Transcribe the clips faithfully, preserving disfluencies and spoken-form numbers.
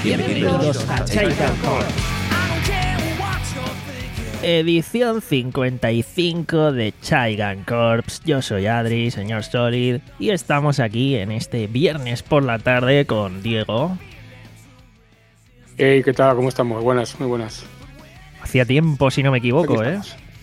Bienvenidos a Chaigan Corps. Edición cincuenta y cinco de Chaigan Corps. Yo soy Adri, señor Solid, y estamos aquí en este viernes por la tarde con Diego. Hey, ¿qué tal? ¿Cómo estamos? Buenas, muy buenas. Hacía tiempo, si no me equivoco, ¿eh?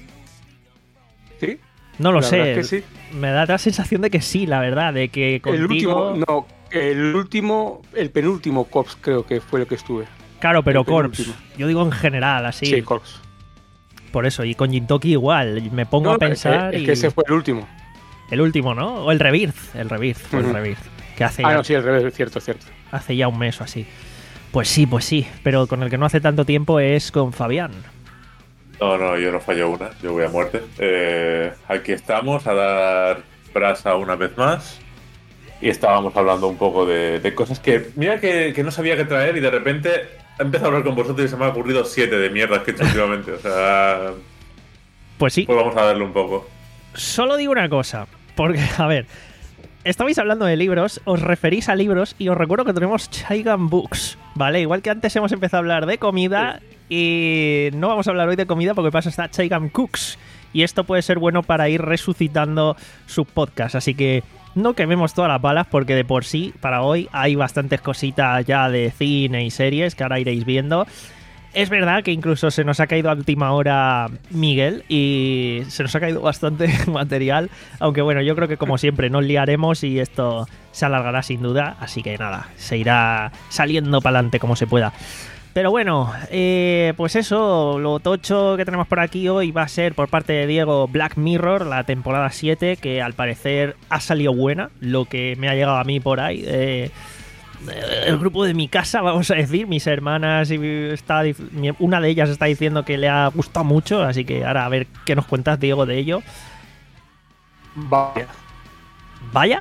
¿Sí? No lo la sé. verdad es que sí. Me da la sensación de que sí, la verdad, de que contigo... El último, no, el último, el penúltimo Corps creo que fue el que estuve. Claro, pero el Corps. penúltimo. Yo digo en general, así. Sí, Corps. Por eso, y con Jintoki igual. Me pongo No, a pensar es que, y... es que ese fue el último. El último, ¿no? O el Rebirth. El Rebirth, fue Uh-huh. el Rebirth. Que hace Ah, ya, no, sí, el revés, es cierto, es cierto. hace ya un mes o así. Pues sí, pues sí. Pero con el que no hace tanto tiempo es con Fabián. No, no, yo no fallo una, yo voy a muerte. Eh, aquí estamos a dar brasa una vez más. Y estábamos hablando un poco de, de cosas que, mira que, que no sabía qué traer y de repente he empezado a hablar con vosotros y se me han ocurrido siete de mierdas que he hecho últimamente. O sea, Pues sí. pues vamos a darle un poco. Solo digo una cosa. Porque, a ver, estabais hablando de libros, os referís a libros y os recuerdo que tenemos Chaigan Books, ¿vale? Igual que antes hemos empezado a hablar de comida y no vamos a hablar hoy de comida porque pasa está Chaigan Cooks. Y esto puede ser bueno para ir resucitando sus podcasts. Así que no quememos todas las balas porque de por sí, para hoy, hay bastantes cositas ya de cine y series que ahora iréis viendo. Es verdad que incluso se nos ha caído a última hora Miguel y se nos ha caído bastante material. Aunque bueno, yo creo que como siempre nos liaremos y esto se alargará sin duda. Así que nada, se irá saliendo para adelante como se pueda. Pero bueno, eh, pues eso, lo tocho que tenemos por aquí hoy va a ser por parte de Diego Black Mirror, la temporada siete, que al parecer ha salido buena, lo que me ha llegado a mí por ahí. Eh, el grupo de mi casa, vamos a decir, mis hermanas, y está, una de ellas está diciendo que le ha gustado mucho, así que ahora a ver qué nos cuentas, Diego, de ello. Vaya. ¿Vaya?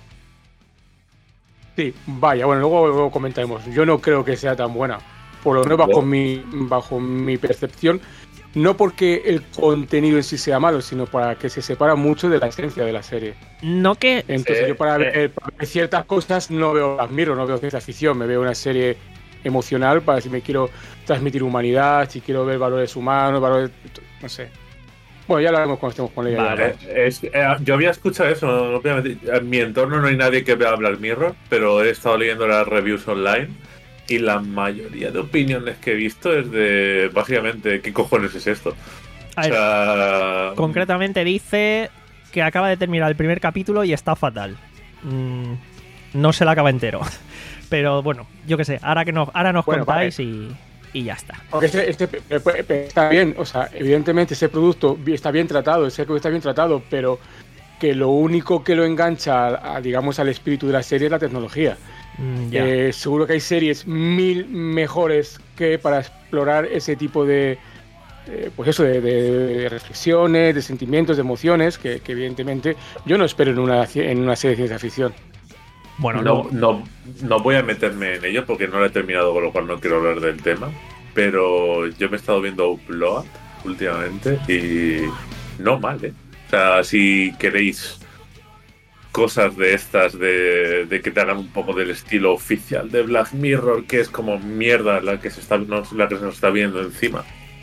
Sí, vaya. Bueno, luego, luego comentaremos. Yo no creo que sea tan buena. Por lo menos bajo mi, bajo mi percepción. No porque el contenido en sí sea malo, sino para que se separa mucho de la esencia de la serie. No que... Entonces Eh, yo para ver, eh. para ver ciertas cosas no veo Black Mirror, no veo ciencia ficción, me veo una serie emocional para si me quiero transmitir humanidad, si quiero ver valores humanos, valores... no sé. Bueno, ya lo haremos cuando estemos con ella. Vale. Eh, es, eh, yo había escuchado eso, no, obviamente. En mi entorno no hay nadie que vea Black Mirror, pero he estado leyendo las reviews online y la mayoría de opiniones que he visto es de, básicamente, ¿qué cojones es esto? A O ver, sea, concretamente dice que acaba de terminar el primer capítulo y está fatal. Mm, no se la acaba entero. Pero bueno, yo qué sé, ahora que nos, ahora nos Bueno, contáis vale. y, y ya está. Porque este, este está bien, o sea, evidentemente ese producto está bien tratado, ese que está bien tratado, pero que lo único que lo engancha, a, a, digamos, al espíritu de la serie es la tecnología. Mm, ya. Eh, seguro que hay series mil mejores que para explorar ese tipo de, eh, pues eso, de, de, de reflexiones, de sentimientos, de emociones, que, que evidentemente yo no espero en una, en una serie de ciencia ficción. Bueno, no, luego- no, no voy a meterme en ello porque no lo he terminado, con lo cual no quiero hablar del tema. Pero yo me he estado viendo Upload últimamente y no mal, ¿eh? O sea, si queréis cosas de estas, de, de que te hagan un poco del estilo oficial de Black Mirror, que es como mierda la que se está, no, la que se nos está viendo encima.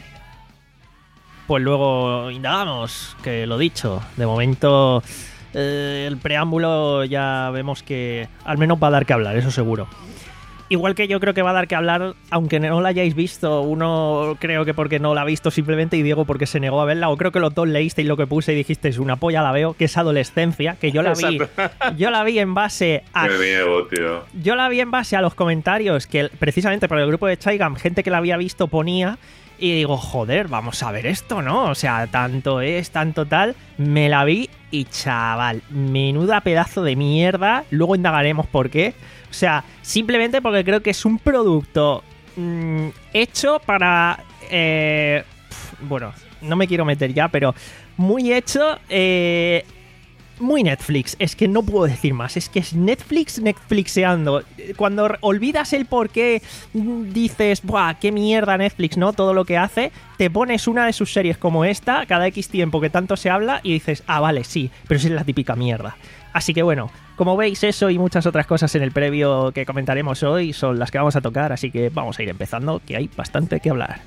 pues luego indagamos, que lo dicho, de momento eh, el preámbulo ya vemos que al menos va a dar que hablar, eso seguro. Igual que yo creo que va a dar que hablar, aunque no la hayáis visto, uno creo que porque no la ha visto simplemente y Diego porque se negó a verla, o creo que los dos leísteis lo que puse y dijisteis una polla la veo, que es Adolescencia, que yo la vi, yo la vi en base a... Me niego, tío. Yo la vi en base a los comentarios que precisamente por el grupo de Chaigan, gente que la había visto ponía, y digo, joder, vamos a ver esto, ¿no? O sea, tanto es, tanto tal. Me la vi y chaval, menuda pedazo de mierda. Luego indagaremos por qué. O sea, simplemente porque creo que es un producto mmm, hecho para... Eh, pf, bueno, no me quiero meter ya, pero muy hecho... Eh, muy Netflix, es que no puedo decir más, es que es Netflix Netflixeando. Cuando olvidas el por qué dices, ¡buah, qué mierda Netflix!, ¿no? Todo lo que hace, te pones una de sus series como esta, cada X tiempo que tanto se habla, y dices, ah, vale, sí, pero esa es la típica mierda. Así que bueno, Como veis, eso y muchas otras cosas en el previo que comentaremos hoy son las que vamos a tocar, así que vamos a ir empezando, que hay bastante que hablar.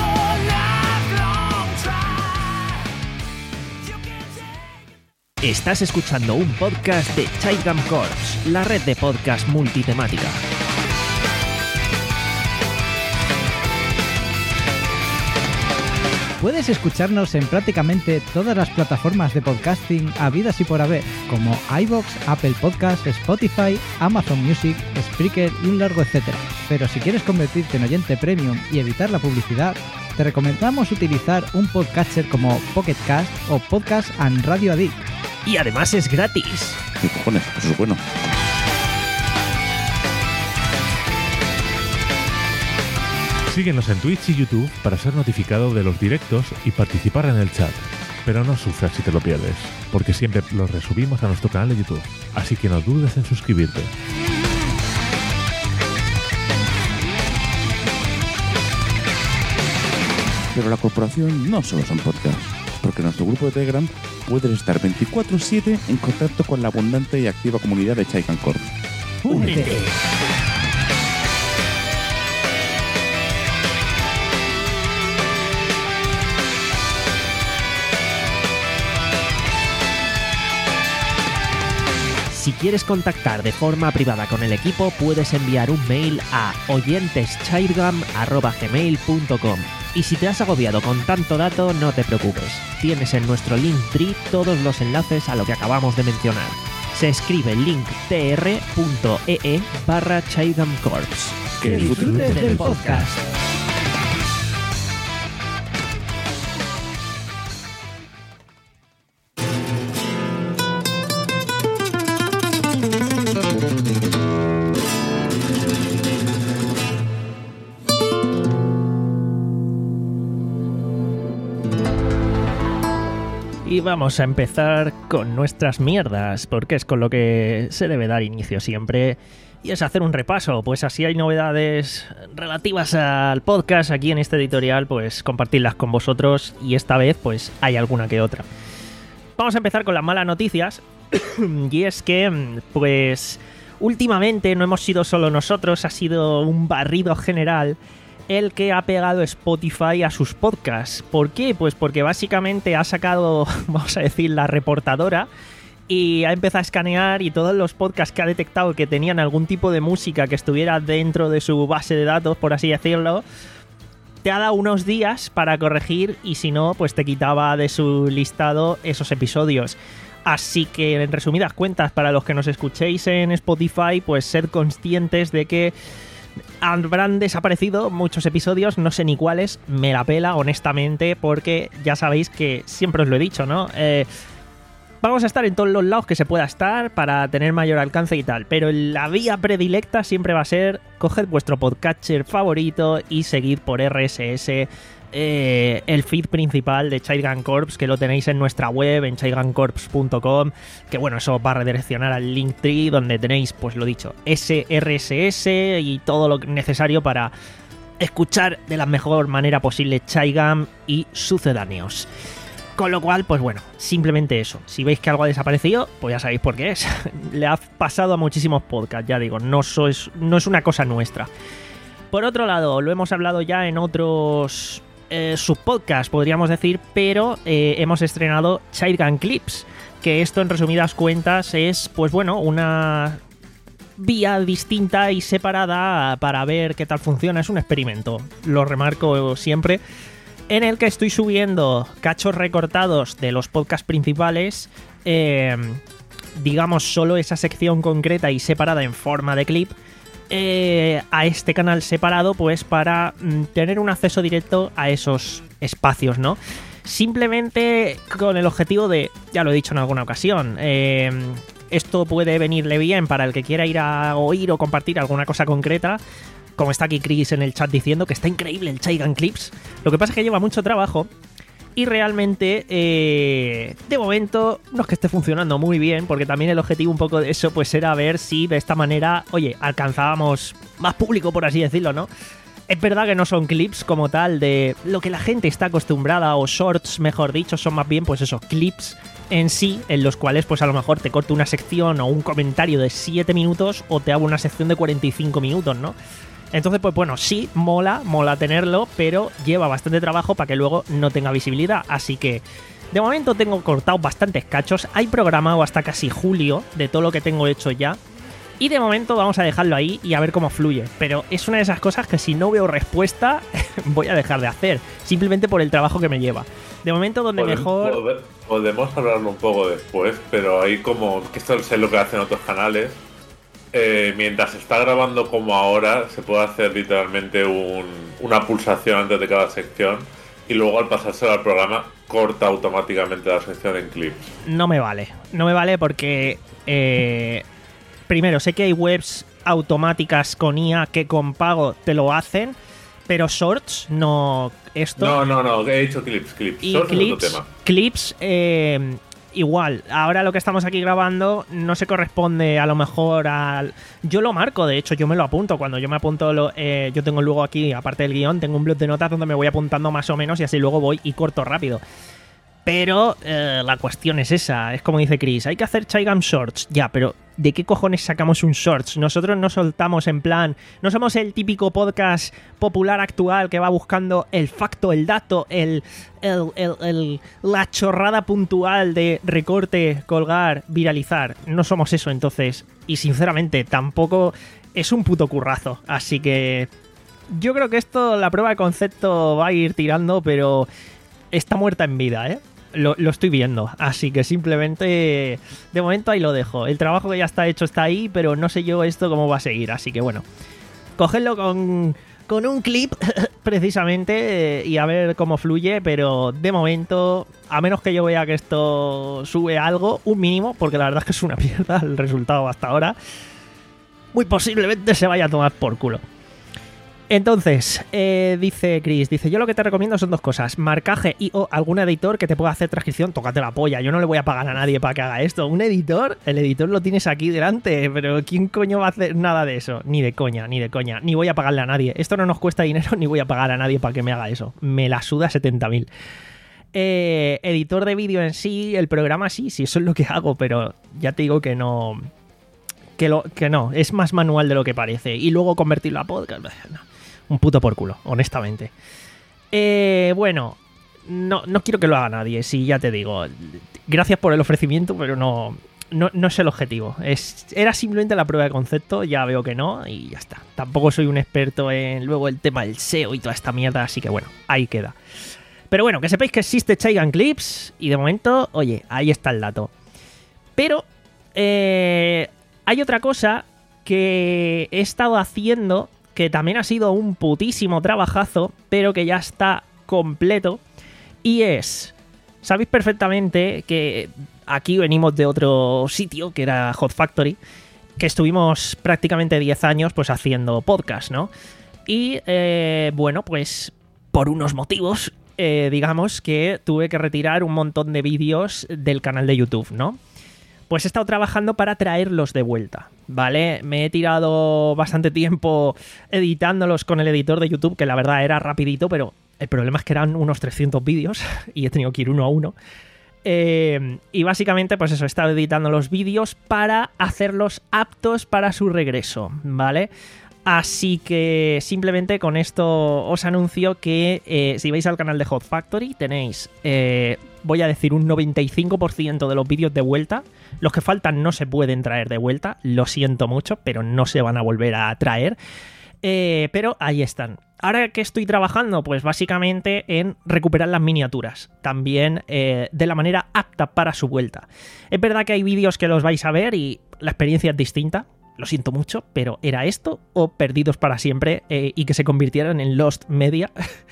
Estás escuchando un podcast de Chaigam Corps, la red de podcast multitemática. Puedes escucharnos en prácticamente todas las plataformas de podcasting habidas y por haber, como iVoox, Apple Podcasts, Spotify, Amazon Music, Spreaker y un largo etcétera. Pero si quieres convertirte en oyente premium y evitar la publicidad, te recomendamos utilizar un podcatcher como Pocket Cast o Podcast and Radio Addict. Y además es gratis. ¿Qué cojones? Eso es bueno. Síguenos en Twitch y YouTube para ser notificado de los directos y participar en el chat. Pero no sufras si te lo pierdes, porque siempre los resubimos a nuestro canal de YouTube. Así que no dudes en suscribirte. Pero la corporación no solo son podcasts, porque en nuestro grupo de Telegram puedes estar veinticuatro siete en contacto con la abundante y activa comunidad de Chaigam Corps. ¡Únete! Si quieres contactar de forma privada con el equipo, puedes enviar un mail a oyenteschaigam arroba gmail punto com. Y si te has agobiado con tanto dato, no te preocupes. Tienes en nuestro Linktree todos los enlaces a lo que acabamos de mencionar. Se escribe linktr punto ee barra Chaigam Corps. Que disfrutes del podcast. Y vamos a empezar con nuestras mierdas, porque es con lo que se debe dar inicio siempre. Y es hacer un repaso, pues así hay novedades relativas al podcast aquí en este editorial, pues compartirlas con vosotros y esta vez pues hay alguna que otra. Vamos a empezar con las malas noticias y es que pues últimamente no hemos sido solo nosotros, ha sido un barrido general el que ha pegado Spotify a sus podcasts. ¿Por qué? Pues porque básicamente ha sacado, vamos a decir, la reportadora y ha empezado a escanear y todos los podcasts que ha detectado que tenían algún tipo de música que estuviera dentro de su base de datos, por así decirlo, te ha dado unos días para corregir y si no, pues te quitaba de su listado esos episodios. Así que, en resumidas cuentas, para los que nos escuchéis en Spotify, pues sed conscientes de que habrán desaparecido muchos episodios, no sé ni cuáles, me la pela honestamente, porque ya sabéis que siempre os lo he dicho, ¿no? Eh, vamos a estar en todos los lados que se pueda estar para tener mayor alcance y tal, pero la vía predilecta siempre va a ser coged vuestro podcatcher favorito y seguid por R S S eh, el feed principal de Chaigam Corps, que lo tenéis en nuestra web, en chaigam corps punto com, que bueno, eso va a redireccionar al Linktree, donde tenéis, pues lo dicho, ese R S S y todo lo necesario para escuchar de la mejor manera posible Chaigam y sucedáneos. Con lo cual, pues bueno, simplemente eso. Si veis que algo ha desaparecido, pues ya sabéis por qué es. Le ha pasado a muchísimos podcasts, ya digo, no, sois, no es una cosa nuestra. Por otro lado, lo hemos hablado ya en otros eh, subpodcasts, podríamos decir, pero eh, hemos estrenado Chaigam Clips, que esto en resumidas cuentas es, pues bueno, una vía distinta y separada para ver qué tal funciona. Es un experimento, lo remarco siempre, en el que estoy subiendo cachos recortados de los podcasts principales, eh, digamos solo esa sección concreta y separada en forma de clip, eh, a este canal separado, pues para mm, tener un acceso directo a esos espacios, ¿no? Simplemente con el objetivo de, ya lo he dicho en alguna ocasión, eh, esto puede venirle bien para el que quiera ir a oír o compartir alguna cosa concreta, como está aquí Chris en el chat diciendo que está increíble el Chaigam Clips. Lo que pasa es que lleva mucho trabajo y realmente eh, de momento no es que esté funcionando muy bien, porque también el objetivo un poco de eso pues era ver si de esta manera, oye, alcanzábamos más público, por así decirlo, ¿no? Es verdad que no son clips como tal de lo que la gente está acostumbrada, o shorts, mejor dicho, son más bien pues esos clips en sí, en los cuales pues a lo mejor te corto una sección o un comentario de siete minutos o te hago una sección de cuarenta y cinco minutos, ¿no? Entonces, pues bueno, sí, mola, mola tenerlo, pero lleva bastante trabajo para que luego no tenga visibilidad. Así que, de momento tengo cortado bastantes cachos. Hay programado hasta casi julio de todo lo que tengo hecho ya. Y de momento vamos a dejarlo ahí y a ver cómo fluye. Pero es una de esas cosas que si no veo respuesta, voy a dejar de hacer. Simplemente por el trabajo que me lleva. De momento, donde podemos, mejor... Podemos hablarlo un poco después, pero hay como... que esto es lo que hacen otros canales. Eh, mientras se está grabando como ahora, se puede hacer literalmente un, una pulsación antes de cada sección y luego al pasárselo al programa corta automáticamente la sección en clips. No me vale, no me vale porque eh, primero sé que hay webs automáticas con I A que con pago te lo hacen, pero Shorts no... esto No, no, no, he dicho clips, clips. y Shorts clips, es otro tema. clips eh, igual, ahora lo que estamos aquí grabando no se corresponde a lo mejor al... Yo lo marco, de hecho, yo me lo apunto. Cuando yo me apunto, lo, eh, yo tengo luego aquí, aparte del guión, tengo un blog de notas donde me voy apuntando más o menos y así luego voy y corto rápido. Pero eh, la cuestión es esa, es como dice Chris, hay que hacer Chaigam Shorts. Ya, pero ¿de qué cojones sacamos un Shorts? Nosotros no soltamos en plan, no somos el típico podcast popular actual que va buscando el facto, el dato, el, el, el, el la chorrada puntual de recorte, colgar, viralizar. No somos eso, entonces. Y sinceramente, tampoco es un puto currazo. Así que yo creo que esto, la prueba de concepto va a ir tirando, pero está muerta en vida, ¿eh? Lo, lo estoy viendo, así que simplemente de momento ahí lo dejo. El trabajo que ya está hecho está ahí, pero no sé yo esto cómo va a seguir, así que bueno, cogedlo con, con un clip precisamente y a ver cómo fluye, pero de momento, a menos que yo vea que esto sube algo, un mínimo, porque la verdad es que es una mierda el resultado hasta ahora, muy posiblemente se vaya a tomar por culo. Entonces, eh, dice Chris, dice, yo lo que te recomiendo son dos cosas, marcaje y o algún editor que te pueda hacer transcripción, tócate la polla, yo no le voy a pagar a nadie para que haga esto. ¿Un editor? El editor lo tienes aquí delante, pero ¿quién coño va a hacer nada de eso? Ni de coña, ni de coña, ni voy a pagarle a nadie. Esto no nos cuesta dinero, ni voy a pagar a nadie para que me haga eso. Me la suda setenta mil. Eh, editor de vídeo en sí, el programa sí, sí, eso es lo que hago, pero ya te digo que no... Que, lo, que no, es más manual de lo que parece. Y luego convertirlo a podcast, no. Un puto por culo, honestamente. Eh, bueno, no, no quiero que lo haga nadie, sí, ya te digo. Gracias por el ofrecimiento, pero no, no, no es el objetivo. Es, era simplemente la prueba de concepto, ya veo que no, y ya está. Tampoco soy un experto en luego el tema del S E O y toda esta mierda, así que bueno, ahí queda. Pero bueno, que sepáis que existe Chaigam Clips, y de momento, oye, ahí está el dato. Pero eh, hay otra cosa que he estado haciendo, que también ha sido un putísimo trabajazo, pero que ya está completo, y es, sabéis perfectamente que aquí venimos de otro sitio, que era Hot Factory, que estuvimos prácticamente diez años pues haciendo podcast, ¿no? Y, eh, bueno, pues por unos motivos, eh, digamos que tuve que retirar un montón de vídeos del canal de YouTube, ¿no? Pues he estado trabajando para traerlos de vuelta, ¿vale? Me he tirado bastante tiempo editándolos con el editor de YouTube, que la verdad era rapidito, pero el problema es que eran unos trescientos vídeos y he tenido que ir uno a uno. Eh, y básicamente, pues eso, he estado editando los vídeos para hacerlos aptos para su regreso, ¿vale? Así que simplemente con esto os anuncio que eh, si vais al canal de Hot Factory tenéis, eh, voy a decir, un noventa y cinco por ciento de los vídeos de vuelta. Los que faltan no se pueden traer de vuelta, lo siento mucho, pero no se van a volver a traer. Eh, pero ahí están. Ahora que estoy trabajando, pues básicamente en recuperar las miniaturas, también eh, de la manera apta para su vuelta. Es verdad que hay vídeos que los vais a ver y la experiencia es distinta. Lo siento mucho, pero ¿era esto o Perdidos para siempre eh, y que se convirtieran en Lost Media?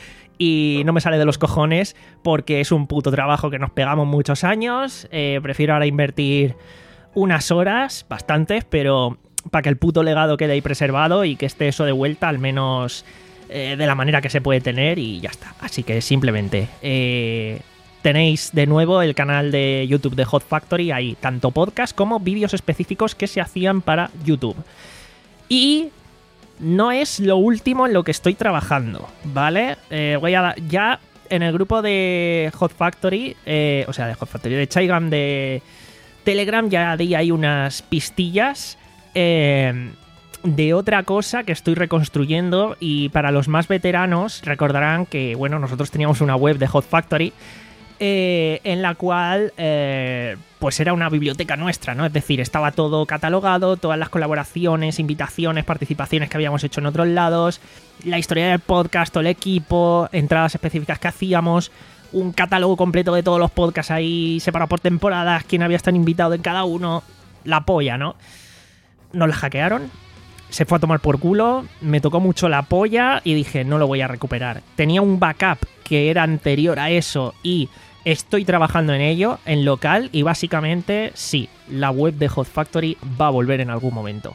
Y no me sale de los cojones porque es un puto trabajo que nos pegamos muchos años. Eh, prefiero ahora invertir unas horas, bastantes, pero para que el puto legado quede ahí preservado y que esté eso de vuelta, al menos eh, de la manera que se puede tener, y ya está. Así que simplemente... Eh, tenéis de nuevo el canal de YouTube de Hot Factory, ahí tanto podcast como vídeos específicos que se hacían para YouTube. Y no es lo último en lo que estoy trabajando, ¿vale? Eh, voy a ya en el grupo de Hot Factory, eh, o sea, de Hot Factory, de Chaigam de Telegram, ya di ahí unas pistillas eh, de otra cosa que estoy reconstruyendo. Y para los más veteranos recordarán que, bueno, nosotros teníamos una web de Hot Factory eh, en la cual eh, pues era una biblioteca nuestra, ¿no? Es decir, estaba todo catalogado, todas las colaboraciones, invitaciones, participaciones que habíamos hecho en otros lados, la historia del podcast, todo el equipo, entradas específicas que hacíamos, un catálogo completo de todos los podcasts ahí separado por temporadas, quién había estado invitado en cada uno, la polla, ¿no? Nos la hackearon, se fue a tomar por culo, me tocó mucho la polla y dije, no lo voy a recuperar. Tenía un backup que era anterior a eso y estoy trabajando en ello, en local, y básicamente, sí, la web de Hot Factory va a volver en algún momento.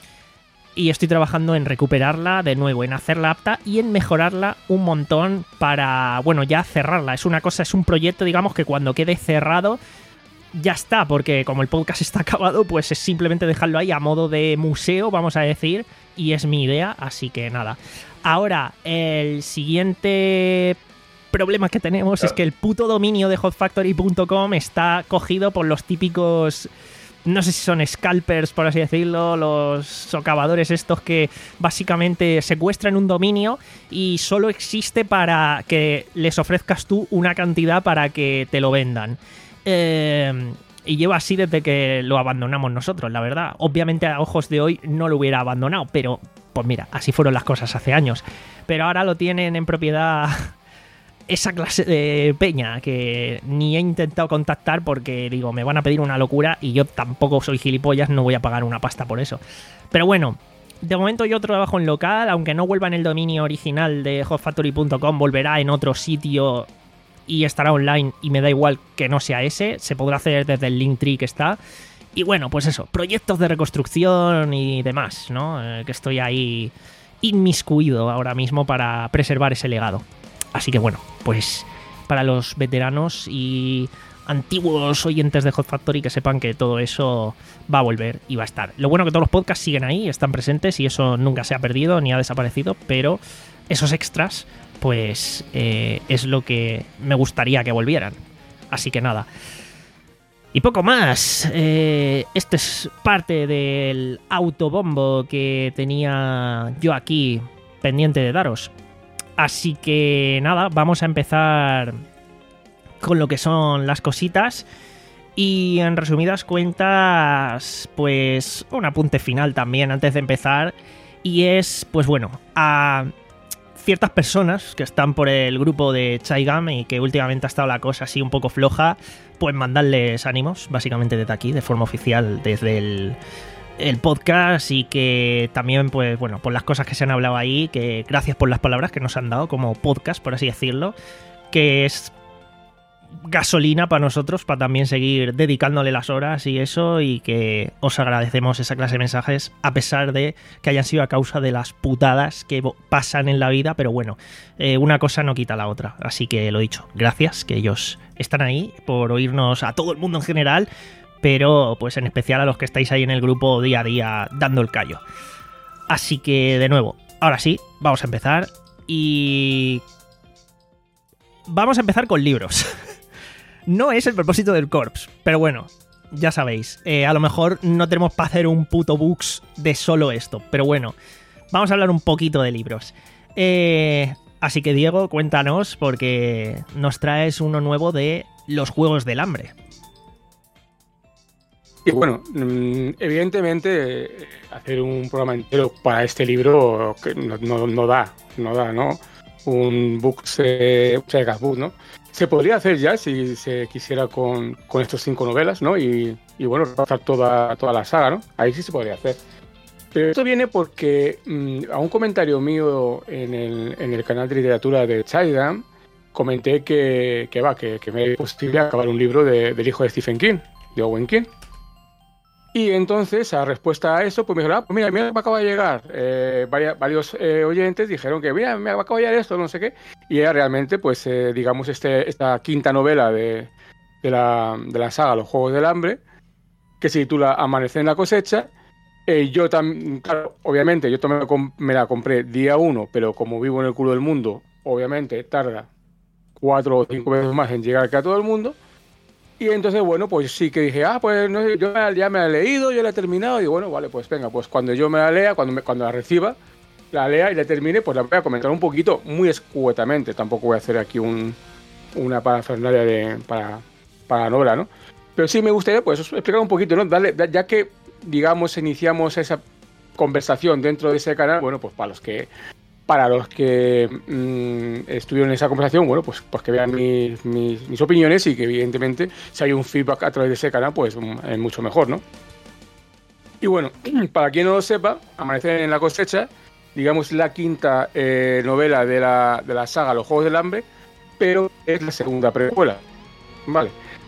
Y estoy trabajando en recuperarla de nuevo, en hacerla apta y en mejorarla un montón para, bueno, ya cerrarla. Es una cosa, es un proyecto, digamos, que cuando quede cerrado ya está, porque como el podcast está acabado, pues es simplemente dejarlo ahí a modo de museo, vamos a decir, y es mi idea, así que nada. Ahora, el siguiente problema que tenemos claro. es que el puto dominio de hot factory punto com está cogido por los típicos, no sé si son scalpers, por así decirlo, los socavadores estos que básicamente secuestran un dominio y solo existe para que les ofrezcas tú una cantidad para que te lo vendan. Eh, y lleva así desde que lo abandonamos nosotros, la verdad. Obviamente a ojos de hoy no lo hubiera abandonado, pero pues mira, así fueron las cosas hace años. Pero ahora lo tienen en propiedad esa clase de peña que ni he intentado contactar porque digo, me van a pedir una locura y yo tampoco soy gilipollas, no voy a pagar una pasta por eso. Pero bueno, de momento yo trabajo en local, aunque no vuelva en el dominio original de hot factory punto com, volverá en otro sitio y estará online y me da igual que no sea ese, se podrá hacer desde el Linktree que está. Y bueno, pues eso, proyectos de reconstrucción y demás, ¿no? Eh, que estoy ahí inmiscuido ahora mismo para preservar ese legado. Así que bueno, pues para los veteranos y antiguos oyentes de Hot Factory que sepan que todo eso va a volver y va a estar. Lo bueno que todos los podcasts siguen ahí, están presentes y eso nunca se ha perdido ni ha desaparecido, pero esos extras pues eh, es lo que me gustaría que volvieran. Así que nada. Y poco más. Eh, esto es parte del autobombo que tenía yo aquí pendiente de daros. Así que nada, vamos a empezar con lo que son las cositas. Y en resumidas cuentas, pues un apunte final también antes de empezar. Y es, pues bueno, a ciertas personas que están por el grupo de Chaigam y que últimamente ha estado la cosa así un poco floja, pues mandarles ánimos, básicamente desde aquí, de forma oficial, desde el, el podcast, y que también, pues bueno, por las cosas que se han hablado ahí, que gracias por las palabras que nos han dado como podcast, por así decirlo, que es gasolina para nosotros, para también seguir dedicándole las horas y eso, y que os agradecemos esa clase de mensajes a pesar de que hayan sido a causa de las putadas que pasan en la vida, pero bueno, eh, una cosa no quita la otra, así que lo dicho, gracias, que ellos están ahí por oírnos a todo el mundo en general, pero pues en especial a los que estáis ahí en el grupo día a día dando el callo. Así que de nuevo, ahora sí, vamos a empezar y vamos a empezar con libros. No es el propósito del Corps, pero bueno, ya sabéis, eh, a lo mejor no tenemos para hacer un puto books de solo esto, pero bueno, vamos a hablar un poquito de libros. Eh, así que Diego, cuéntanos, porque nos traes uno nuevo de Los Juegos del Hambre. Y bueno, evidentemente hacer un programa entero para este libro no, no, no da, no da, ¿no? Un books, eh, Chaigam book, ¿no? Se podría hacer ya si se quisiera con, con estos cinco novelas, ¿no? Y, y bueno, repasar toda, toda la saga, ¿no? Ahí sí se podría hacer. Pero esto viene porque mmm, a un comentario mío en el, en el canal de literatura de Chaigam comenté que, que va, que, que me era posible acabar un libro de, del hijo de Stephen King, de Owen King. Y entonces, a respuesta a eso, pues me dijeron, ah, pues mira, mira, me acaba de llegar. Eh, varios varios eh, oyentes dijeron que, mira, me acaba de llegar esto, no sé qué. Y era realmente, pues, eh, digamos, este, esta quinta novela de, de, la, de la saga Los Juegos del Hambre, que se titula Amanecer en la cosecha. Eh, yo también, claro, obviamente, yo también me la compré día uno, pero como vivo en el culo del mundo, obviamente tarda cuatro o cinco veces más en llegar acá a todo el mundo. Y entonces, bueno, pues sí que dije, ah, pues no sé, yo ya me la he leído, yo la he terminado. Y bueno, vale, pues venga, pues cuando yo me la lea, cuando, me, cuando la reciba, la lea y la termine, pues la voy a comentar un poquito, muy escuetamente. Tampoco voy a hacer aquí un, una parafernalia de, para, para la novela, ¿no? Pero sí me gustaría, pues, explicar un poquito, ¿no? Darle, ya que, digamos, iniciamos esa conversación dentro de ese canal, bueno, pues para los que para los que mmm, estuvieron en esa conversación, bueno, pues, pues que vean mis, mis, mis opiniones y que evidentemente si hay un feedback a través de ese canal, pues es mucho mejor, ¿no? Y bueno, para quien no lo sepa, Amanecer en la cosecha, digamos la quinta eh, novela de la, de la saga Los Juegos del Hambre, pero es la segunda precuela, ¿vale?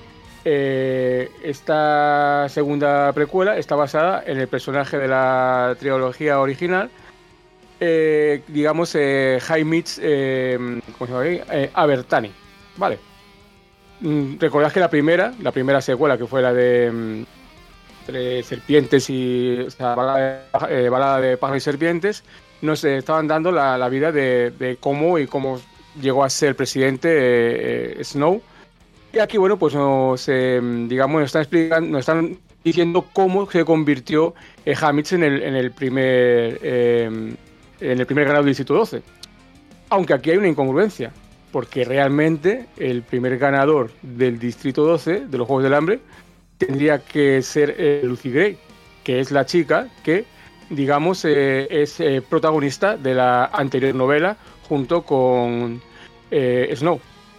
Eh, esta segunda precuela está basada en el personaje de la trilogía original, eh, digamos, eh, Haymitch, eh, ¿cómo se llama ahí? Eh, Abertani, ¿vale? Mm, recordad que la primera, la primera secuela, que fue la de mm, entre serpientes y o sea, balada, de, eh, balada de pájaros y serpientes, nos eh, estaban dando la, la vida de, de cómo y cómo llegó a ser presidente eh, eh, Snow. Y aquí, bueno, pues nos, eh, digamos, nos están explicando, nos están diciendo cómo se convirtió eh, Haymitch en el, en el primer eh, en el primer ganador del Distrito doce. Aunque aquí hay una incongruencia, porque realmente el primer ganador del Distrito doce, de los Juegos del Hambre, tendría que ser eh, Lucy Gray, que es la chica que, digamos, eh, es eh, protagonista de la anterior novela junto con eh, Snow.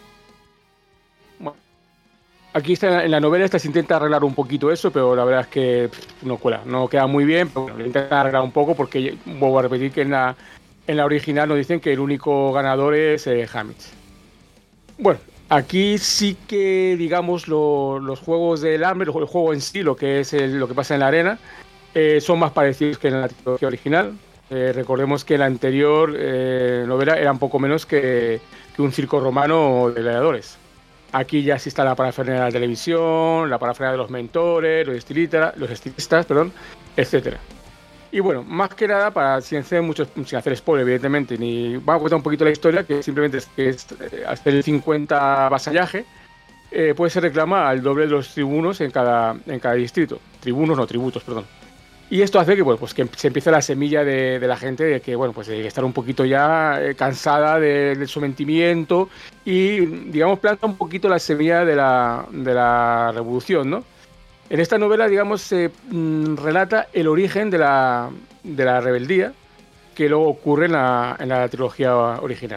Bueno, aquí está en la novela esta se intenta arreglar un poquito eso, pero la verdad es que pff, no cuela, no queda muy bien, pero bueno, lo intenta arreglar un poco porque vuelvo a repetir que en la, en la original nos dicen que el único ganador es eh, Haymitch. Bueno, aquí sí que, digamos, lo, los Juegos del Hambre, el juego en sí, lo que es el, lo que pasa en la arena, eh, son más parecidos que en la trilogía original. Eh, recordemos que la anterior eh, novela era un poco menos que, que un circo romano de gladiadores. Aquí ya sí está la parafernalia de la televisión, la parafernalia de los mentores, los estilistas, los estilistas, perdón, etcétera. Y bueno, más que nada, para sin hacer mucho, sin hacer spoiler, evidentemente, ni vamos a contar un poquito la historia, que simplemente es que es, eh, hacer el cincuenta vasallaje, eh, pues se reclama al doble de los tribunos en cada, en cada distrito. Tribunos, no, tributos, perdón. Y esto hace que, bueno, pues que se empiece la semilla de, de la gente de que, bueno, pues de estar un poquito ya eh, cansada de, del sometimiento y, digamos, planta un poquito la semilla de la, de la revolución, ¿no? En esta novela, digamos, se mmm, relata el origen de la, de la rebeldía que luego ocurre en la, en la trilogía original.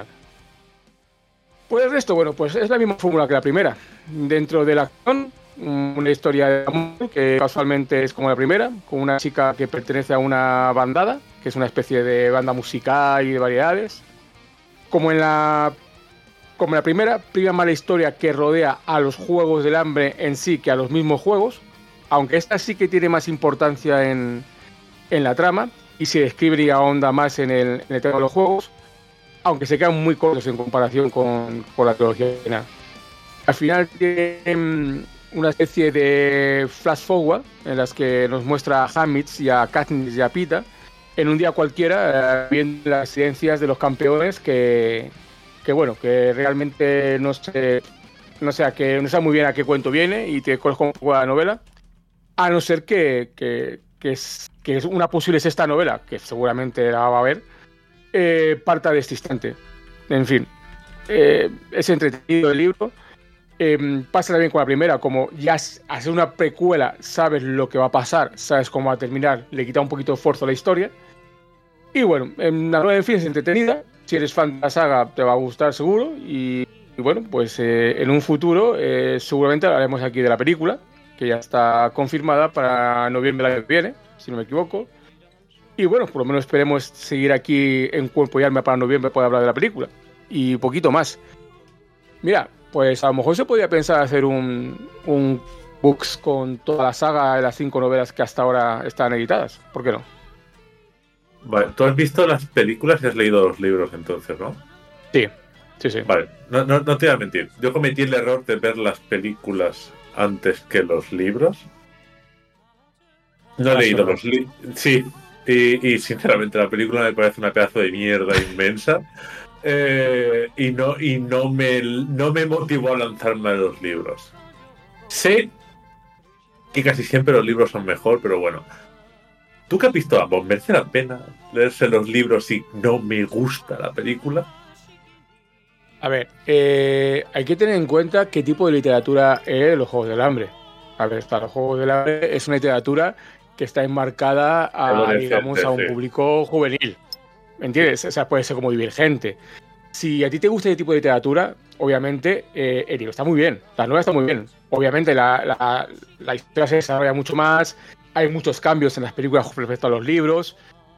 Pues el resto, bueno, pues es la misma fórmula que la primera. Dentro de la acción, una historia de amor que casualmente es como la primera, con una chica que pertenece a una bandada, que es una especie de banda musical y de variedades. Como en la, como en la primera, prima más la historia que rodea a los Juegos del Hambre en sí que a los mismos juegos, aunque esta sí que tiene más importancia en, en la trama y se describe y ahonda más en el, en el tema de los juegos, aunque se quedan muy cortos en comparación con, con la trilogía original. Al final tiene una especie de flash forward en las que nos muestra a Haymitch y a Katniss y a Peeta en un día cualquiera eh, viendo las residencias de los campeones que, que bueno, que realmente no sé, no sé, que no sé muy bien a qué cuento viene y te conozco un poco la novela, a no ser que, que, que, es, que es una posible sexta novela, que seguramente la va a haber, eh, parta de este instante. En fin, eh, es entretenido el libro. Eh, pasa también con la primera, como ya hacer una precuela, sabes lo que va a pasar, sabes cómo va a terminar, le quita un poquito de esfuerzo a la historia. Y bueno, en la novela, en fin, es entretenida. Si eres fan de la saga, te va a gustar seguro. Y, y bueno, pues eh, en un futuro, eh, seguramente hablaremos aquí de la película, que ya está confirmada para noviembre del año que viene, si no me equivoco. Y bueno, por lo menos esperemos seguir aquí en Cuerpo y Alma para noviembre poder hablar de la película. Y poquito más. Mira, pues a lo mejor se podría pensar hacer un, un books con toda la saga de las cinco novelas que hasta ahora están editadas. ¿Por qué no? Vale, tú has visto las películas y has leído los libros entonces, ¿no? Sí, sí, sí. Vale, no, no, no te voy a mentir. Yo cometí el error de ver las películas antes que los libros. No he leído los libros. Sí, y, y sinceramente la película me parece una pedazo de mierda inmensa. eh, y no, y no, me, no me motivó a lanzarme a los libros. Sé que casi siempre los libros son mejor, pero bueno. ¿Tú que has visto ambos? ¿Merece la pena leerse los libros si no me gusta la película? A ver, eh, hay que tener en cuenta qué tipo de literatura es Los Juegos del Hambre. A ver, para Los Juegos del Hambre es una literatura que está enmarcada a, digamos, a un sí. público juvenil. ¿Me entiendes? O sea, puede ser como Divergente. Si a ti te gusta ese tipo de literatura, obviamente eh, el libro está muy bien, la novela está muy bien. Obviamente la, la, la historia se desarrolla mucho más, hay muchos cambios en las películas respecto a los libros.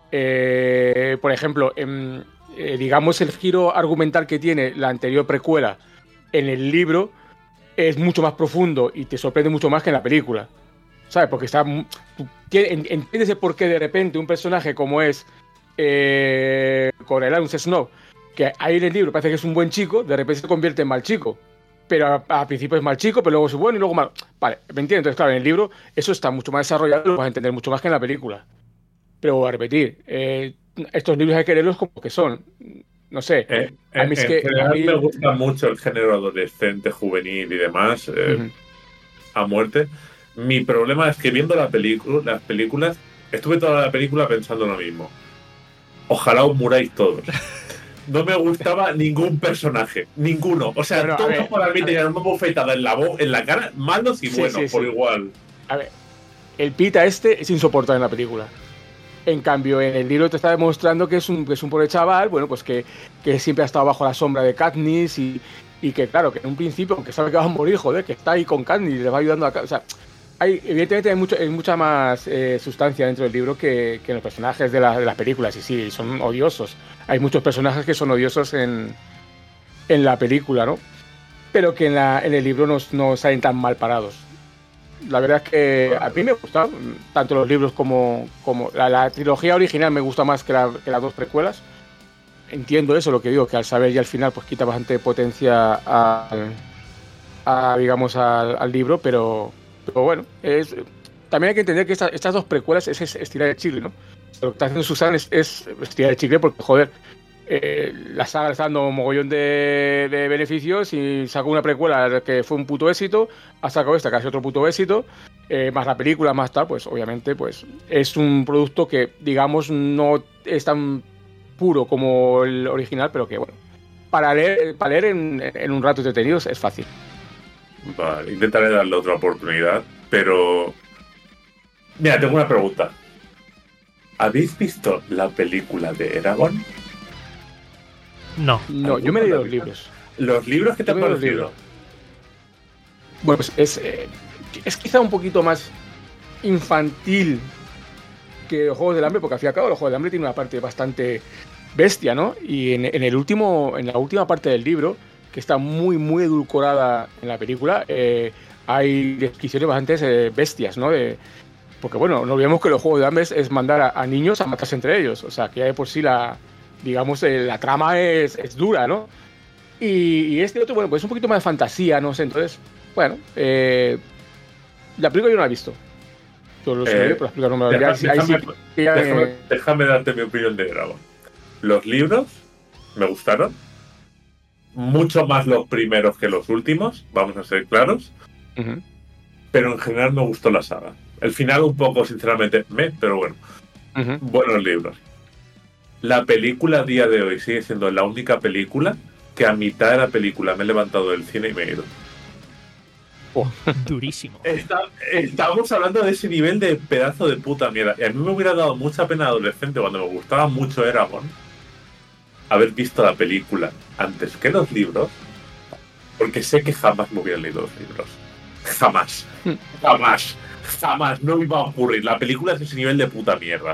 Eh, por ejemplo, en, eh, digamos el giro argumental que tiene la anterior precuela en el libro es mucho más profundo y te sorprende mucho más que en la película. ¿Sabes? Porque está, tú entiendes el por qué de repente un personaje como es eh, Coriolanus Snow, que ahí en el libro parece que es un buen chico, de repente se convierte en mal chico. Pero al principio es mal chico, pero luego es bueno y luego malo. Vale, ¿me entiendes? Entonces, claro, en el libro eso está mucho más desarrollado, lo vas a entender mucho más que en la película. Pero voy a repetir, eh, estos libros hay que leerlos como que son. No sé. Eh, a mí en es que, general a mí... me gusta mucho el género adolescente, juvenil y demás, eh, uh-huh. a muerte. Mi problema es que viendo la película, las películas, estuve toda la película pensando lo mismo. Ojalá os muráis todos. No me gustaba ningún personaje, ninguno. O sea, pero, todos ver, por la mitad ya una bofetada en la voz, en la cara, malos y sí, buenos, sí, por sí. igual. A ver, el Pita este es insoportable en la película. En cambio, en el libro te está demostrando que es un, que es un pobre chaval, bueno, pues que, que siempre ha estado bajo la sombra de Katniss y, y que, claro, que en un principio, aunque sabe que va a morir, joder, que está ahí con Katniss y le va ayudando a... O sea, hay, evidentemente hay, mucho, hay mucha más eh, sustancia dentro del libro que, que en los personajes de, la, de las películas, y sí, son odiosos. Hay muchos personajes que son odiosos en, en la película, ¿no? Pero que en, la, en el libro no, no salen tan mal parados. La verdad es que a mí me gusta, tanto los libros como, como la, la trilogía original me gusta más que, la, que las dos precuelas. Entiendo eso, lo que digo, que al saber ya al final pues quita bastante potencia a, a digamos, al, al libro, pero, pero bueno, es, también hay que entender que esta, estas dos precuelas es, es estirar el chicle, ¿no? Lo que está haciendo Susan es, es estirar el chicle porque, joder, eh, la saga le está dando un mogollón de, de beneficios y sacó una precuela que fue un puto éxito, ha sacado esta que ha sido otro puto éxito, eh, más la película, más tal, pues obviamente pues es un producto que, digamos, no es tan puro como el original, pero que, bueno, para leer, para leer en, en un rato entretenido es fácil. Vale, intentaré darle otra oportunidad, pero... Mira, tengo una pregunta. ¿Habéis visto la película de Eragon? No. No, yo me he leído los libros. ¿Los libros que te han parecido? Bueno, pues es, eh, es quizá un poquito más infantil que los Juegos del Hambre, porque al fin y al cabo los Juegos del Hambre tienen una parte bastante bestia, ¿no? Y en, en el último, en la última parte del libro, que está muy, muy edulcorada en la película, eh, hay descripciones bastante eh, bestias, ¿no? De, porque bueno, no olvidemos que los Juegos del Hambre es, es mandar a, a niños a matarse entre ellos, o sea, que ya de por sí la, digamos, eh, la trama es, es dura, ¿no? Y, y este otro, bueno, pues es un poquito más de fantasía, no sé, entonces, bueno, eh, la película yo no la he visto. Yo lo sé, eh, pero la película no me la he visto. Déjame, déjame, sí, ya, déjame, eh, déjame darte mi opinión de Eragon. Los libros me gustaron, mucho más los primeros que los últimos, vamos a ser claros, uh-huh. Pero en general me gustó la saga. El final un poco, sinceramente, me, pero bueno, uh-huh. Buenos libros. La película a día de hoy sigue siendo la única película que a mitad de la película me he levantado del cine y me he ido. Oh, durísimo. Está, estamos hablando de ese nivel de pedazo de puta mierda. Y a mí me hubiera dado mucha pena adolescente cuando me gustaba mucho Eragon haber visto la película antes que los libros, porque sé que jamás me hubieran leído los libros. Jamás. Jamás. Jamás. No iba a ocurrir. La película es ese nivel de puta mierda.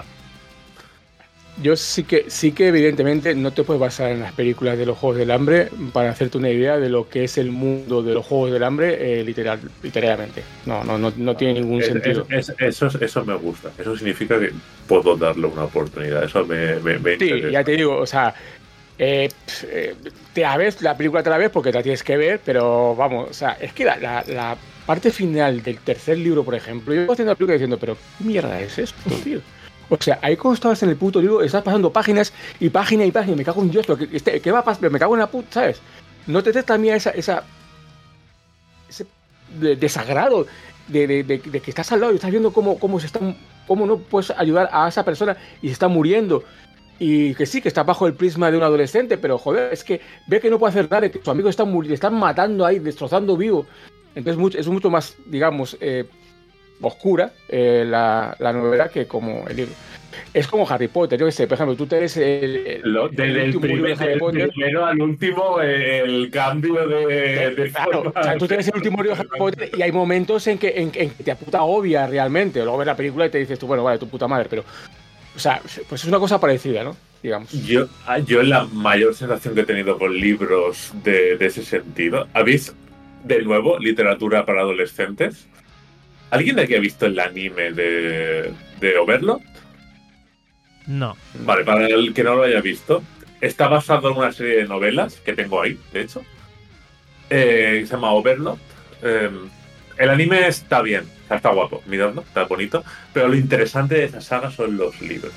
Yo sí que, sí que evidentemente no te puedes basar en las películas de los Juegos del Hambre para hacerte una idea de lo que es el mundo de los Juegos del Hambre eh, literal, literalmente. No, no, no, no tiene ningún es, sentido. Es, es, eso, eso me gusta. Eso significa que puedo darle una oportunidad. Eso me, me, me sí, interesa. Ya te digo, o sea, eh, eh, te la ves, la película te la ves porque te la tienes que ver, pero vamos, o sea, es que la, la, la parte final del tercer libro, por ejemplo, yo estoy haciendo la película diciendo, pero ¿qué mierda es esto, tío? O sea, ahí cuando estabas en el puto libro, estás pasando páginas y página y página, me cago en Dios, pero ¿qué, este, ¿qué va a pasar? Me cago en la puta, ¿sabes? ¿No te des también esa, esa ese de, desagrado de, de, de, de que estás al lado y estás viendo cómo, cómo se está, cómo no puedes ayudar a esa persona y se está muriendo? Y que sí, que está bajo el prisma de un adolescente, pero joder, es que ve que no puede hacer nada, que su amigo está muriendo, están matando ahí, destrozando vivo. Entonces mucho, es mucho más, digamos, eh, oscura eh, la, la novela que como el libro. Es como Harry Potter, yo qué sé, por ejemplo, tú te eres el, el, Lo, el desde el, último primer, libro de Harry del Potter. primero al último, el cambio de, de Claro, forma. o sea, tú tienes el último libro de Harry Potter y hay momentos en que, en, en que te puta obvia realmente. Luego ves la película y te dices tú, bueno, vale, tu puta madre, pero. O sea, pues es una cosa parecida, ¿no? Digamos. Yo, yo la mayor sensación que he tenido con libros de, de ese sentido. ¿Habéis, de nuevo, literatura para adolescentes? ¿Alguien de aquí ha visto el anime de, de Overlord? No. Vale, para el que no lo haya visto, está basado en una serie de novelas que tengo ahí, de hecho. Eh, se llama Overlord. Eh, el anime está bien, o sea, está guapo, miradlo, está bonito. Pero lo interesante de esa saga son los libros.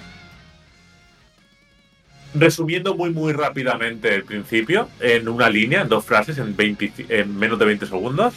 Resumiendo muy muy rápidamente el principio, en una línea, en dos frases, en, veinte, en menos de veinte segundos.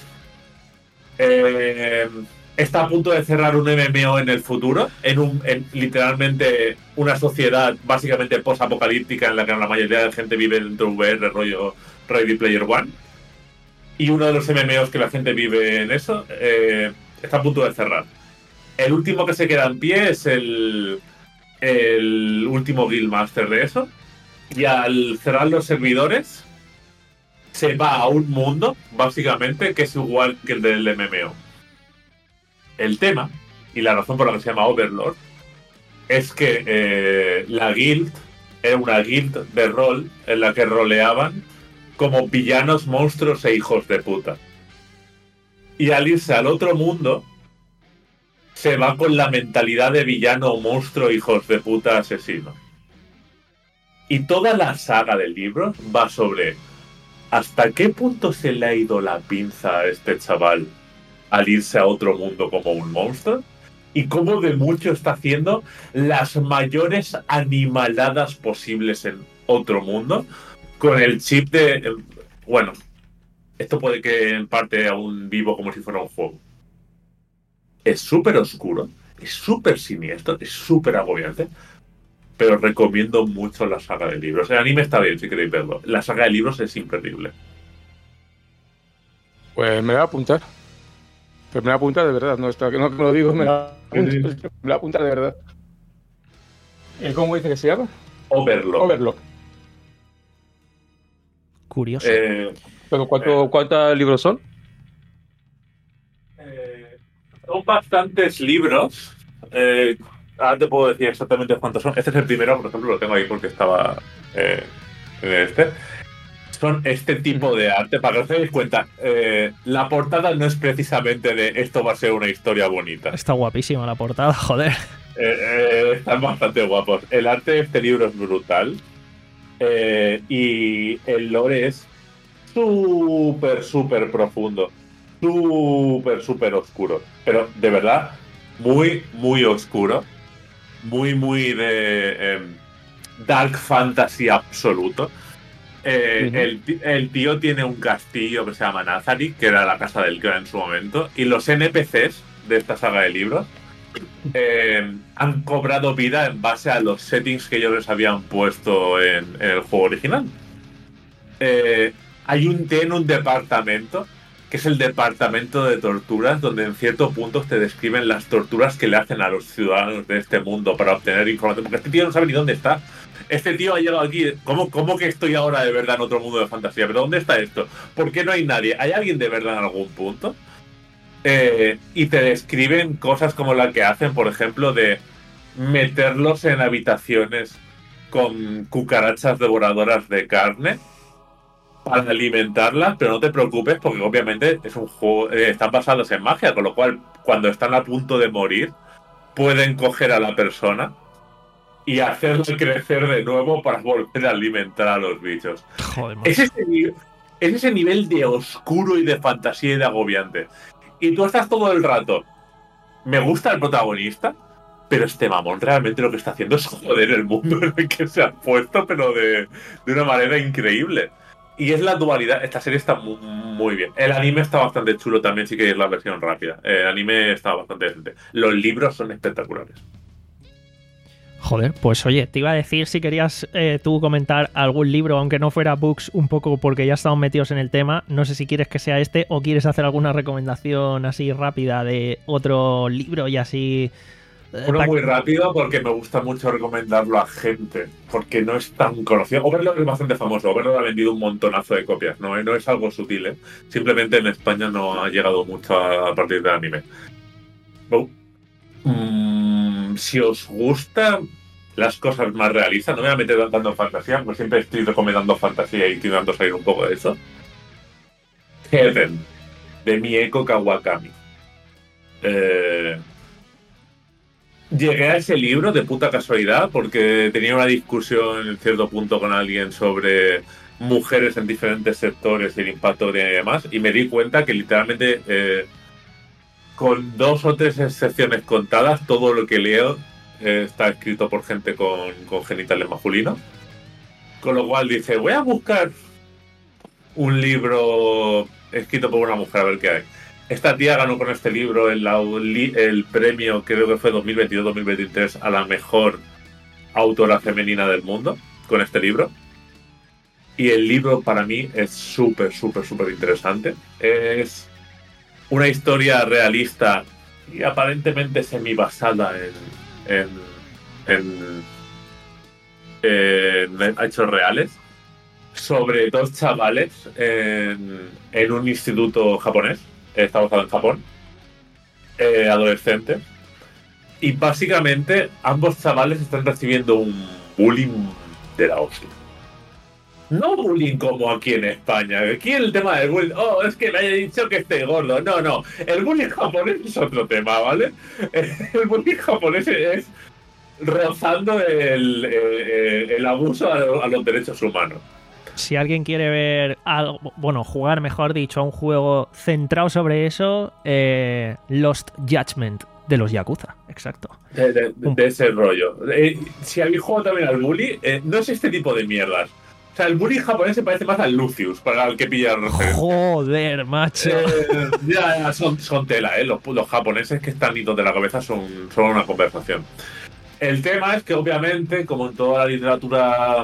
Eh, está a punto de cerrar un M M O en el futuro, en, un, en literalmente una sociedad básicamente post-apocalíptica en la que la mayoría de la gente vive dentro de V R, rollo Ready Player One. Y uno de los M M Os que la gente vive en eso eh, está a punto de cerrar. El último que se queda en pie es el... el último Guildmaster de eso, y al cerrar los servidores se va a un mundo básicamente que es igual que el del M M O. El tema y la razón por la que se llama Overlord es que eh, la guild era una guild de rol en la que roleaban como villanos, monstruos e hijos de puta, y al irse al otro mundo se va con la mentalidad de villano, monstruo, hijos de puta, asesino. Y toda la saga del libro va sobre hasta qué punto se le ha ido la pinza a este chaval al irse a otro mundo como un monstruo y cómo de mucho está haciendo las mayores animaladas posibles en otro mundo con el chip de... Bueno, esto puede que en parte aún vivo como si fuera un juego. Es súper oscuro, es súper siniestro, es súper agobiante, pero recomiendo mucho la saga de libros. El anime está bien, si queréis verlo. La saga de libros es imperdible. Pues me la voy a apuntar. Pero me la voy a apuntar de verdad, no, está, no me lo digo, me la, apunto, me la voy a apuntar de verdad. ¿Cómo dice que se llama? Overlord. Overlord. Curioso. Eh, ¿Pero cuánto, eh, cuántos libros son? Eh, son bastantes libros. Eh, ahora te puedo decir exactamente cuántos son. Este es el primero, por ejemplo, lo tengo ahí porque estaba eh, en este. Son este tipo de arte. Para que os deis cuenta, eh, la portada no es precisamente de esto va a ser una historia bonita. Está guapísima la portada, joder. Eh, eh, están bastante guapos. El arte de este libro es brutal. Eh, y el lore es súper, súper profundo. Súper, súper oscuro. Pero, de verdad, muy, muy oscuro. Muy, muy de eh, dark fantasy absoluto. Eh, uh-huh. el, el tío tiene un castillo que se llama Nazarick, que era la casa del clan en su momento. Y los N P Cs de esta saga de libros eh, han cobrado vida en base a los settings que ellos les habían puesto en, en el juego original. Eh, hay un, tiene un departamento que es el departamento de torturas, donde en ciertos puntos te describen las torturas que le hacen a los ciudadanos de este mundo para obtener información. Porque este tío no sabe ni dónde está. Este tío ha llegado aquí. ¿Cómo, cómo que estoy ahora de verdad en otro mundo de fantasía? ¿Pero dónde está esto? ¿Por qué no hay nadie? ¿Hay alguien de verdad en algún punto? Eh, y te describen cosas como la que hacen, por ejemplo, de meterlos en habitaciones con cucarachas devoradoras de carne para alimentarlas, pero no te preocupes porque obviamente es un juego, eh, están basados en magia, con lo cual cuando están a punto de morir pueden coger a la persona y hacerla crecer de nuevo para volver a alimentar a los bichos. Joder, es, ese nivel, es ese nivel de oscuro y de fantasía y de agobiante. Y tú estás todo el rato, me gusta el protagonista, Pero este mamón realmente lo que está haciendo es joder el mundo en el que se ha puesto, pero de, de una manera increíble. Y es la dualidad. Esta serie está muy, muy bien. El anime está bastante chulo también, si queréis la versión rápida. El anime está bastante decente. Los libros son espectaculares. Joder, pues oye, te iba a decir si querías eh, tú comentar algún libro, aunque no fuera books, un poco porque ya estamos metidos en el tema. No sé si quieres que sea este o quieres hacer alguna recomendación así rápida de otro libro y así... Uno muy rápido porque me gusta mucho recomendarlo a gente, porque no es tan conocido. Overlord es bastante famoso, Overlord ha vendido un montonazo de copias, no, no es algo sutil, ¿eh? Simplemente en España no ha llegado mucho a, a partir del anime. Oh. Mm, si os gustan las cosas más realistas, no me voy a meter tanto en fantasía, porque siempre estoy recomendando fantasía y intentando salir un poco de eso. Heaven, de Mieko Kawakami. Eh... Llegué a ese libro de puta casualidad porque tenía una discusión en cierto punto con alguien sobre mujeres en diferentes sectores y el impacto de demás, y me di cuenta que literalmente eh, con dos o tres excepciones contadas todo lo que leo eh, está escrito por gente con, con genitales masculinos, con lo cual dice, voy a buscar un libro escrito por una mujer a ver qué hay. Esta tía ganó con este libro el, el premio, creo que fue dos mil veintidós dos mil veintitrés, a la mejor autora femenina del mundo, con este libro. Y el libro para mí es súper, súper, súper interesante. Es una historia realista y aparentemente semi-basada en, en, en, en hechos reales, sobre dos chavales en, en un instituto japonés. Está basado en Japón, eh, adolescentes, y básicamente ambos chavales están recibiendo un bullying de la hostia. No bullying como aquí en España. Aquí el tema del bullying, oh, es que me haya dicho que estoy gordo. No, no, el bullying japonés es otro tema, ¿vale? El bullying japonés es rozando el, el, el abuso a, a los derechos humanos. Si alguien quiere ver algo, bueno, jugar, mejor dicho, a un juego centrado sobre eso, eh, Lost Judgment de los Yakuza, exacto. De, de, de ese rollo. Eh, si habéis jugado también al bully, eh, no es este tipo de mierdas. O sea, el bully japonés se parece más al Lucius, para el que pilla el referente. Joder, macho. Eh, ya, ya, son, son tela, ¿eh? Los, los japoneses que están nitos de la cabeza son, son una conversación. El tema es que, obviamente, como en toda la literatura...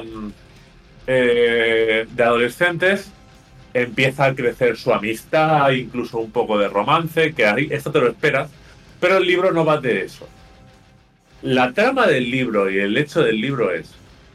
Eh, de adolescentes, empieza a crecer su amistad, incluso un poco de romance, que ahí, esto te lo esperas, pero el libro no va de eso. La trama del libro y el hecho del libro es: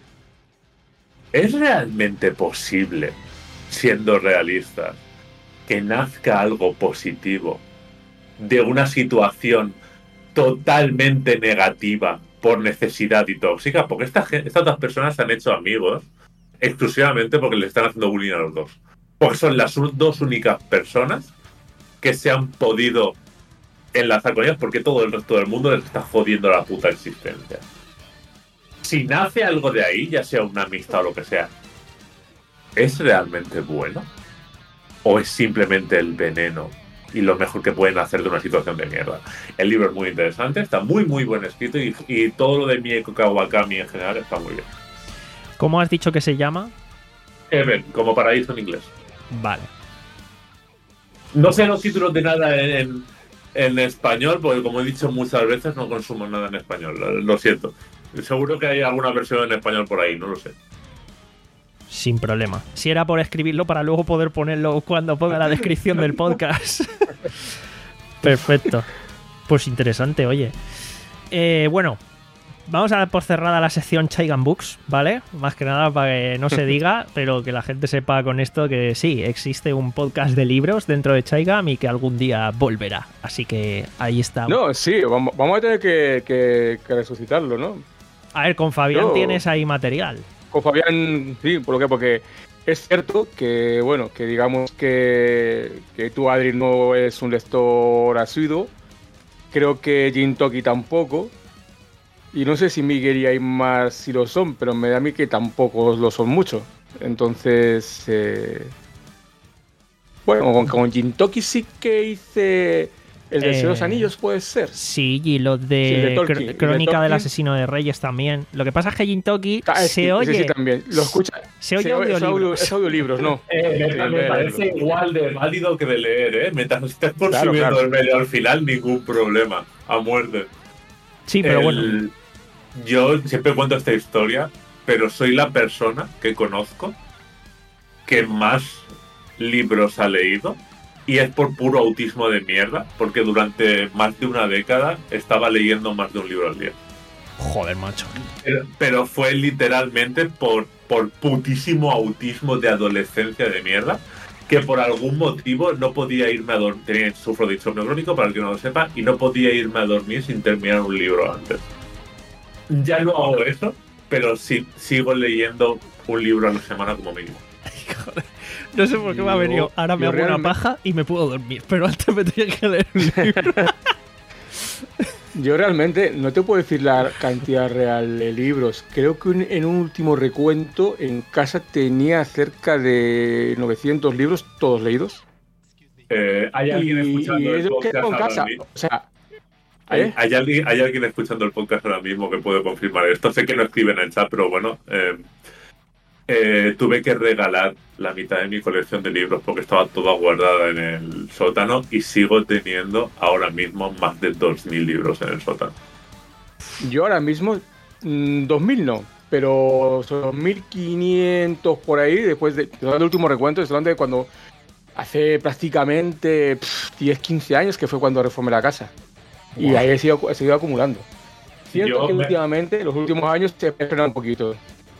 ¿es realmente posible, siendo realistas, que nazca algo positivo de una situación totalmente negativa por necesidad y tóxica? Porque esta, estas dos personas se han hecho amigos exclusivamente porque le están haciendo bullying a los dos. Porque son las dos únicas personas que se han podido enlazar con ellas, porque todo el resto del mundo les está jodiendo la puta existencia. Si nace algo de ahí, ya sea una amistad o lo que sea, ¿es realmente bueno? ¿O es simplemente el veneno y lo mejor que pueden hacer de una situación de mierda? El libro es muy interesante, está muy muy buen escrito, y, y todo lo de Mieko Kawakami en general está muy bien. ¿Cómo has dicho que se llama? Heaven, como paraíso en inglés. Vale. No sé los títulos de nada en, en, en español, porque como he dicho muchas veces, no consumo nada en español. Lo, lo siento. Seguro que hay alguna versión en español por ahí, no lo sé. Sin problema. Si era por escribirlo para luego poder ponerlo cuando ponga la descripción del podcast. Perfecto. Pues interesante, oye. Eh, bueno, vamos a dar por cerrada la sección Chaigan Books, ¿vale? Más que nada para que no se diga, pero que la gente sepa con esto que sí, existe un podcast de libros dentro de Chaigam y que algún día volverá. Así que ahí está. No, sí, vamos, vamos a tener que, que, que resucitarlo, ¿no? A ver, con Fabián Yo... tienes ahí material. Con Fabián, sí, ¿por qué? Porque es cierto que, bueno, que digamos que, que tú, Adri, no es un lector asiduo. Creo que Jintoki tampoco. Y no sé si Miguel y hay más si lo son, pero me da a mí que tampoco lo son mucho. Entonces, eh... bueno, con, con Jintoki sí que hice El de Eh, los Anillos puede ser. Sí, y lo Sí, de, el de Tolkien, Cr- el de Crónica del Tolkien. Asesino de Reyes también. Lo que pasa es que Jintoki Ah, se sí, ese oye. sí también. Lo escucha. Se oye es, audio, audiolibros. es audiolibros, ¿no? Eh, me, Sí, me de parece leerlo. igual de válido que de leer, ¿eh? Mientras estés consumiendo Claro, claro. el medio al final, ningún problema. A muerte. Sí, pero El- bueno. Yo siempre cuento esta historia, pero soy la persona que conozco que más libros ha leído. Y es por puro autismo de mierda, porque durante más de una década estaba leyendo más de un libro al día. Joder, macho. Pero, pero fue literalmente por, por putísimo autismo de adolescencia de mierda, que por algún motivo no podía irme a dormir. Sufro de insomnio crónico, para el que no lo sepa, y no podía irme a dormir sin terminar un libro antes. Ya no hago eso, pero sí sigo leyendo un libro a la semana como mínimo. Joder. No sé por qué me ha Yo- venido. Ahora me yo hago una realmente- paja y me puedo dormir. Pero antes me tenía que leer un libro. Yo realmente no te puedo decir la cantidad real de libros. Creo que un- en un último recuento en casa tenía cerca de novecientos libros, todos leídos. Eh, ¿Hay alguien Y, escuchando y el eso podcast quedó en ahora casa. mismo? O sea, ¿Hay, ¿eh? hay alguien, ¿Hay alguien escuchando el podcast ahora mismo que puede confirmar esto? Sé que no escribe en el chat, pero bueno, eh, eh, tuve que regalar la mitad de mi colección de libros porque estaba toda guardada en el sótano y sigo teniendo ahora mismo más de dos mil libros en el sótano. Yo ahora mismo, mm, dos mil no, pero son dos mil quinientos por ahí, después de, del último recuento, estoy hablando de cuando hace prácticamente pff, diez, quince años que fue cuando reformé la casa. Y Wow. ahí he seguido, he seguido acumulando. Cierto Yo que me- últimamente, los últimos años, se me ha frenado un poquito.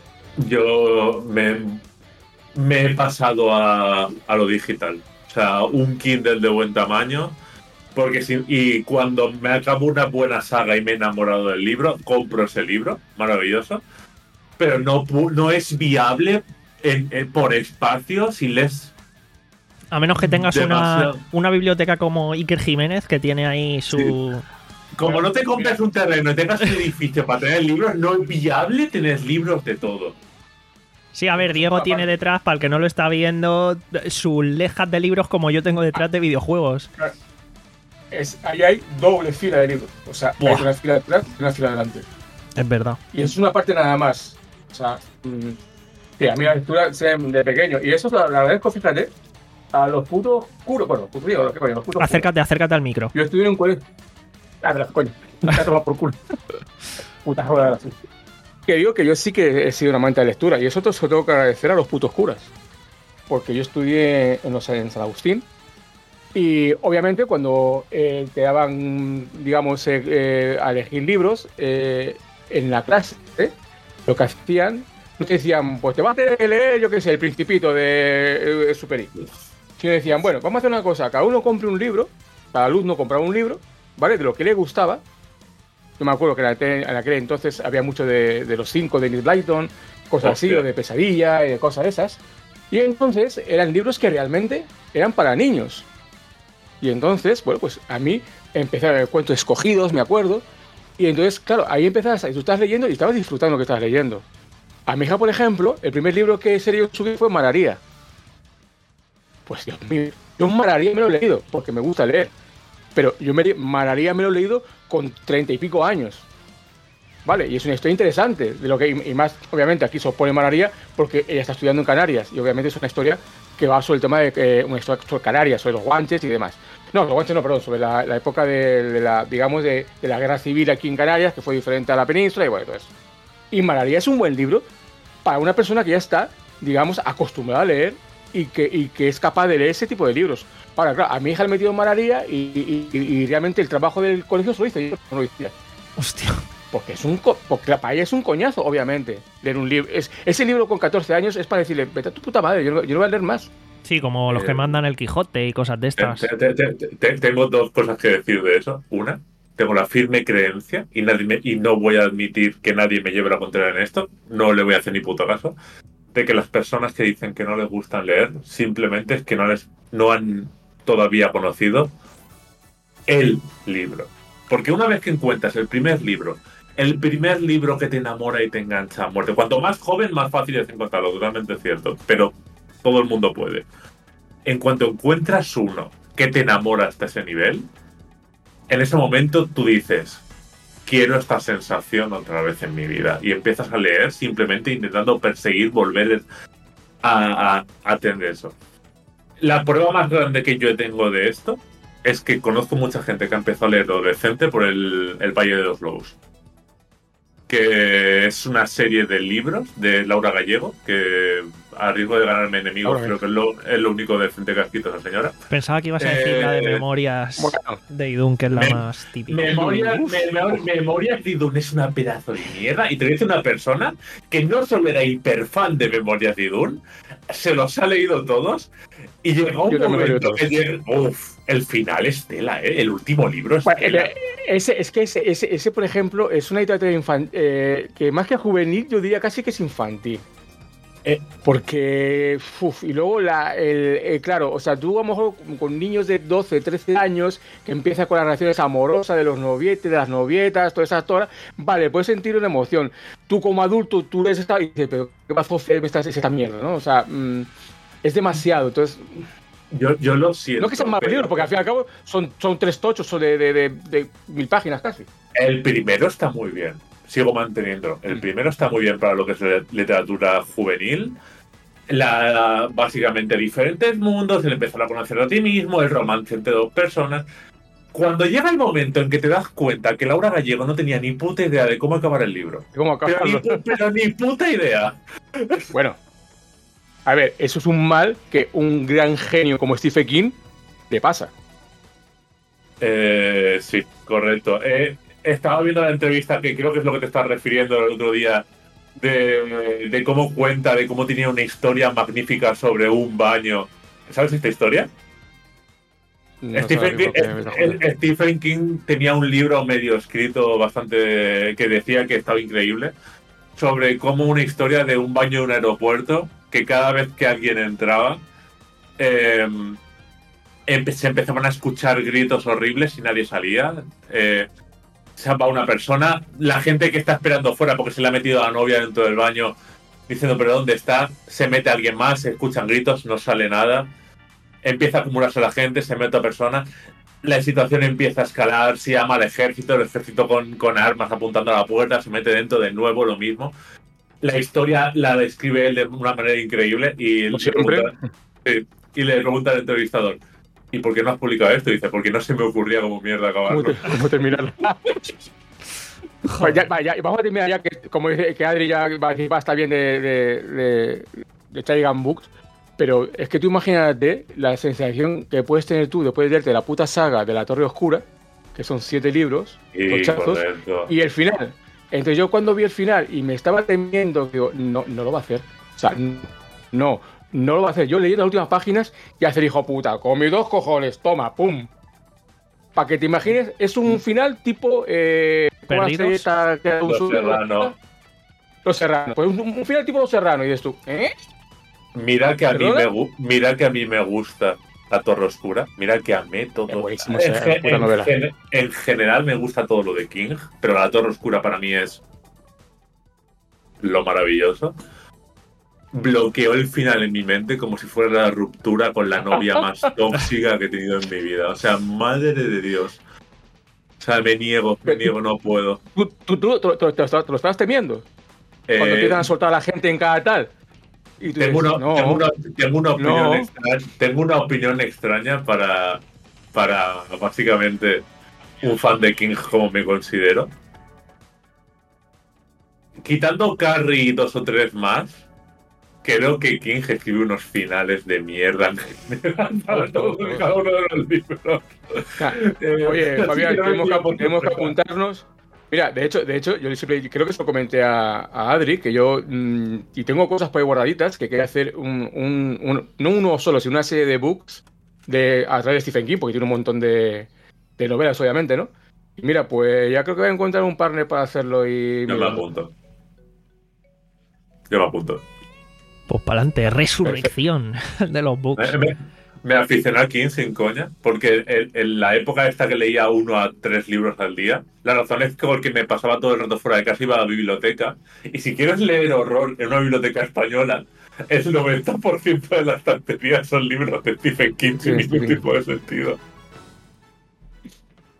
Yo me, me he pasado a, a lo digital. O sea, un Kindle de buen tamaño. Porque si, y cuando me acabo una buena saga y me he enamorado del libro, compro ese libro. Maravilloso. Pero no, pu- no es viable en- en- por espacio si lees. A menos que tengas una, Demasiado. una biblioteca como Iker Jiménez, que tiene ahí su. Como no te compres un terreno y tengas un edificio para tener libros, no es viable tener libros de todo. Sí, a ver, Diego tiene detrás, para el que no lo está viendo, sus lejas de libros como yo tengo detrás de videojuegos. Es, ahí hay doble fila de libros. O sea, Buah. hay una fila detrás y una fila delante. Es verdad. Y eso es una parte nada más. O sea, mm, sí, a mí la lectura se de pequeño. Y eso la, la agradezco, fíjate, a los putos curos. Bueno, pues digo, ¿qué coño? Los putos curos. Acércate, acércate al micro. Yo estuve en un colegio. Ah, pero, coño. Me ha tomado por culo. Puta joder, así. Que digo que yo sí que he sido un amante de lectura. Y eso se lo tengo que agradecer a los putos curas. Porque yo estudié en, los, en San Agustín. Y obviamente cuando eh, te daban, digamos, eh, eh, a elegir libros eh, en la clase, ¿eh? Lo que hacían, no te decían, pues te vas a tener que leer, yo qué sé, El Principito de eh, Superi. Sino decían, bueno, vamos a hacer una cosa, cada uno compre un libro, cada alumno compraba un libro, ¿vale? De lo que le gustaba. Yo me acuerdo que en aquel entonces había mucho de, de los cinco de Enid Blyton, cosas así, Hostia. o de Pesadilla, y de cosas esas. Y entonces eran libros que realmente eran para niños. Y entonces, bueno, pues a mí empecé a ver cuentos escogidos, me acuerdo. Y entonces, claro, ahí empezabas, y tú estás leyendo y estabas disfrutando lo que estabas leyendo. A mi hija, por ejemplo, el primer libro que se yo subí fue Mararía. Pues Dios mío, yo Mararía me lo he leído, porque me gusta leer. Pero yo me, Mararía me lo he leído con treinta y pico años. Vale, y es una historia interesante, de lo que, y más, obviamente, aquí se os pone Mararía porque ella está estudiando en Canarias, y obviamente es una historia que va sobre el tema de eh, una historia sobre Canarias, sobre los guanches y demás. No, los guanches no, perdón, sobre la, la época de, de la, digamos, de, de la guerra civil aquí en Canarias, que fue diferente a la península, y bueno, todo eso. Y Mararía es un buen libro para una persona que ya está, digamos, acostumbrada a leer y que, y que es capaz de leer ese tipo de libros. Ahora, claro, a mi hija le he metido en Mararía y, y, y, y realmente el trabajo del colegio se lo hice yo, no lo hice. Hostia. Porque es un co porque para ella es un coñazo, obviamente, leer un libro. Es, ese libro con catorce años es para decirle, vete a tu puta madre, yo no, yo no voy a leer más. Sí, como los que Eh, mandan el Quijote y cosas de estas. Te- te- te- te- te- tengo dos cosas que decir de eso. Una, tengo la firme creencia y, nadie me- y no voy a admitir que nadie me lleve la contraria en esto. No le voy a hacer ni puto caso. De que las personas que dicen que no les gustan leer simplemente es que no les no han todavía conocido el libro. Porque una vez que encuentras el primer libro, el primer libro que te enamora y te engancha a muerte, cuanto más joven, más fácil es encontrarlo, totalmente cierto. Pero todo el mundo puede. En cuanto encuentras uno que te enamora hasta ese nivel, en ese momento tú dices, quiero esta sensación otra vez en mi vida. Y empiezas a leer simplemente intentando perseguir, volver a, a, a tener eso. La prueba más grande que yo tengo de esto es que conozco mucha gente que ha empezado a leer adolescente por el, el Valle de los Lobos, que es una serie de libros de Laura Gallego, que a riesgo de ganarme enemigos, Laura. creo que es lo, es lo único decente que ha escrito esa señora. Pensaba que ibas a decir la de Eh, Memorias bueno. de Idun, que es la Me- más típica. Memoria, me- me- Memorias de Idun es una pedazo de mierda. Y te dice una persona que no solo era hiperfan de Memorias de Idun, se los ha leído todos. Y llegó un Yo también me lo he momento leído que llega, uf, el final es tela, ¿eh? El último libro es Bueno, tela. el- ese, es que ese, ese, ese, por ejemplo, es una literatura infantil, eh, que más que juvenil, yo diría casi que es infantil. Eh, porque, uf, y luego, la, el, eh, claro, o sea, tú a lo mejor con niños de doce, trece años, que empiezan con las relaciones amorosas de los novietes, de las novietas, todas esas horas, vale, puedes sentir una emoción. Tú como adulto, tú lees esta y dices, pero ¿qué pasó me estás esta mierda, no? O sea, mm, es demasiado, entonces... Yo, yo lo siento. No que sean malos pero libros, porque al fin y al cabo son, son tres tochos son de, de, de, de mil páginas casi. El primero está muy bien. Sigo manteniendo. El primero está muy bien para lo que es la literatura juvenil. La, básicamente diferentes mundos, el empezar a conocer a ti mismo, el romance entre dos personas. Cuando llega el momento en que te das cuenta que Laura Gallego no tenía ni puta idea de cómo acabar el libro. ¿Cómo Pero ni, acabarlo? pu- pero ni puta idea. Bueno, a ver, eso es un mal que un gran genio como Stephen King le pasa. Eh, sí, correcto. Eh, estaba viendo la entrevista, que creo que es lo que te estás refiriendo el otro día, de, de cómo cuenta, de cómo tenía una historia magnífica sobre un baño. ¿Sabes esta historia? No Stephen, sé King, por qué me está eh, jodiendo. eh, Stephen King tenía un libro medio escrito bastante que decía que estaba increíble sobre cómo una historia de un baño en un aeropuerto, que cada vez que alguien entraba eh, empe- se empezaban a escuchar gritos horribles y nadie salía. Eh, se va una persona, la gente que está esperando fuera porque se le ha metido a la novia dentro del baño diciendo pero ¿dónde está? Se mete alguien más, se escuchan gritos, no sale nada. Empieza a acumularse la gente, se mete otra persona, la situación empieza a escalar, se llama al ejército, el ejército con, con armas apuntando a la puerta, se mete dentro de nuevo, lo mismo. La historia la describe él de una manera increíble y, Como le siempre. pregunta, sí, y le pregunta al entrevistador, ¿y por qué no has publicado esto? Y dice, porque no se me ocurría como mierda ¿Cómo, acabarlo. te- cómo terminarlo? Pues ya, va, ya, vamos a terminar ya, que como dice que Adri ya va a decir, va a estar bien de, de, de, de Chaigan Books, pero es que tú imagínate la sensación que puedes tener tú después de leerte la puta saga de la Torre Oscura, que son siete libros, Y tochazos, correcto. y el final. Entonces yo cuando vi el final y me estaba temiendo, digo, no, no lo va a hacer. O sea, no, no lo va a hacer. Yo leí las últimas páginas y hacer hijo puta, con mis dos cojones, toma, pum. Para que te imagines, es un final tipo... Eh, ¿cómo ¿Perdidos? la serie esta que era un Los sub- Serrano. Los Serrano. Pues un, un final tipo Los Serrano, y dices tú, ¿eh? Mira que a mí ¿Perdona? me gu- mira que a mí me gusta La Torre Oscura. Mira que amé todo. Es buenísimo en, esa ge- puta en novela. gen- en general me gusta todo lo de King, pero La Torre Oscura para mí es lo maravilloso. Bloqueó el final en mi mente como si fuera la ruptura con la novia más tóxica que he tenido en mi vida. O sea, madre de Dios. O sea, me niego, me niego, no puedo. ¿Tú, tú, tú, tú- tú- te, te lo estabas temiendo? Cuando Eh, empiezan a soltar a la gente en cada tal. Y tú Tengo dices, una, no, tengo una, tengo una opinión No. extraña, tengo una opinión extraña para, para básicamente un fan de King como me considero. Quitando Carrie y dos o tres más, creo que King escribe unos finales de mierda en general para todos, cada uno de los libros. Ah, Eh, Oye, así Fabián, que no tenemos me que, digas tenemos que por qué. apuntarnos. Mira, de hecho, de hecho, yo siempre creo que se lo comenté a, a Adri, que yo mm, y tengo cosas por ahí guardaditas, que quería hacer un, un- un- no uno solo, sino una serie de books de, a través de Stephen King, porque tiene un montón de, de novelas, obviamente, ¿no? Y mira, pues ya creo que voy a encontrar un partner para hacerlo y... Yo me apunto. Yo me apunto. Pues para adelante, resurrección de los books. Me, me- me aficioné a King sin coña, porque en, en la época esta que leía uno a tres libros al día, la razón es que porque me pasaba todo el rato fuera de casa, iba a la biblioteca, y si quieres leer horror en una biblioteca española, el noventa por ciento de las estanterías son libros de Stephen King sin Sí, ningún Stephen tipo de sentido.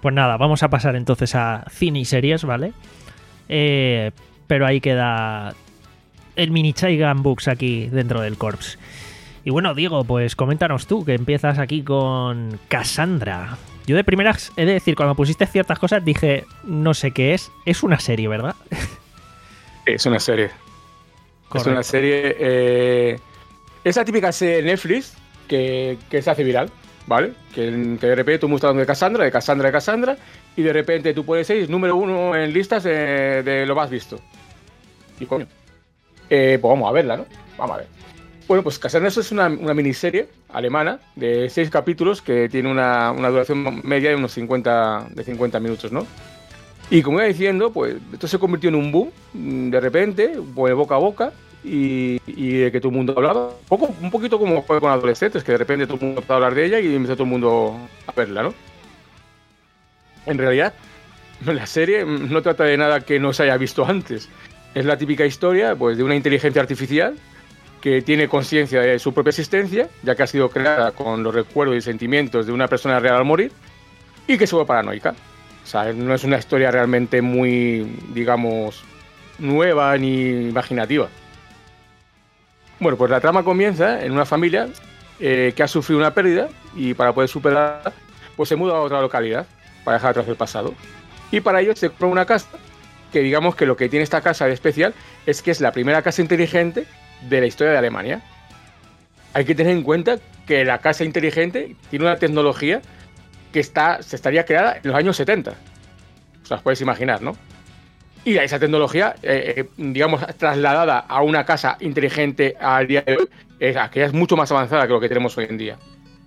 Pues nada, vamos a pasar entonces a cine y series, ¿vale? Eh, pero ahí queda el mini Chaigan Books aquí dentro del Corps. Y bueno, Diego, pues coméntanos tú, que empiezas aquí con Cassandra. Yo de primeras he de decir, cuando pusiste ciertas cosas dije, no sé qué es, es una serie, ¿verdad? Es una serie. Correcto. Es una serie... Eh, es la típica serie de Netflix que, que se hace viral, ¿vale? Que, que de repente tú estás hablando de Cassandra, de Cassandra, de Cassandra, y de repente tú puedes ser número uno en listas de, de lo más visto. Y coño, eh, pues vamos a verla, ¿no? Vamos a ver. Bueno, pues Cassandra es una, una miniserie alemana de seis capítulos que tiene una, una duración media de unos cincuenta, de cincuenta minutos, ¿no? Y como iba diciendo, pues esto se convirtió en un boom de repente, pues boca a boca, y, y de que todo el mundo hablaba. Un, poco, un poquito como fue con adolescentes, que de repente todo el mundo empezó a hablar de ella y empezó todo el mundo a verla, ¿no? En realidad, la serie no trata de nada que no se haya visto antes. Es la típica historia, pues, de una inteligencia artificial que tiene conciencia de su propia existencia, ya que ha sido creada con los recuerdos y sentimientos de una persona real al morir, y que se vuelve paranoica. O sea, no es una historia realmente muy, digamos, nueva ni imaginativa. Bueno, pues la trama comienza en una familia eh, que ha sufrido una pérdida y para poder superarla, pues se muda a otra localidad para dejar atrás el pasado. Y para ello se compra una casa que, digamos que lo que tiene esta casa de especial es que es la primera casa inteligente de la historia de Alemania. Hay que tener en cuenta que la casa inteligente tiene una tecnología que está, se estaría creada en los años setenta. O sea, os podéis imaginar, ¿no? Y esa tecnología, eh, eh, digamos, trasladada a una casa inteligente al día de hoy, es, aquella es mucho más avanzada que lo que tenemos hoy en día.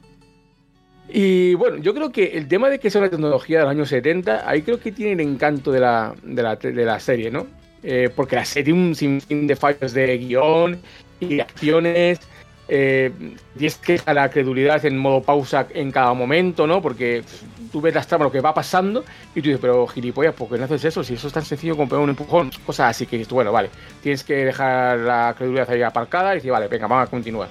Y bueno, yo creo que el tema de que sea una tecnología de los años setenta, ahí creo que tiene el encanto de la, de la, de la serie, ¿no? Eh, porque la serie tiene un sinfín de fallos de guión y acciones. Eh, tienes que dejar la credulidad en modo pausa en cada momento, ¿no? Porque tú ves las tramas, lo que va pasando, y tú dices, pero gilipollas, ¿por qué no haces eso? Si eso es tan sencillo como pegar un empujón, cosas así que dices, bueno, vale, tienes que dejar la credulidad ahí aparcada y decir, vale, venga, vamos a continuar.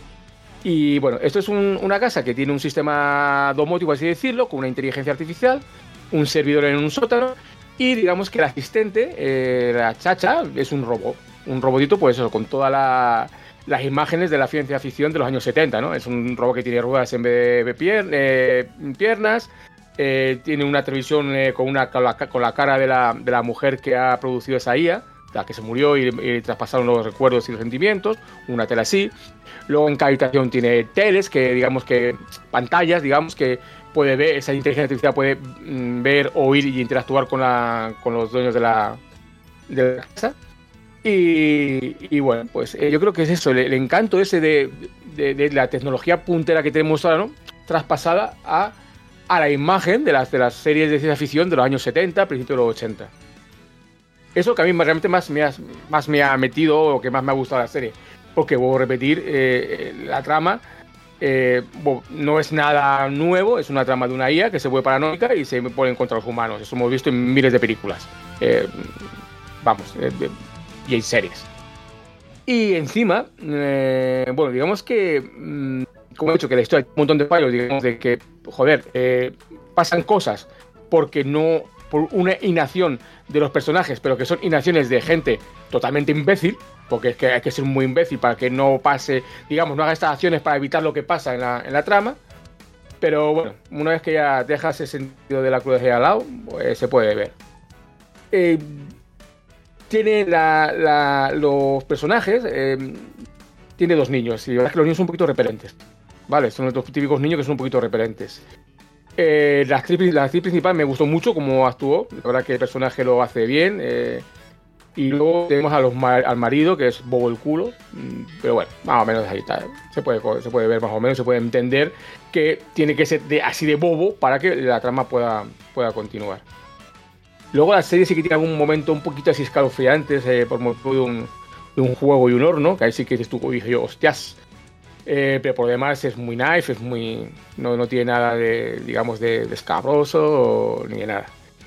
Y bueno, esto es un, una casa que tiene un sistema domótico, así decirlo, con una inteligencia artificial, un servidor en un sótano, y digamos que el asistente, eh, la chacha, es un robot, un robotito, pues eso, con toda la... las imágenes de la ciencia ficción de los años setenta, ¿no? Es un robot que tiene ruedas en vez de pier eh, piernas, eh, tiene una televisión eh, con, una, con, la, con la cara de la, de la mujer que ha producido esa I A, la que se murió y, y traspasaron los recuerdos y los sentimientos, una tela así. Luego en cada habitación tiene teles, que digamos que pantallas, digamos que puede ver, esa inteligencia artificial puede mm, ver, oír y interactuar con, la, con los dueños de la, de la casa. Y, y bueno, pues eh, yo creo que es eso, el, el encanto ese de, de, de la tecnología puntera que tenemos ahora, ¿no? Traspasada a, a la imagen de las, de las series de ciencia ficción de los años setenta, principios de los ochenta. Eso que a mí realmente más me ha, más me ha metido, o que más me ha gustado la serie. Porque, vuelvo a repetir, eh, la trama eh, bueno, no es nada nuevo, es una trama de una I A que se vuelve paranoica y se pone contra los humanos. Eso hemos visto en miles de películas. Eh, vamos, eh, y en series. Y encima, eh, bueno, digamos que, mmm, como he dicho, que la historia hay un montón de fallos, digamos, de que, joder, eh, pasan cosas porque no, por una inacción de los personajes, pero que son inacciones de gente totalmente imbécil, porque es que hay que ser muy imbécil para que no pase, digamos, no haga estas acciones para evitar lo que pasa en la, en la trama. Pero bueno, una vez que ya dejas ese sentido de la crudeza al lado, pues se puede ver. Eh, Tiene la, la, los personajes, eh, tiene dos niños, y la verdad es que los niños son un poquito repelentes, ¿vale? Son los típicos niños que son un poquito repelentes. Eh, la, actriz, la actriz principal me gustó mucho cómo actuó, la verdad que el personaje lo hace bien. Eh, y luego tenemos a los, al marido, que es bobo el culo, pero bueno, más o menos ahí está. Se puede, se puede ver más o menos, se puede entender que tiene que ser de, así de bobo para que la trama pueda, pueda continuar. Luego la serie sí que tiene algún momento un poquito así escalofriantes, eh, por motivo de un, de un juego y un horno, que ahí sí que dices tú, dije yo, hostias. Eh, pero por lo demás es muy nice, es muy, no, no tiene nada de, digamos, de, de escabroso o, ni de nada.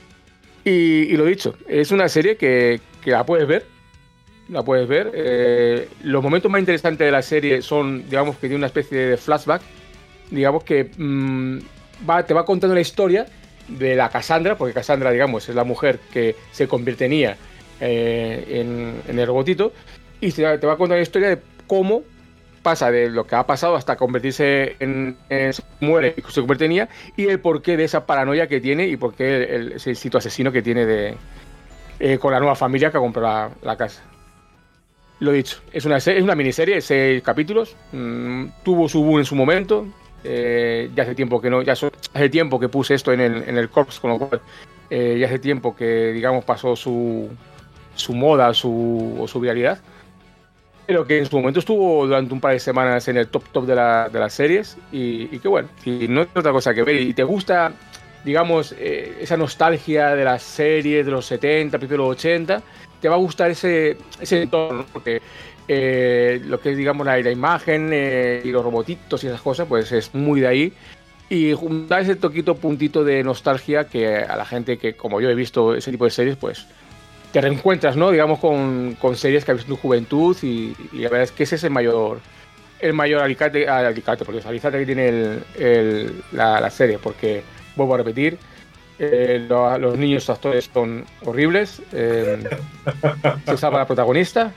Y, y lo dicho, es una serie que, que la puedes ver, la puedes ver. Eh, los momentos más interesantes de la serie son, digamos, que tiene una especie de flashback, digamos que mmm, va, te va contando la historia de la Cassandra, porque Cassandra, digamos, es la mujer que se convertiría eh, en, en el robotito, y te, te va a contar la historia de cómo pasa de lo que ha pasado hasta convertirse en, en se muere y se convertiría, y el porqué de esa paranoia que tiene y por qué el, el, ese instinto asesino que tiene de eh, con la nueva familia que ha comprado la, la casa. Lo dicho, es una, es una miniserie, seis capítulos, mmm, tuvo su boom en su momento, eh, ya hace tiempo que no, ya so, hace tiempo que puse esto en el, en el Corps, con lo cual eh, ya hace tiempo que, digamos, pasó su, su moda su, o su viralidad. Pero que en su momento estuvo durante un par de semanas en el top top de, la, de las series y, y que bueno, si no hay otra cosa que ver y te gusta, digamos, eh, esa nostalgia de las series de los setenta, principios de los ochenta, te va a gustar ese, ese entorno, ¿no? Porque eh, lo que es, digamos, la, la imagen eh, y los robotitos y esas cosas, pues es muy de ahí. Y juntar ese toquito, puntito de nostalgia que a la gente que, como yo he visto ese tipo de series, pues te reencuentras, ¿no? Digamos, con, con series que has visto en tu juventud y, y la verdad es que ese es el mayor el mayor alicate, alicate porque es alicate que tiene el, el, la, la serie, porque, vuelvo a repetir, eh, lo, los niños actores son horribles, eh, se salva la protagonista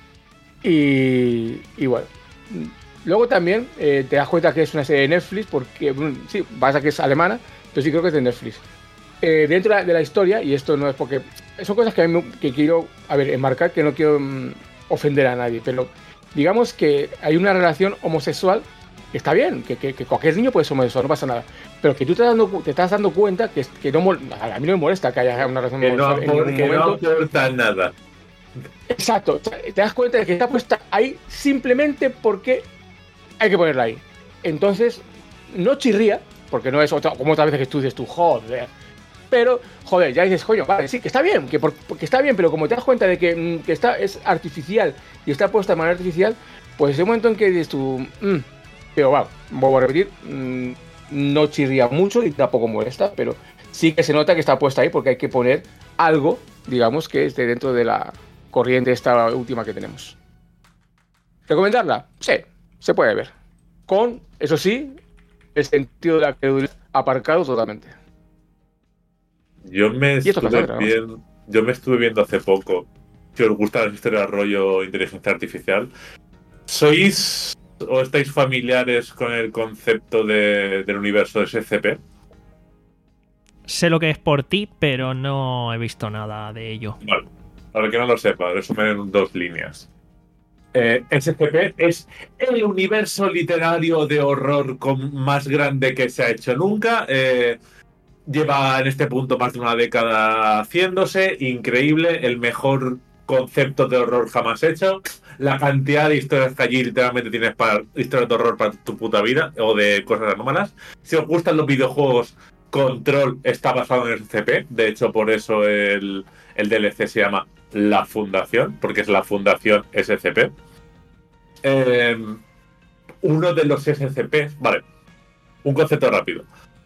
y, y bueno, luego también eh, te das cuenta que es una serie de Netflix, porque, sí, pasa que es alemana, pero sí creo que es de Netflix. Eh, dentro de la, de la historia, y esto no es porque son cosas que, a mí me, que quiero, a ver, enmarcar, que no quiero um, ofender a nadie, pero digamos que hay una relación homosexual que está bien, que, que, que cualquier niño puede ser homosexual, no pasa nada, pero que tú te, dando, te estás dando cuenta que, que no, a mí no me molesta que haya una relación que homosexual no, en ningún que momento. no aporta nada. Exacto, te das cuenta de que está puesta ahí simplemente porque hay que ponerla ahí. Entonces, no chirría, porque no es otra, como otras veces que tú dices tú, joder. Pero, joder, ya dices, coño, vale, sí, que está bien, que, por, que está bien, pero como te das cuenta de que, que está, es artificial y está puesta de manera artificial, pues ese momento en que dices tú, mmm, pero va, vuelvo a repetir, mmm, no chirría mucho y tampoco molesta, pero sí que se nota que está puesta ahí porque hay que poner algo, digamos, que esté dentro de la corriente esta última que tenemos. ¿Recomendarla? Sí, se puede ver. Con, eso sí, el sentido de la credulidad aparcado totalmente. Yo me, estuve otra, bien, yo me estuve viendo hace poco, si os gustan las historias rollo inteligencia artificial, ¿sois o estáis familiares con el concepto de, del universo S C P? Sé lo que es por ti, pero no he visto nada de ello. Vale, para el que no lo sepa, resumen en dos líneas. Eh, S C P es el universo literario de horror con, más grande que se ha hecho nunca. Eh, Lleva en este punto más de una década haciéndose, increíble, el mejor concepto de horror jamás hecho. La cantidad de historias que allí literalmente tienes para historias de horror para tu puta vida o de cosas anómalas. Si os gustan los videojuegos, Control está basado en S C P. De hecho, por eso el, el D L C se llama La Fundación, porque es la Fundación S C P. Eh, uno de los S C P, vale, un concepto rápido.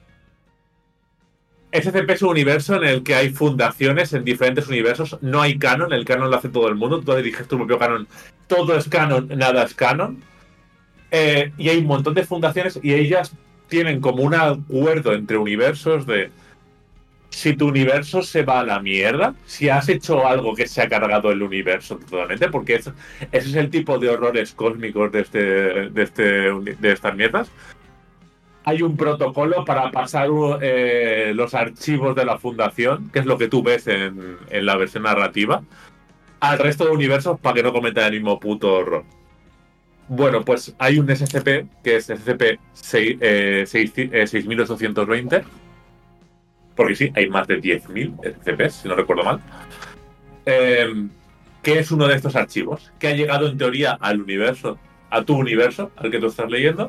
S C P es un universo en el que hay fundaciones en diferentes universos. No hay canon, el canon lo hace todo el mundo. Tú eliges tu propio canon. Todo es canon, nada es canon. Eh, y hay un montón de fundaciones y ellas tienen como un acuerdo entre universos de si tu universo se va a la mierda, si has hecho algo que se ha cargado el universo totalmente, porque es, ese es el tipo de horrores cósmicos de, este, de, este, de estas mierdas. Hay un protocolo para pasar eh, los archivos de la fundación, que es lo que tú ves en, en la versión narrativa, al resto de universos para que no cometan el mismo puto horror. Bueno, pues hay un S C P, que es S C P seis mil ochocientos veinte, porque sí, hay más de diez mil S C Ps, si no recuerdo mal, eh, que es uno de estos archivos, que ha llegado en teoría al universo, a tu universo, al que tú estás leyendo.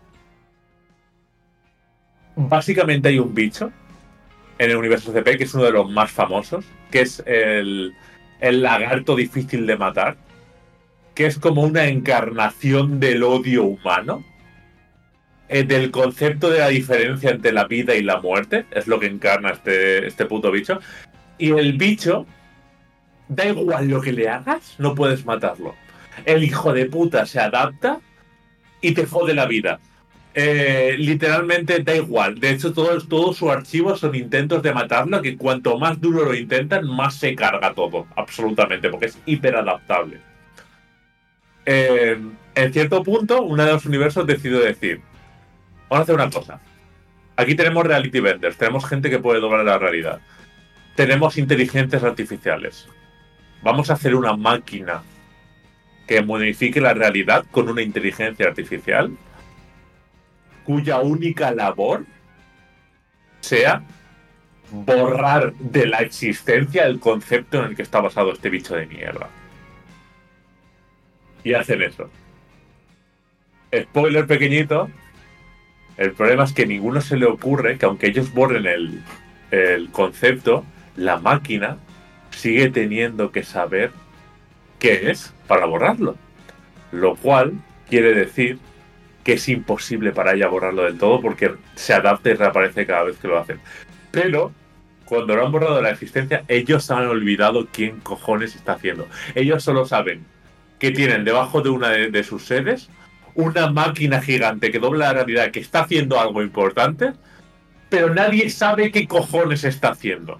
Básicamente hay un bicho en el universo S C P que es uno de los más famosos, que es el, el lagarto difícil de matar, que es como una encarnación del odio humano, eh, del concepto de la diferencia entre la vida y la muerte, es lo que encarna este, este puto bicho. Y el bicho, da igual lo que le hagas, no puedes matarlo. El hijo de puta se adapta y te jode la vida. Eh, literalmente da igual. De hecho, todos todo su archivo son intentos de matarlo, que cuanto más duro lo intentan, más se carga todo. Absolutamente, porque es hiperadaptable. Eh, en cierto punto, uno de los universos decidió decir: vamos a hacer una cosa. Aquí tenemos reality vendors, tenemos gente que puede doblar la realidad. Tenemos inteligencias artificiales. Vamos a hacer una máquina que modifique la realidad con una inteligencia artificial cuya única labor sea borrar de la existencia el concepto en el que está basado este bicho de mierda. Y hacen eso. Spoiler pequeñito. El problema es que a ninguno se le ocurre que aunque ellos borren el, el concepto, la máquina sigue teniendo que saber qué es para borrarlo. Lo cual quiere decir que es imposible para ella borrarlo del todo porque se adapta y reaparece cada vez que lo hacen. Pero cuando lo han borrado de la existencia, ellos han olvidado quién cojones está haciendo. Ellos solo saben que tienen debajo de una de, de sus sedes una máquina gigante que dobla la realidad, que está haciendo algo importante, pero nadie sabe qué cojones está haciendo.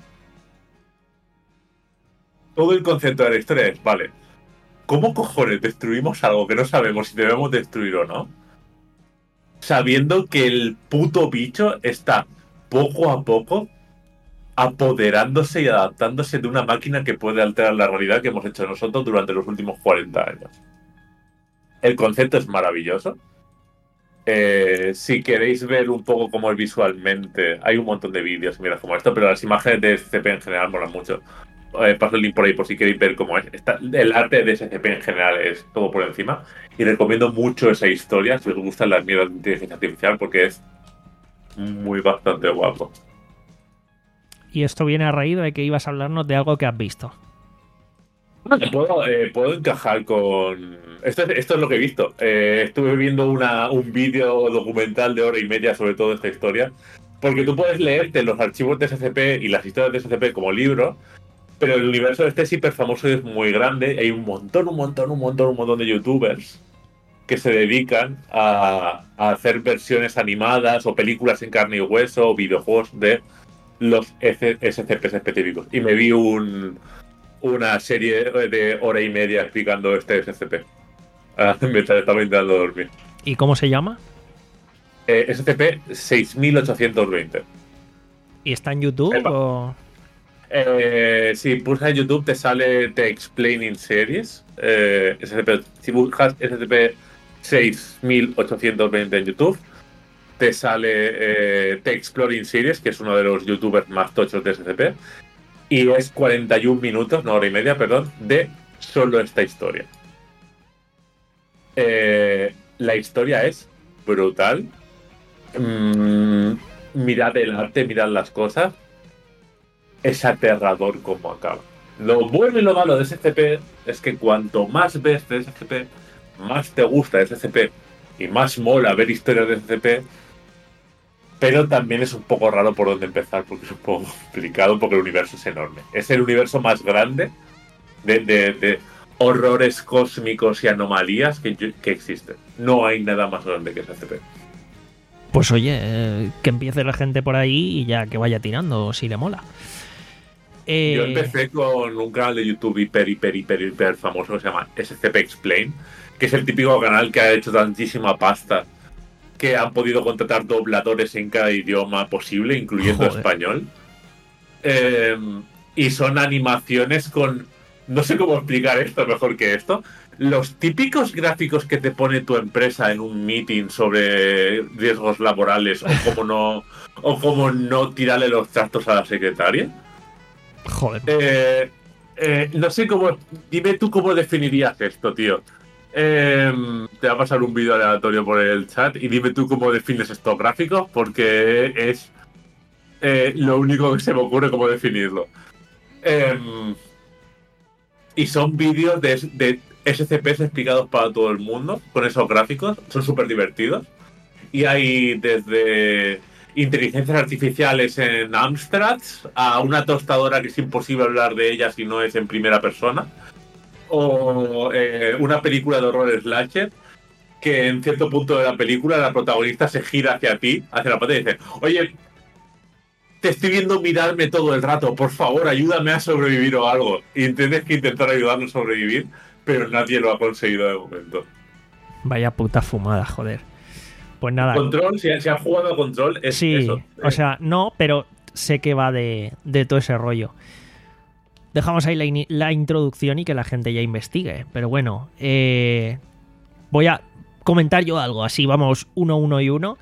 Todo el concepto de la historia es, vale, ¿cómo cojones destruimos algo que no sabemos si debemos destruir o no? Sabiendo que el puto bicho está poco a poco apoderándose y adaptándose de una máquina que puede alterar la realidad que hemos hecho nosotros durante los últimos cuarenta años. El concepto es maravilloso. Eh, si queréis ver un poco cómo es visualmente, hay un montón de vídeos, mira como esto, pero las imágenes de S C P en general molan mucho. Eh, paso el link por ahí por si queréis ver cómo es. Está, el arte de S C P en general es todo por encima. Y recomiendo mucho esa historia si os gustan las mierdas de inteligencia artificial porque es muy bastante guapo. Y esto viene a raíz de que ibas a hablarnos de algo que has visto. Bueno, puedo, eh, puedo encajar con... Esto es, esto es lo que he visto. Eh, estuve viendo una, un vídeo documental de hora y media sobre toda esta historia. Porque tú puedes leerte los archivos de S C P y las historias de S C P como libro, pero el universo este es hiper famoso y es muy grande. Hay un montón, un montón, un montón, un montón de youtubers que se dedican a, a hacer versiones animadas o películas en carne y hueso o videojuegos de los S C Ps específicos. Y me vi un, una serie de hora y media explicando este S C P. Ah, mientras estaba intentando dormir. ¿Y cómo se llama? Eh, S C P seis mil ochocientos veinte. ¿Y está en YouTube Epa. o...? Eh, si pulsas en YouTube te sale The Explaining Series. Eh, S C P, si buscas S C P seis mil ochocientos veinte en YouTube, te sale eh, The Exploring Series, que es uno de los youtubers más tochos de S C P. Y es cuarenta y un minutos, no hora y media, perdón, de solo esta historia. Eh, la historia es brutal. Mm, mirad el arte, mirad las cosas. Es aterrador como acaba. Lo bueno y lo malo de S C P es que cuanto más ves de S C P, más te gusta de S C P y más mola ver historias de S C P, pero también es un poco raro por dónde empezar porque es un poco complicado porque el universo es enorme. Es el universo más grande de, de, de horrores cósmicos y anomalías que, que existe. No hay nada más grande que S C P. Pues oye, eh, que empiece la gente por ahí y ya que vaya tirando si le mola. Eh... Yo empecé con un canal de YouTube hiper, hiper, hiper, hiper famoso que se llama S C P Explain, que es el típico canal que ha hecho tantísima pasta que han podido contratar dobladores en cada idioma posible, incluyendo Joder. español. Eh, y son animaciones con... No sé cómo explicar esto mejor que esto. Los típicos gráficos que te pone tu empresa en un meeting sobre riesgos laborales o cómo no, o cómo no tirarle los trastos a la secretaria. Joder. Eh, eh, no sé cómo... Dime tú cómo definirías esto, tío. Eh, te va a pasar un vídeo aleatorio por el chat y dime tú cómo defines estos gráficos porque es eh, lo único que se me ocurre cómo definirlo. Eh, y son vídeos de, de S C Ps explicados para todo el mundo con esos gráficos. Son súper divertidos. Y hay desde inteligencias artificiales en Amstrad a una tostadora que es imposible hablar de ella si no es en primera persona. O eh, una película de horror slasher que en cierto punto de la película la protagonista se gira hacia ti, hacia la pantalla y dice, oye, te estoy viendo mirarme todo el rato, por favor, ayúdame a sobrevivir o algo. Y tienes que intentar ayudarlo a sobrevivir, pero nadie lo ha conseguido de momento. Vaya puta fumada, joder. Pues nada. Control, si, si has jugado a Control, es sí, eso. O sea, no, pero sé que va de, de todo ese rollo. Dejamos ahí la, in la introducción y que la gente ya investigue. Pero bueno, eh, voy a comentar yo algo, así vamos uno, uno y uno.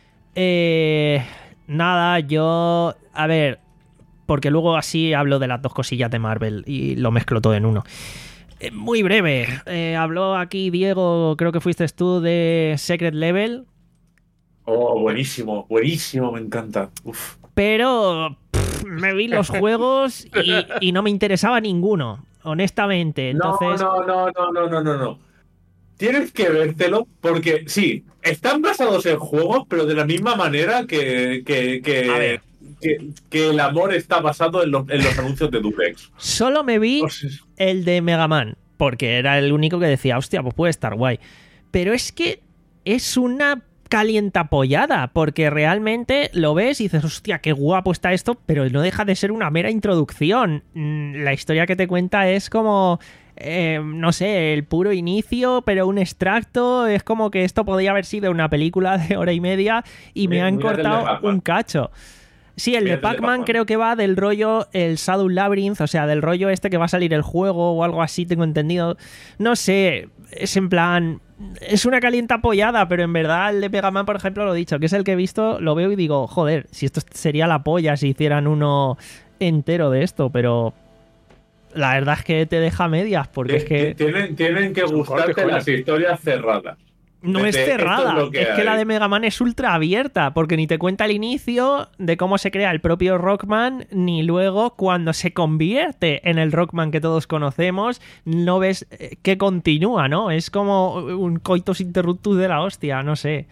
Eh, nada, yo... A ver, porque luego así hablo de las dos cosillas de Marvel y lo mezclo todo en uno. Eh, muy breve, eh, habló aquí Diego, creo que fuiste tú, de Secret Level. Oh, buenísimo, buenísimo, me encanta. Uf. Pero pff, me vi los juegos y, y no me interesaba ninguno, honestamente. Entonces... No, no, no, no, no, no, no. Tienes que vértelo porque, sí, están basados en juegos, pero de la misma manera que, que, que, que, que el amor está basado en, lo, en los anuncios de Durex. Solo me vi el de Mega Man, porque era el único que decía, hostia, pues puede estar guay. Pero es que es una calientapollada, porque realmente lo ves y dices, hostia, qué guapo está esto, pero no deja de ser una mera introducción. La historia que te cuenta es como... Eh, no sé, el puro inicio, pero un extracto. Es como que esto podría haber sido una película de hora y media y me, me han cortado un cacho. Sí, el Mira de Pac-Man Pac creo que va del rollo el Shadow Labyrinth, o sea, del rollo este que va a salir el juego o algo así, tengo entendido. No sé, es en plan... Es una calienta apoyada, pero en verdad el de Mega Man, por ejemplo, lo he dicho, que es el que he visto, lo veo y digo, joder, si esto sería la polla si hicieran uno entero de esto, pero... La verdad es que te deja medias, porque es que... Tienen, tienen que gustarte las historias cerradas. No es cerrada, es, que, es que la de Mega Man es ultra abierta, porque ni te cuenta el inicio de cómo se crea el propio Rockman, ni luego cuando se convierte en el Rockman que todos conocemos, no ves que continúa, ¿no? Es como un coitus interruptus de la hostia, no sé.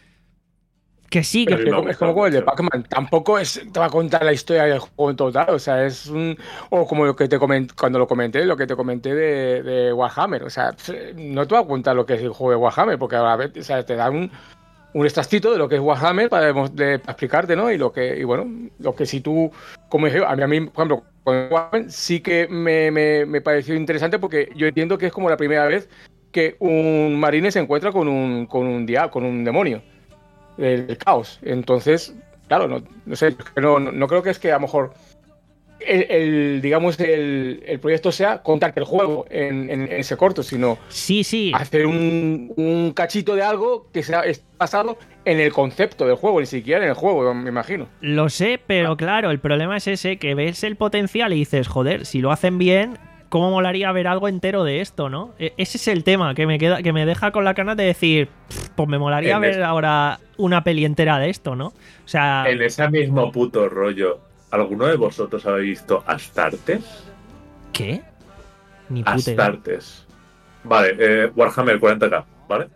Que sí, que... Es, como, es como con el de Pac-Man. Tampoco es, te va a contar la historia del juego en total. O sea, es un... O como lo que te comenté, cuando lo comenté, lo que te comenté de, de Warhammer. O sea, no te va a contar lo que es el juego de Warhammer, porque a la vez, o sea, te dan un, un extractito de lo que es Warhammer para, de, para explicarte, ¿no? Y lo que, y bueno, lo que si tú, como dije, a mí, a mí por ejemplo, con Warhammer sí que me, me, me pareció interesante porque yo entiendo que es como la primera vez que un marine se encuentra con un, con un diablo, con un demonio. El caos. Entonces, claro, no, no sé, no, no creo que es que a lo mejor el, el digamos el, el proyecto sea contarte el juego en, en, en ese corto, sino sí, sí. hacer un, un cachito de algo que sea basado en el concepto del juego, ni siquiera en el juego, me imagino. Lo sé, pero ah. claro, el problema es ese, que ves el potencial y dices, joder, si lo hacen bien, ¿cómo molaría ver algo entero de esto, no? Ese es el tema que me queda, que me deja con la cana de decir, pues me molaría en ver es... ahora una peli entera de esto, ¿no? O sea... En ese mismo puto rollo, ¿alguno de vosotros habéis visto Astartes? ¿Qué? Ni puta idea. Astartes. Vale, eh, Warhammer cuarenta K, ¿vale?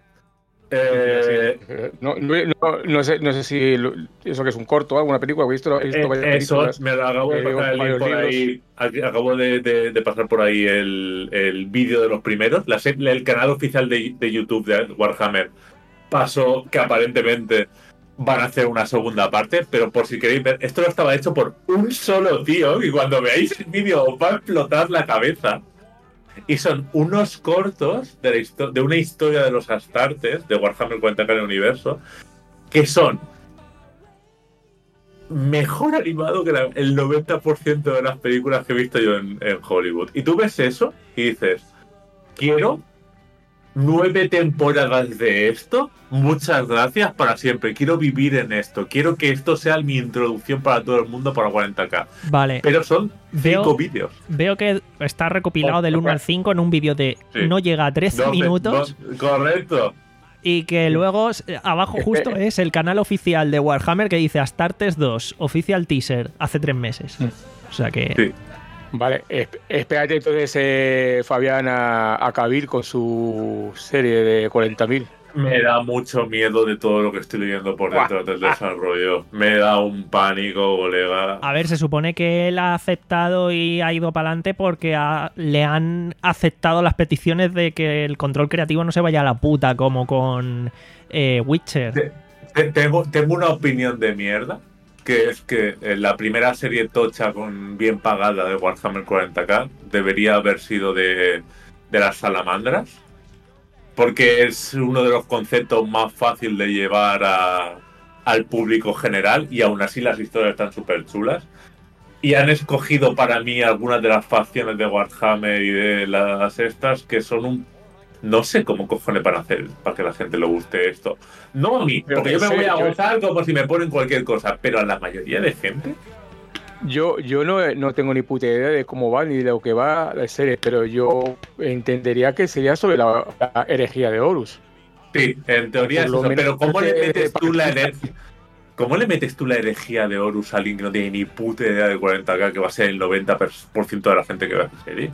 Eh, no, no, no, sé, no sé si eso que es un corto, alguna película, he visto, he visto eh, eso, me lo acabo de pasar el link por ahí, acabo de, de, de pasar por ahí el, el vídeo de los primeros, la, el canal oficial de, de YouTube de Warhammer pasó que aparentemente van a hacer una segunda parte, pero por si queréis ver, esto no estaba hecho por un solo tío y cuando veáis el vídeo os va a explotar la cabeza. Y son unos cortos de, la de una historia de los Astartes, de Warhammer cuarenta K en el universo, que son mejor animado que la, el noventa por ciento de las películas que he visto yo en, en Hollywood. Y tú ves eso y dices, quiero nueve temporadas de esto, muchas gracias para siempre, quiero vivir en esto, quiero que esto sea mi introducción para todo el mundo para cuarenta K. Vale. Pero son cinco vídeos. Veo que está recopilado oh, del uno okay. al cinco en un vídeo de sí. no llega a trece doce, minutos. doce, correcto. Y que luego abajo justo es el canal oficial de Warhammer que dice Astartes dos, oficial teaser, hace tres meses. O sea que... Sí. Vale, espérate entonces, eh, Fabián, a, a Kabir con su serie de cuarenta mil. Me da mucho miedo de todo lo que estoy leyendo por detrás del desarrollo. Me da un pánico, colega. A ver, se supone que él ha aceptado y ha ido para adelante porque ha- le han aceptado las peticiones de que el control creativo no se vaya a la puta como con eh, Witcher. Te- te- Tengo, tengo una opinión de mierda, que es que eh, la primera serie tocha con bien pagada de Warhammer cuarenta K debería haber sido de, de las salamandras, porque es uno de los conceptos más fácil de llevar a- al público general y aún así las historias están súper chulas. Y han escogido para mí algunas de las facciones de Warhammer y de las estas que son un... No sé cómo cojones para hacer para que la gente le guste esto. No a mí, Pero porque yo me sí, voy a yo- gozar como si me ponen cualquier cosa, pero a la mayoría de gente... Yo, yo no, no tengo ni puta idea de cómo va ni de lo que va la serie, pero yo entendería que sería sobre la, la herejía de Horus. Sí, en teoría Por es lo eso, menos pero ¿cómo le que- metes tú la herejía? ¿Cómo le metes tú la herejía de Horus a alguien que no tiene ni puta idea de cuarenta K, que va a ser el noventa por ciento de la gente que ve esa serie?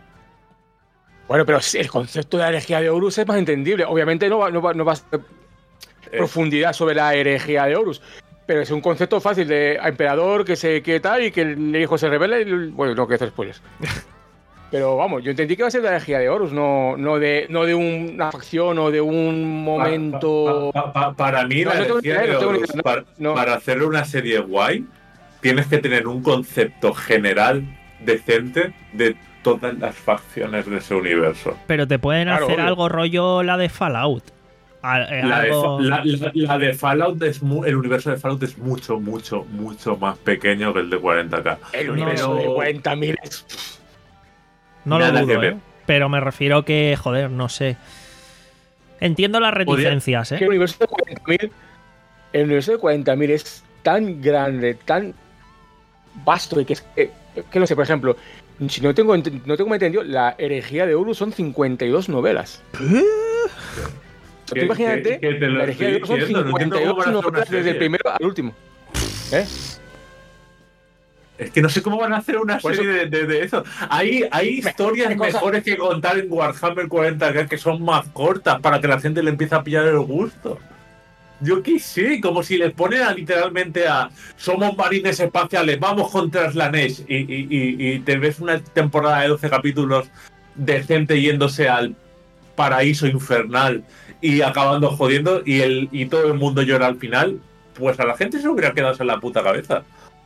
Bueno, pero sí, el concepto de la herejía de Horus es más entendible. Obviamente no va, no va, no va a ser Eh, profundidad sobre la herejía de Horus, pero es un concepto fácil de a emperador que se que tal y que el hijo se revela y bueno, no quiero hacer spoilers. Pero vamos, yo entendí que iba a ser la herejía de Horus, no, no de no de una facción o de un momento. Pa- pa- pa- para mí, No, la no tengo energía ni idea, de no tengo ni Horus, idea, no, para, no. para hacer una serie guay, tienes que tener un concepto general decente de todas las facciones de ese universo. Pero te pueden Claro, hacer obvio. algo rollo la de Fallout. A- eh, La de, algo- Fa- la- la- la de Fallout es mu- el universo de Fallout es mucho, mucho, mucho más pequeño que el de cuarenta K. El No, universo no. de cuarenta mil es. No lo Nada dudo, que ver. ¿eh? Pero me refiero que, joder, no sé. Entiendo las reticencias, que el ¿eh? universo de cuarenta mil el universo de cuarenta mil es tan grande, tan vasto y que es que, que no sé, por ejemplo, si no tengo ent- no tengo entendido, la herejía de Horus son cincuenta y dos novelas. Tú Que- imagínate, que- que te lo la herejía de estoy Horus son diciendo, no entiendo cincuenta y cómo dos van a hacer una novelas desde el serie. primero al último. ¿Eh? Es que no sé cómo van a hacer una Por serie de, de- de eso. Hay, hay historias ¿qué cosa? mejores que contar en Warhammer cuarenta K que son más cortas para que la gente le empiece a pillar el gusto. Yo qué sé, como si les ponen a, literalmente a somos marines espaciales, vamos contra Slanesh y, y, y, y te ves una temporada de doce capítulos de gente yéndose al paraíso infernal y acabando jodiendo y, el, y todo el mundo llora al final, pues a la gente se le hubiera quedado en la puta cabeza.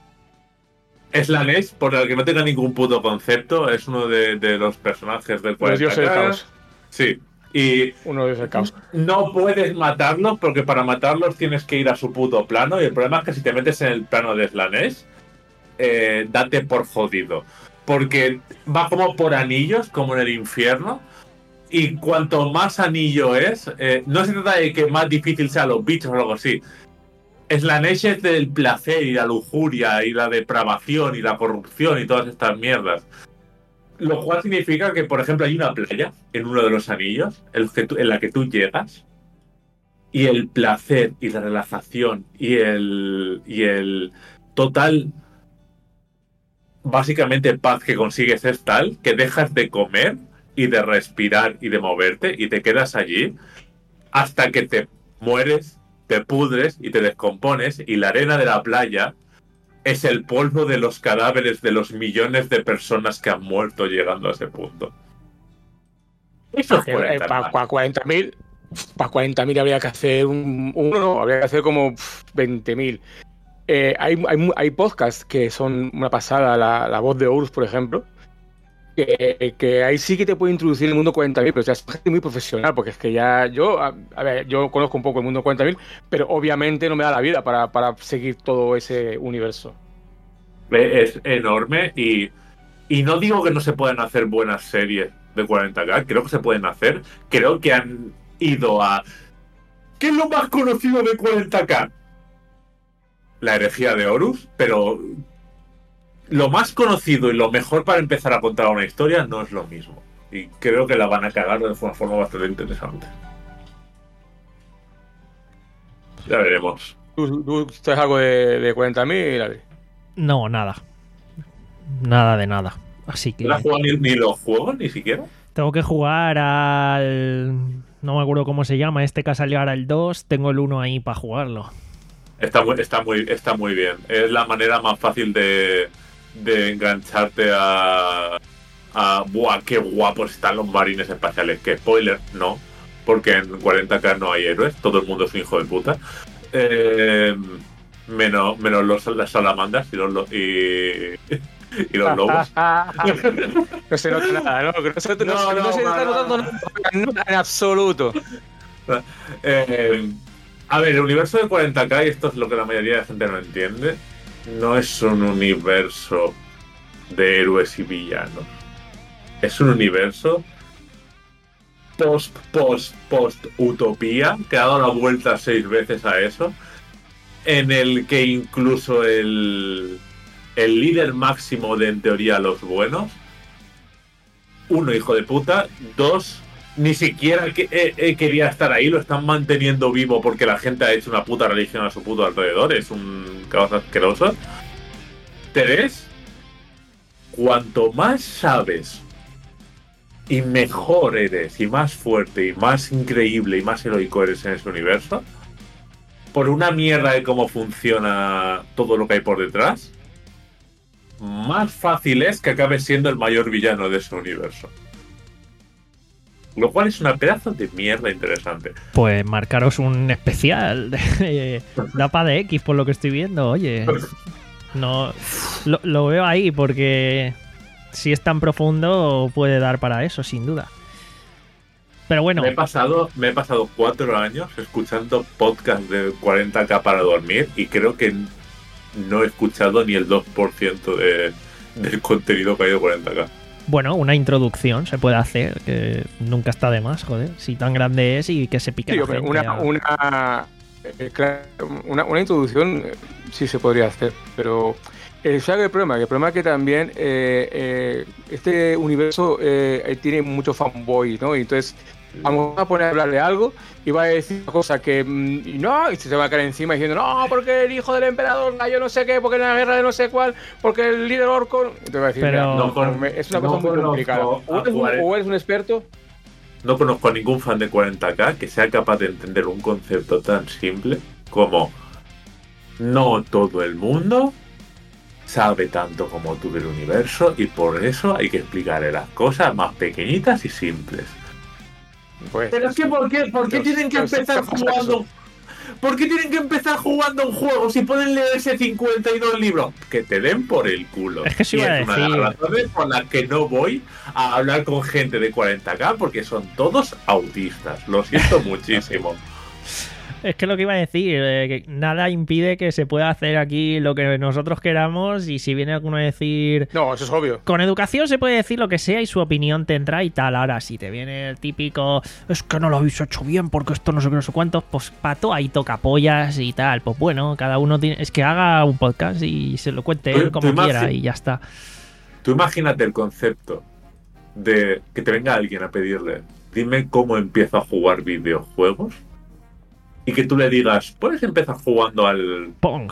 Slanesh, por el que no tenga ningún puto concepto, es uno de, de los personajes del Los cuarenta K. dioses del caos. Sí. Y Uno de el caos. no puedes matarlos porque para matarlos tienes que ir a su puto plano y el problema es que si te metes en el plano de Slanesh, eh, date por jodido. Porque va como por anillos, como en el infierno. Y cuanto más anillo es, eh, no se trata de que más difícil sean los bichos o algo así. Slanesh es del placer y la lujuria y la depravación y la corrupción y todas estas mierdas. Lo cual significa que, por ejemplo, hay una playa en uno de los anillos en, los que tú- en la que tú llegas y el placer y la relajación y el, y el total, básicamente, paz que consigues es tal que dejas de comer y de respirar y de moverte y te quedas allí hasta que te mueres, te pudres y te descompones y la arena de la playa es el polvo de los cadáveres de los millones de personas que han muerto llegando a ese punto. Eso es cuarenta K. Para cuarenta mil, para cuarenta mil habría que hacer un, uno, no, habría que hacer como veinte mil. Eh, hay, hay, mu- hay podcasts que son una pasada, la, la voz de Horus, por ejemplo, que, que ahí sí que te puede introducir en el mundo cuarenta mil, pero ya es gente muy profesional, porque es que ya yo, a, a ver, yo conozco un poco el mundo cuarenta mil, pero obviamente no me da la vida para, para seguir todo ese universo. Es enorme y, y no digo que no se puedan hacer buenas series de cuarenta K, creo que se pueden hacer. Creo que han ido a... ¿Qué es lo más conocido de cuarenta K? La herejía de Horus, pero lo más conocido y lo mejor para empezar a contar una historia no es lo mismo. Y creo que la van a cagar de una forma bastante interesante. Ya veremos. ¿Tú, tú sabes algo de, de cuarenta mil, Adri? No, nada. Nada de nada. Así que ¿No has jugado ni, ni los juegos, ni siquiera? tengo que jugar al no me acuerdo cómo se llama, este que ha salido ahora el dos, tengo el uno ahí para jugarlo. Está muy, está muy, está muy bien. Es la manera más fácil de, de engancharte a, a ¡buah, qué guapos están los marines espaciales! Que spoiler, no, porque en cuarenta K no hay héroes, todo el mundo es un hijo de puta. Eh, menos menos los, las salamandras y los, y, y los lobos. No se nota nada, ¿no? No se, no, no, no, no se está notando nada en absoluto. Eh, a ver, el universo de cuarenta K, y esto es lo que la mayoría de la gente no entiende, no es un universo de héroes y villanos. Es un universo post, post, post utopía, que ha dado la vuelta seis veces a eso, en el que incluso el, el líder máximo de, en teoría, los buenos, uno, hijo de puta, dos, ni siquiera que, eh, eh, quería estar ahí, lo están manteniendo vivo porque la gente ha hecho una puta religión a su puto alrededor, es un caos asqueroso. Tres, cuanto más sabes y mejor eres, y más fuerte, y más increíble, y más heroico eres en ese universo, por una mierda de cómo funciona todo lo que hay por detrás, más fácil es que acabes siendo el mayor villano de ese universo. Lo cual es una pedazo de mierda interesante. Pues marcaros un especial de Dapa de X, por lo que estoy viendo. Oye, no lo, lo veo ahí porque si es tan profundo puede dar para eso, sin duda. Pero bueno. Me he pasado, me he pasado cuatro años escuchando podcasts de cuarenta K para dormir y creo que no he escuchado ni el dos por ciento de, del contenido que hay de cuarenta K. Bueno, una introducción se puede hacer, que nunca está de más, joder. Si tan grande es y que se pique. Sí, la hombre, gente, una, ya. una, eh, claro, una, una introducción eh, sí se podría hacer, pero el, ¿sabe el problema? El problema es que también eh, eh, este universo eh, tiene mucho fanboy, ¿no? Y entonces vamos a poner a hablar de algo y va a decir una cosa que y no, y se va a caer encima diciendo no, porque el hijo del emperador yo no sé qué, porque en la guerra de no sé cuál, porque el líder orco, entonces va a decir, pero no, no, es una no cosa muy complicada. O eres, un, o eres un experto. No conozco a ningún fan de cuarenta K que sea capaz de entender un concepto tan simple como no todo el mundo sabe tanto como tú del universo y por eso hay que explicarle las cosas más pequeñitas y simples. Pues, Pero es que ¿por qué, por qué Dios, tienen que Dios, empezar ¿qué pasa jugando? eso? ¿Por qué tienen que empezar jugando un juego si pueden leerse cincuenta y dos libros? Que te den por el culo. Es que sí Y iba a es una de decir. las razones por las que no voy a hablar con gente de cuarenta K porque son todos autistas. Lo siento muchísimo. Es que lo que iba a decir, eh, que nada impide que se pueda hacer aquí lo que nosotros queramos y si viene alguno a decir... No, eso es obvio. Con educación se puede decir lo que sea y su opinión tendrá y tal. Ahora, si te viene el típico es que no lo habéis hecho bien porque esto no sé qué, no sé cuántos, pues pato ahí toca pollas y tal. Pues bueno, cada uno tiene... Es que haga un podcast y se lo cuente él Tú- como tú quiera imagi- y ya está. Tú imagínate el concepto de que te venga alguien a pedirle dime cómo empiezo a jugar videojuegos y que tú le digas, puedes empezar jugando al Pong.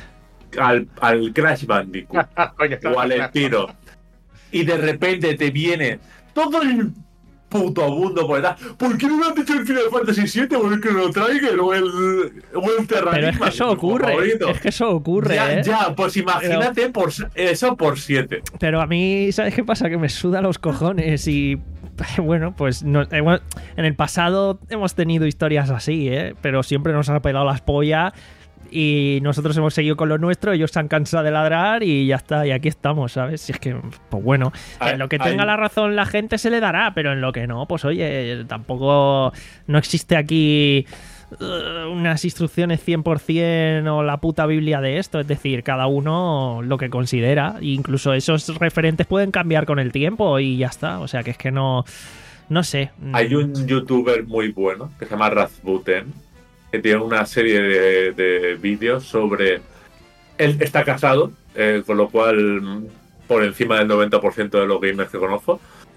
al, al Crash Bandicoot Coño, o al Spyro y de repente te viene todo el puto mundo por detrás. ¿Por qué no me han dicho el Final Fantasy siete o el Chrono Trigger o el, o el Terranigma? Pero es que eso tu ocurre, favorito? es que eso ocurre, ya, ¿eh? ya, pues imagínate por eso por siete. Pero a mí, ¿sabes qué pasa? Que me suda los cojones y... Bueno, pues no, en el pasado hemos tenido historias así, ¿eh? Pero siempre nos ha pelado las pollas y nosotros hemos seguido con lo nuestro, ellos se han cansado de ladrar y ya está, y aquí estamos, ¿sabes? Si es que, pues bueno, en lo que tenga Hay- la razón la gente se le dará, pero en lo que no, pues oye, tampoco no existe aquí uh, unas instrucciones cien por ciento o la puta Biblia de esto, es decir, cada uno lo que considera, e incluso esos referentes pueden cambiar con el tiempo y ya está, o sea que es que no, no sé. Hay un youtuber muy bueno que se llama Razbuten, que tiene una serie de, de vídeos sobre... Él está casado, eh, con lo cual por encima del noventa por ciento de los gamers que conozco.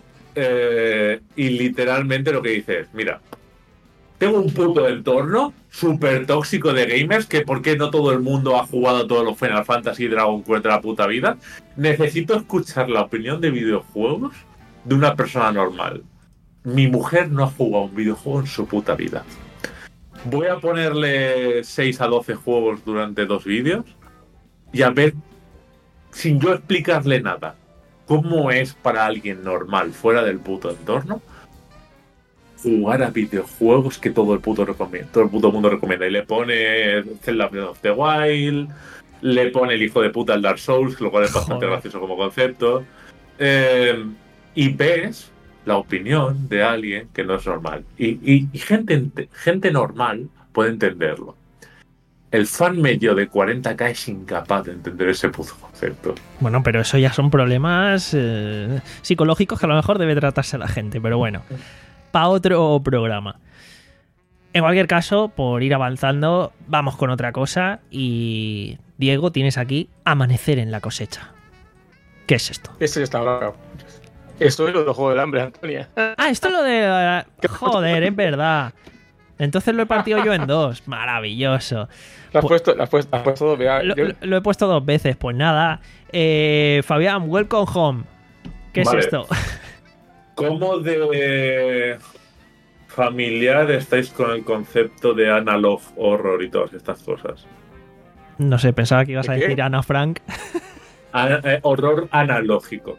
Eh, y literalmente lo que dice es, mira, tengo un puto entorno súper tóxico de gamers que por qué no todo el mundo ha jugado todos los Final Fantasy y Dragon Quest de la puta vida. Necesito escuchar la opinión de videojuegos de una persona normal. Mi mujer no ha jugado un videojuego en su puta vida. Voy a ponerle seis a doce juegos durante dos vídeos y a ver, sin yo explicarle nada, cómo es para alguien normal fuera del puto entorno jugar a videojuegos que todo el puto recomienda, todo el puto mundo recomienda. Y le pone Zelda Breath of the Wild, le pone el hijo de puta el Dark Souls, lo cual es bastante Joder. gracioso como concepto. Eh, y ves la opinión de alguien que no es normal. Y, y, y gente, gente normal puede entenderlo. El fan medio de cuarenta K es incapaz de entender ese puto concepto. Bueno, pero eso ya son problemas eh, psicológicos que a lo mejor debe tratarse la gente, pero bueno, para otro programa. En cualquier caso, por ir avanzando, vamos con otra cosa y Diego, tienes aquí Amanecer en la cosecha. ¿Qué es esto? Ese está bravo. Esto es lo del juego del hambre, Antonia. Ah, esto es lo de... Joder, es verdad. Entonces lo he partido yo en dos. Maravilloso. Lo has Pues- puesto, lo has puesto, lo has puesto dos, vea, Lo, yo- lo- lo he puesto dos veces, pues nada. Eh, Fabián, welcome home. ¿Qué Vale. es esto? ¿Cómo de familiar estáis con el concepto de analog horror y todas estas cosas? No sé, pensaba que ibas a ¿De qué? decir Ana Frank. A- eh, horror analógico.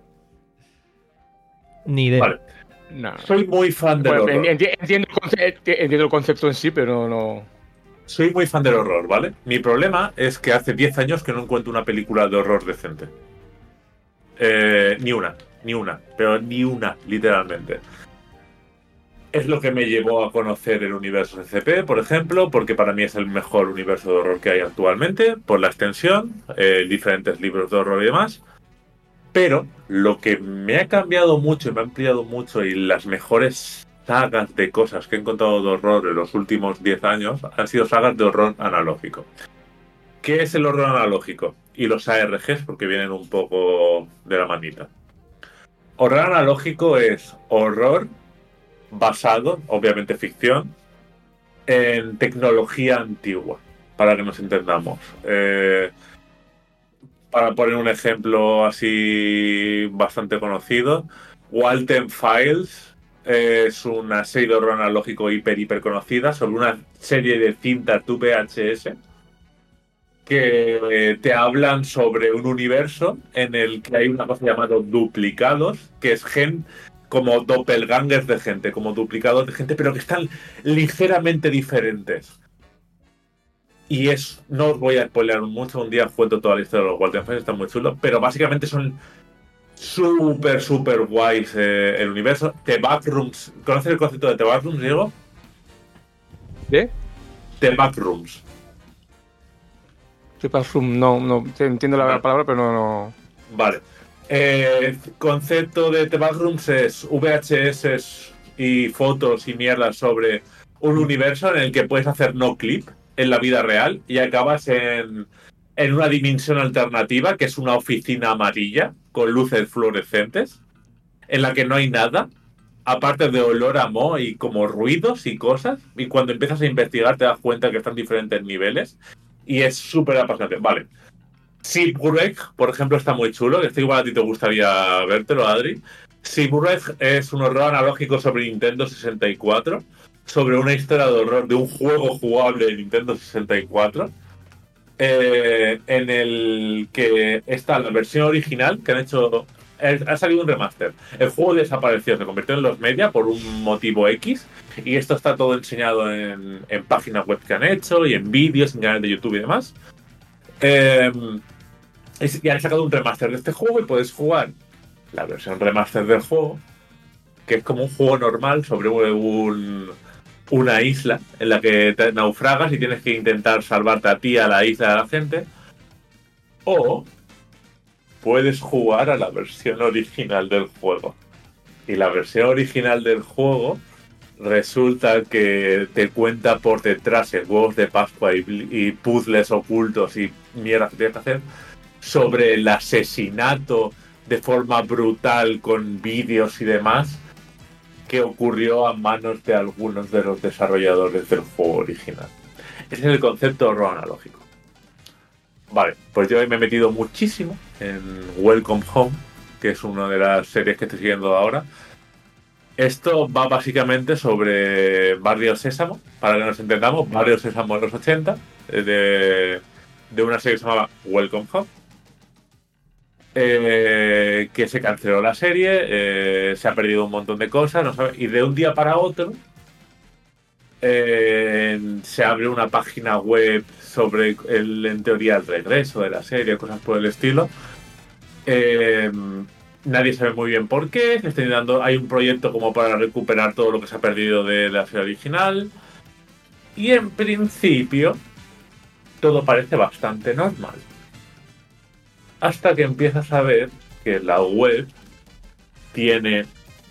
Ni idea. Vale. No. Soy muy fan del Bueno, horror. enti- entiendo, el conce- entiendo el concepto en sí, pero no. Soy muy fan del horror, ¿vale? Mi problema es que hace diez años que no encuentro una película de horror decente. Eh, ni una, ni una, pero ni una, literalmente. Es lo que me llevó a conocer el universo S C P, por ejemplo, porque para mí es el mejor universo de horror que hay actualmente, por la extensión, eh, diferentes libros de horror y demás. Pero lo que me ha cambiado mucho y me ha ampliado mucho y las mejores sagas de cosas que he encontrado de horror en los últimos diez años han sido sagas de horror analógico. ¿Qué es el horror analógico? Y los A R Gs, porque vienen un poco de la manita. Horror analógico es horror basado, obviamente ficción, en tecnología antigua, para que nos entendamos. Eh, para poner un ejemplo así bastante conocido, Walten Files es una serie de horror analógico hiper, hiper conocida sobre una serie de cintas V H S que eh, te hablan sobre un universo en el que hay una cosa llamada duplicados, que es gen como doppelgangers de gente, como duplicados de gente, pero que están ligeramente diferentes. Y es, no os voy a spoilear mucho, un día os cuento toda la historia de los Walten Files, está muy chulo, pero básicamente son súper, súper guays eh, el universo. The Backrooms, ¿conoces el concepto de The Backrooms, Diego? ¿De? The Backrooms. Room, no, no. Entiendo la Vale. palabra, pero no. no. Vale. El concepto de The Backrooms es V H S y fotos y mierdas sobre un universo en el que puedes hacer no clip en la vida real y acabas en, en una dimensión alternativa que es una oficina amarilla con luces fluorescentes en la que no hay nada aparte de olor a moho y como ruidos y cosas, y cuando empiezas a investigar te das cuenta que están en diferentes niveles y es súper apasionante. Vale. Shipwreck, por ejemplo, está muy chulo, que esto igual a ti te gustaría vértelo, Adri. Shipwreck es un horror analógico sobre Nintendo sesenta y cuatro, sobre una historia de horror de un juego jugable de Nintendo sesenta y cuatro, eh, en el que está la versión original que han hecho. Ha salido un remaster. El juego desapareció, se convirtió en los media por un motivo X, y esto está todo enseñado en, en páginas web que han hecho y en vídeos, en canales de YouTube y demás. Eh, y han sacado un remaster de este juego y puedes jugar la versión remaster del juego, que es como un juego normal sobre un, una isla en la que te naufragas y tienes que intentar salvarte a ti, a la isla, a la gente. O puedes jugar a la versión original del juego. Y la versión original del juego resulta que te cuenta por detrás en huevos de Pascua y, y puzzles ocultos y mierda que tienes que hacer sobre el asesinato de forma brutal con vídeos y demás que ocurrió a manos de algunos de los desarrolladores del juego original. Ese es el concepto de horror analógico. Vale, pues yo me he metido muchísimo en Welcome Home, que es una de las series que estoy siguiendo ahora. Esto va básicamente sobre Barrio Sésamo, para que nos entendamos, Barrio Sésamo de los ochenta, de, de una serie que se llamaba Welcome Home, eh, que se canceló la serie, eh, se ha perdido un montón de cosas, no sabe, y de un día para otro eh, se abre una página web sobre, el, en teoría, el regreso de la serie, cosas por el estilo. Eh, Nadie sabe muy bien por qué. Se está intentando, hay un proyecto como para recuperar todo lo que se ha perdido de la serie original. Y en principio, todo parece bastante normal. Hasta que empiezas a ver que la web tiene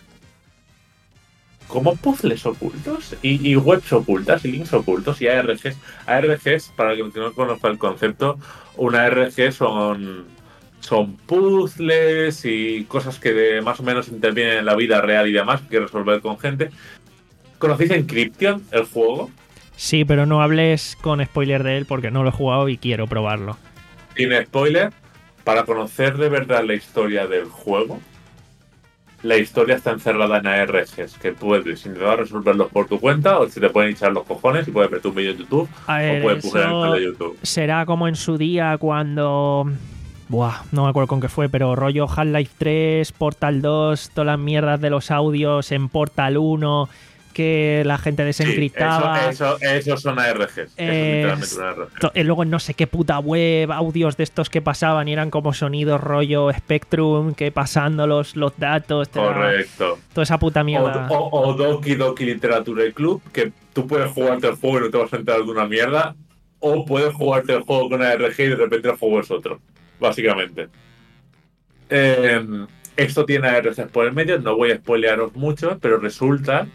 como puzzles ocultos y, y webs ocultas y links ocultos y A R Gs. A R Gs, para que no conozca el concepto, una A R G son... Son puzzles y cosas que de, más o menos intervienen en la vida real y demás, que resolver con gente. ¿Conocéis Encryption, el juego? Sí, pero no hables con spoiler de él porque no lo he jugado y quiero probarlo. Sin spoiler, para conocer de verdad la historia del juego, la historia está encerrada en A R Gs, que puedes intentar resolverlos por tu cuenta, o si te pueden echar los cojones y puedes ver tu vídeo en YouTube, A ver, o puedes buscar en el eso canal de YouTube. será como en su día cuando... Buah, no me acuerdo con qué fue, pero rollo Half-Life tres, Portal dos, todas las mierdas de los audios en Portal uno, que la gente desencriptaba. Sí, eso, eso, eso son A R Gs. Eso Eh, es literalmente una A R G. to- eh, luego en no sé qué puta web, audios de estos que pasaban y eran como sonidos rollo Spectrum, que pasando los, los datos, te daba Correcto. toda esa puta mierda. O, o, o Doki Doki Literature Club, que tú puedes jugarte el juego y no te vas a enterar de una mierda, o puedes jugarte el juego con A R G y de repente el juego es otro, básicamente. Eh, esto tiene A R Gs por el medio, no voy a spoilearos mucho, pero resulta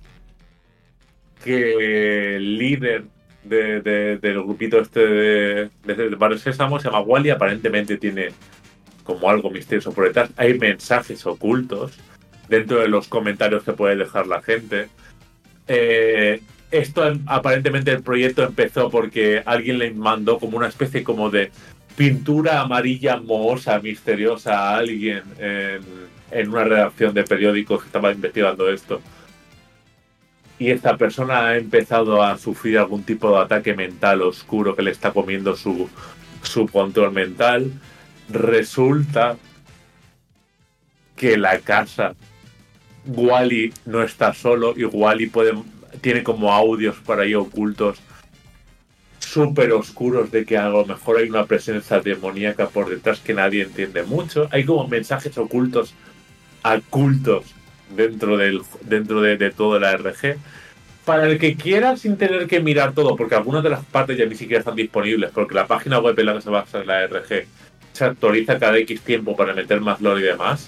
que el líder de, de, del grupito este de, de, de Barrio Sésamo se llama Wally, aparentemente tiene como algo misterioso por detrás. Hay mensajes ocultos dentro de los comentarios que puede dejar la gente. Eh, esto aparentemente el proyecto empezó porque alguien le mandó como una especie como de pintura amarilla mohosa, misteriosa a alguien en, en una redacción de periódicos que estaba investigando esto. Y esta persona ha empezado a sufrir algún tipo de ataque mental oscuro que le está comiendo su, su control mental. Resulta que la casa, Wally no está solo y Wally puede, tiene como audios por ahí ocultos súper oscuros de que a lo mejor hay una presencia demoníaca por detrás que nadie entiende mucho. Hay como mensajes ocultos, ocultos dentro del dentro de, de todo la A R G. Para el que quiera sin tener que mirar todo, porque algunas de las partes ya ni siquiera están disponibles, porque la página web en la que se basa en la A R G se actualiza cada X tiempo para meter más lore y demás.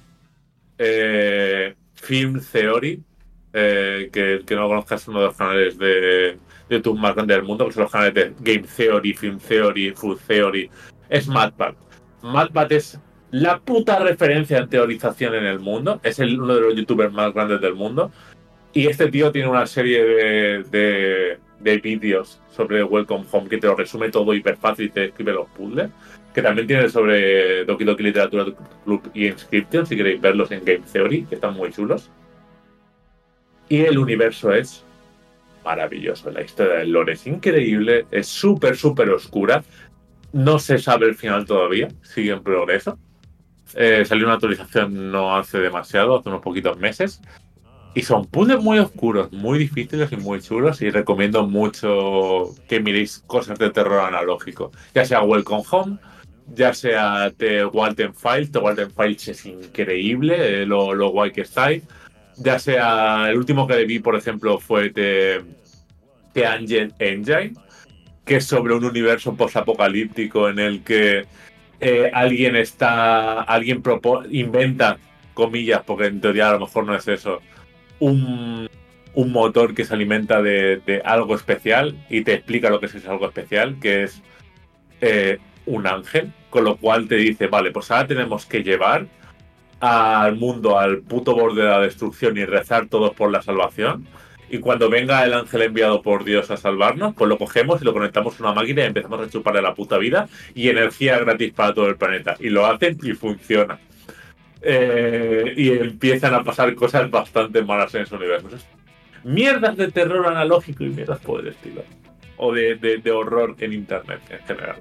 Eh, Film Theory, eh, que el que no conozcas es uno de los canales de, de YouTube más grandes del mundo, que son los canales de Game Theory, Film Theory, Food Theory, es MadBat. MadBat es la puta referencia en teorización en el mundo, es el, uno de los youtubers más grandes del mundo, y este tío tiene una serie de, de, de vídeos sobre Welcome Home que te lo resume todo hiper fácil y te escribe los puzzles, que también tiene sobre Doki Doki Literature Club y Inscription, si queréis verlos en Game Theory, que están muy chulos. Y el universo es maravilloso, la historia del lore es increíble, es súper, súper oscura, no se sabe el final todavía, sigue en progreso. Eh, salió una actualización no hace demasiado, hace unos poquitos meses, y son puzzles muy oscuros, muy difíciles y muy chulos, y recomiendo mucho que miréis cosas de terror analógico, ya sea Welcome Home, ya sea The Walden Files. The Walden Files es increíble, eh, lo, lo guay que está ahí. Ya sea, el último que vi, por ejemplo, fue The, The Angel Engine, que es sobre un universo postapocalíptico en el que eh, alguien está, alguien propo- inventa, comillas, porque en teoría a lo mejor no es eso, un, un motor que se alimenta de, de algo especial y te explica lo que es ese algo especial, que es eh, un ángel, con lo cual te dice, vale, pues ahora tenemos que llevar al mundo al puto borde de la destrucción y rezar todos por la salvación, y cuando venga el ángel enviado por Dios a salvarnos, pues lo cogemos y lo conectamos a una máquina y empezamos a chuparle la puta vida y energía gratis para todo el planeta, y lo hacen y funciona. Eh, y empiezan a pasar cosas bastante malas en ese universo. Mierdas de terror analógico y mierdas por el estilo. O de, de, de horror en internet en general.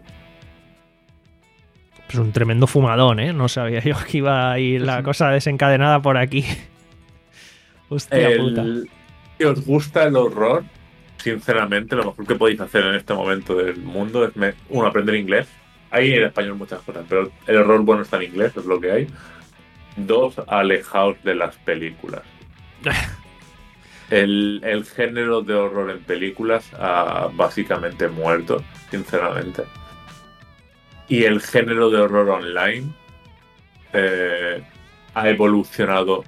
Pues un tremendo fumadón, ¿eh? No sabía yo que iba a ir la cosa desencadenada por aquí. Hostia el, puta. Si os gusta el horror, sinceramente, lo mejor que podéis hacer en este momento del mundo es, me, uno, aprender inglés. Hay en español muchas cosas, pero el horror bueno está en inglés, es lo que hay. Dos, alejaos de las películas. El, el género de horror en películas ha básicamente muerto, sinceramente. Y el género de horror online eh, ha evolucionado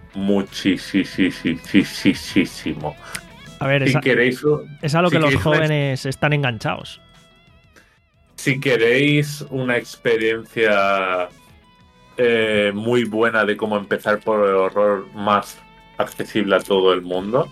muchísimo. A ver, si es, a, queréis, es a lo si que los jóvenes una, están enganchados. Si queréis una experiencia eh, muy buena de cómo empezar por el horror más accesible a todo el mundo,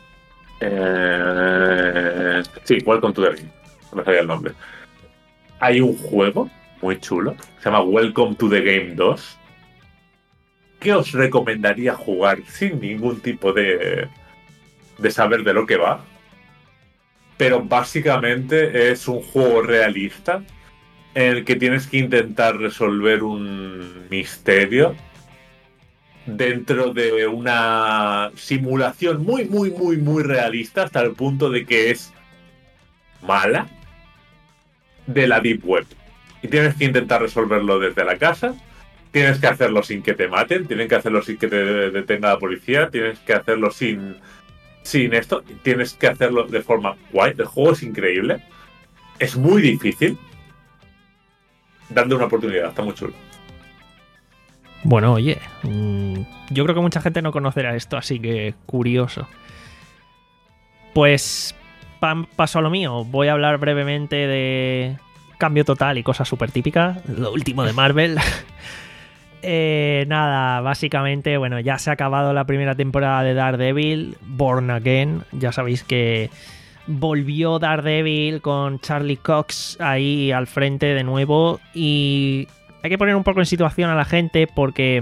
eh, sí, Welcome to the Game, no me sabía el nombre. Hay un juego muy chulo, se llama Welcome to the Game dos, que os recomendaría jugar sin ningún tipo de, de saber de lo que va. Pero básicamente es un juego realista en el que tienes que intentar resolver un misterio dentro de una simulación muy, muy, muy, muy realista, hasta el punto de que es mala, de la Deep Web. Y tienes que intentar resolverlo desde la casa, tienes que hacerlo sin que te maten, tienes que hacerlo sin que te detenga la policía, tienes que hacerlo sin... Sin esto, tienes que hacerlo de forma guay. El juego es increíble. Es muy difícil. Dadle una oportunidad, está muy chulo. Bueno, oye, mmm, yo creo que mucha gente no conocerá esto, así que curioso. Pues pa paso a lo mío. Voy a hablar brevemente de cambio total y cosas súper típicas. Lo último de Marvel. Eh, nada, básicamente, bueno, ya se ha acabado la primera temporada de Daredevil, Born Again. Ya sabéis que volvió Daredevil con Charlie Cox ahí al frente de nuevo. Y hay que poner un poco en situación a la gente porque,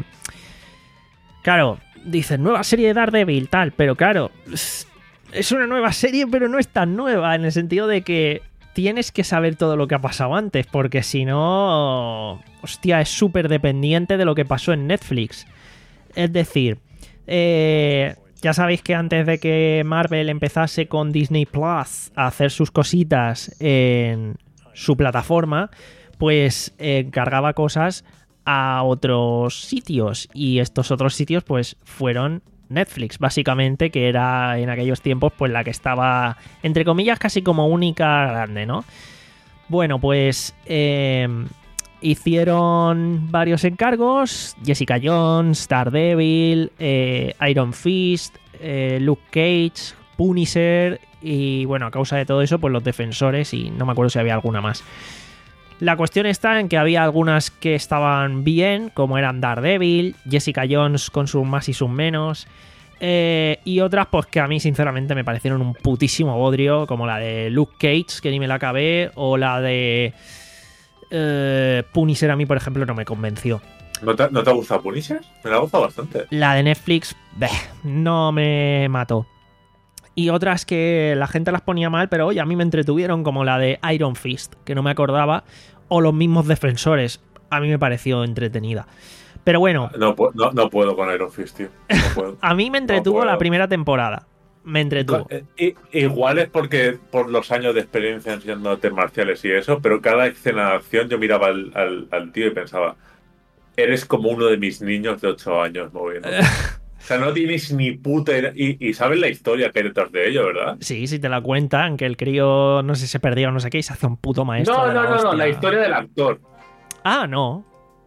claro, dicen nueva serie de Daredevil, tal, pero claro, es una nueva serie, pero no es tan nueva en el sentido de que tienes que saber todo lo que ha pasado antes, porque si no, hostia, es súper dependiente de lo que pasó en Netflix. Es decir, eh, ya sabéis que antes de que Marvel empezase con Disney Plus a hacer sus cositas en su plataforma, pues eh, encargaba cosas a otros sitios, y estos otros sitios pues fueron Netflix, básicamente, que era en aquellos tiempos pues la que estaba, entre comillas, casi como única grande, ¿no? Bueno, pues eh, hicieron varios encargos: Jessica Jones, Daredevil, eh, Iron Fist, eh, Luke Cage, Punisher, y bueno, a causa de todo eso, pues los Defensores, y no me acuerdo si había alguna más. La cuestión está en que había algunas que estaban bien, como eran Daredevil, Jessica Jones con sus más y sus menos, eh, y otras pues que a mí sinceramente me parecieron un putísimo bodrio, como la de Luke Cage, que ni me la acabé, o la de eh, Punisher. A mí, por ejemplo, no me convenció. ¿No te, ¿no te ha gustado Punisher? Me la ha gustado bastante. La de Netflix, bleh, no me mató. Y otras que la gente las ponía mal, pero oye, a mí me entretuvieron, como la de Iron Fist, que no me acordaba, o los mismos Defensores. A mí me pareció entretenida. Pero bueno. No, no, no puedo con Iron Fist, tío. No puedo. A mí me entretuvo no la primera temporada. Me entretuvo. I, igual es porque por los años de experiencia enseñando artes marciales y eso, pero cada escena de acción yo miraba al, al, al tío y pensaba, eres como uno de mis niños de ocho años moviendo. O sea, no tienes ni puta idea. Y, y sabes la historia que hay detrás de ello, ¿verdad? Sí, si te la cuentan, que el crío, no sé si se perdía o no sé qué, y se hace un puto maestro. No, de no, la no, hostia. no, la historia del actor. Ah, no.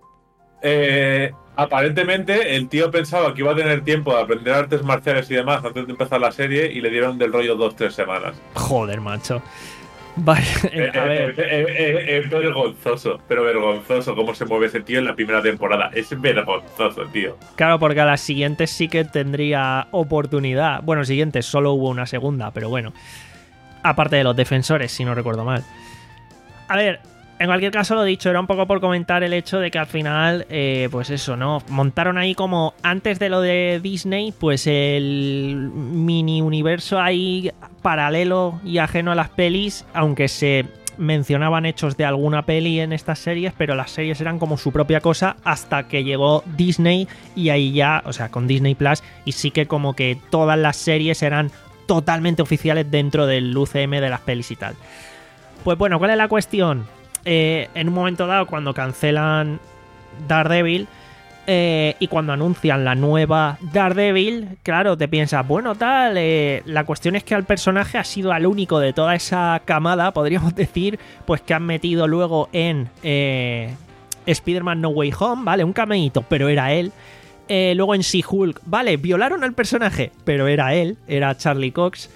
Eh, aparentemente, el tío pensaba que iba a tener tiempo de aprender artes marciales y demás antes de empezar la serie, y le dieron del rollo dos, tres semanas. Joder, macho. Vale, eh, a ver. Es eh, eh, eh, eh, vergonzoso, pero vergonzoso cómo se mueve ese tío en la primera temporada. Es vergonzoso, tío. Claro, porque a las siguientes sí que tendría oportunidad. Bueno, siguientes solo hubo una segunda, pero bueno. Aparte de los Defensores, si no recuerdo mal. A ver, En cualquier caso, lo dicho, era un poco por comentar el hecho de que al final, eh, pues eso, ¿no? Montaron ahí como, antes de lo de Disney, pues el mini universo ahí paralelo y ajeno a las pelis, aunque se mencionaban hechos de alguna peli en estas series, pero las series eran como su propia cosa hasta que llegó Disney y ahí ya, o sea, con Disney Plus, y sí que como que todas las series eran totalmente oficiales dentro del U C M de las pelis y tal. Pues bueno, ¿cuál es la cuestión? Eh, en un momento dado, cuando cancelan Daredevil eh, y cuando anuncian la nueva Daredevil, claro, te piensas, bueno, tal, eh, la cuestión es que al personaje ha sido al único de toda esa camada, podríamos decir, pues que han metido luego en eh, Spider-Man No Way Home, ¿vale? Un cameíto, pero era él. Eh, luego en She-Hulk, vale, violaron al personaje, pero era él, era Charlie Cox.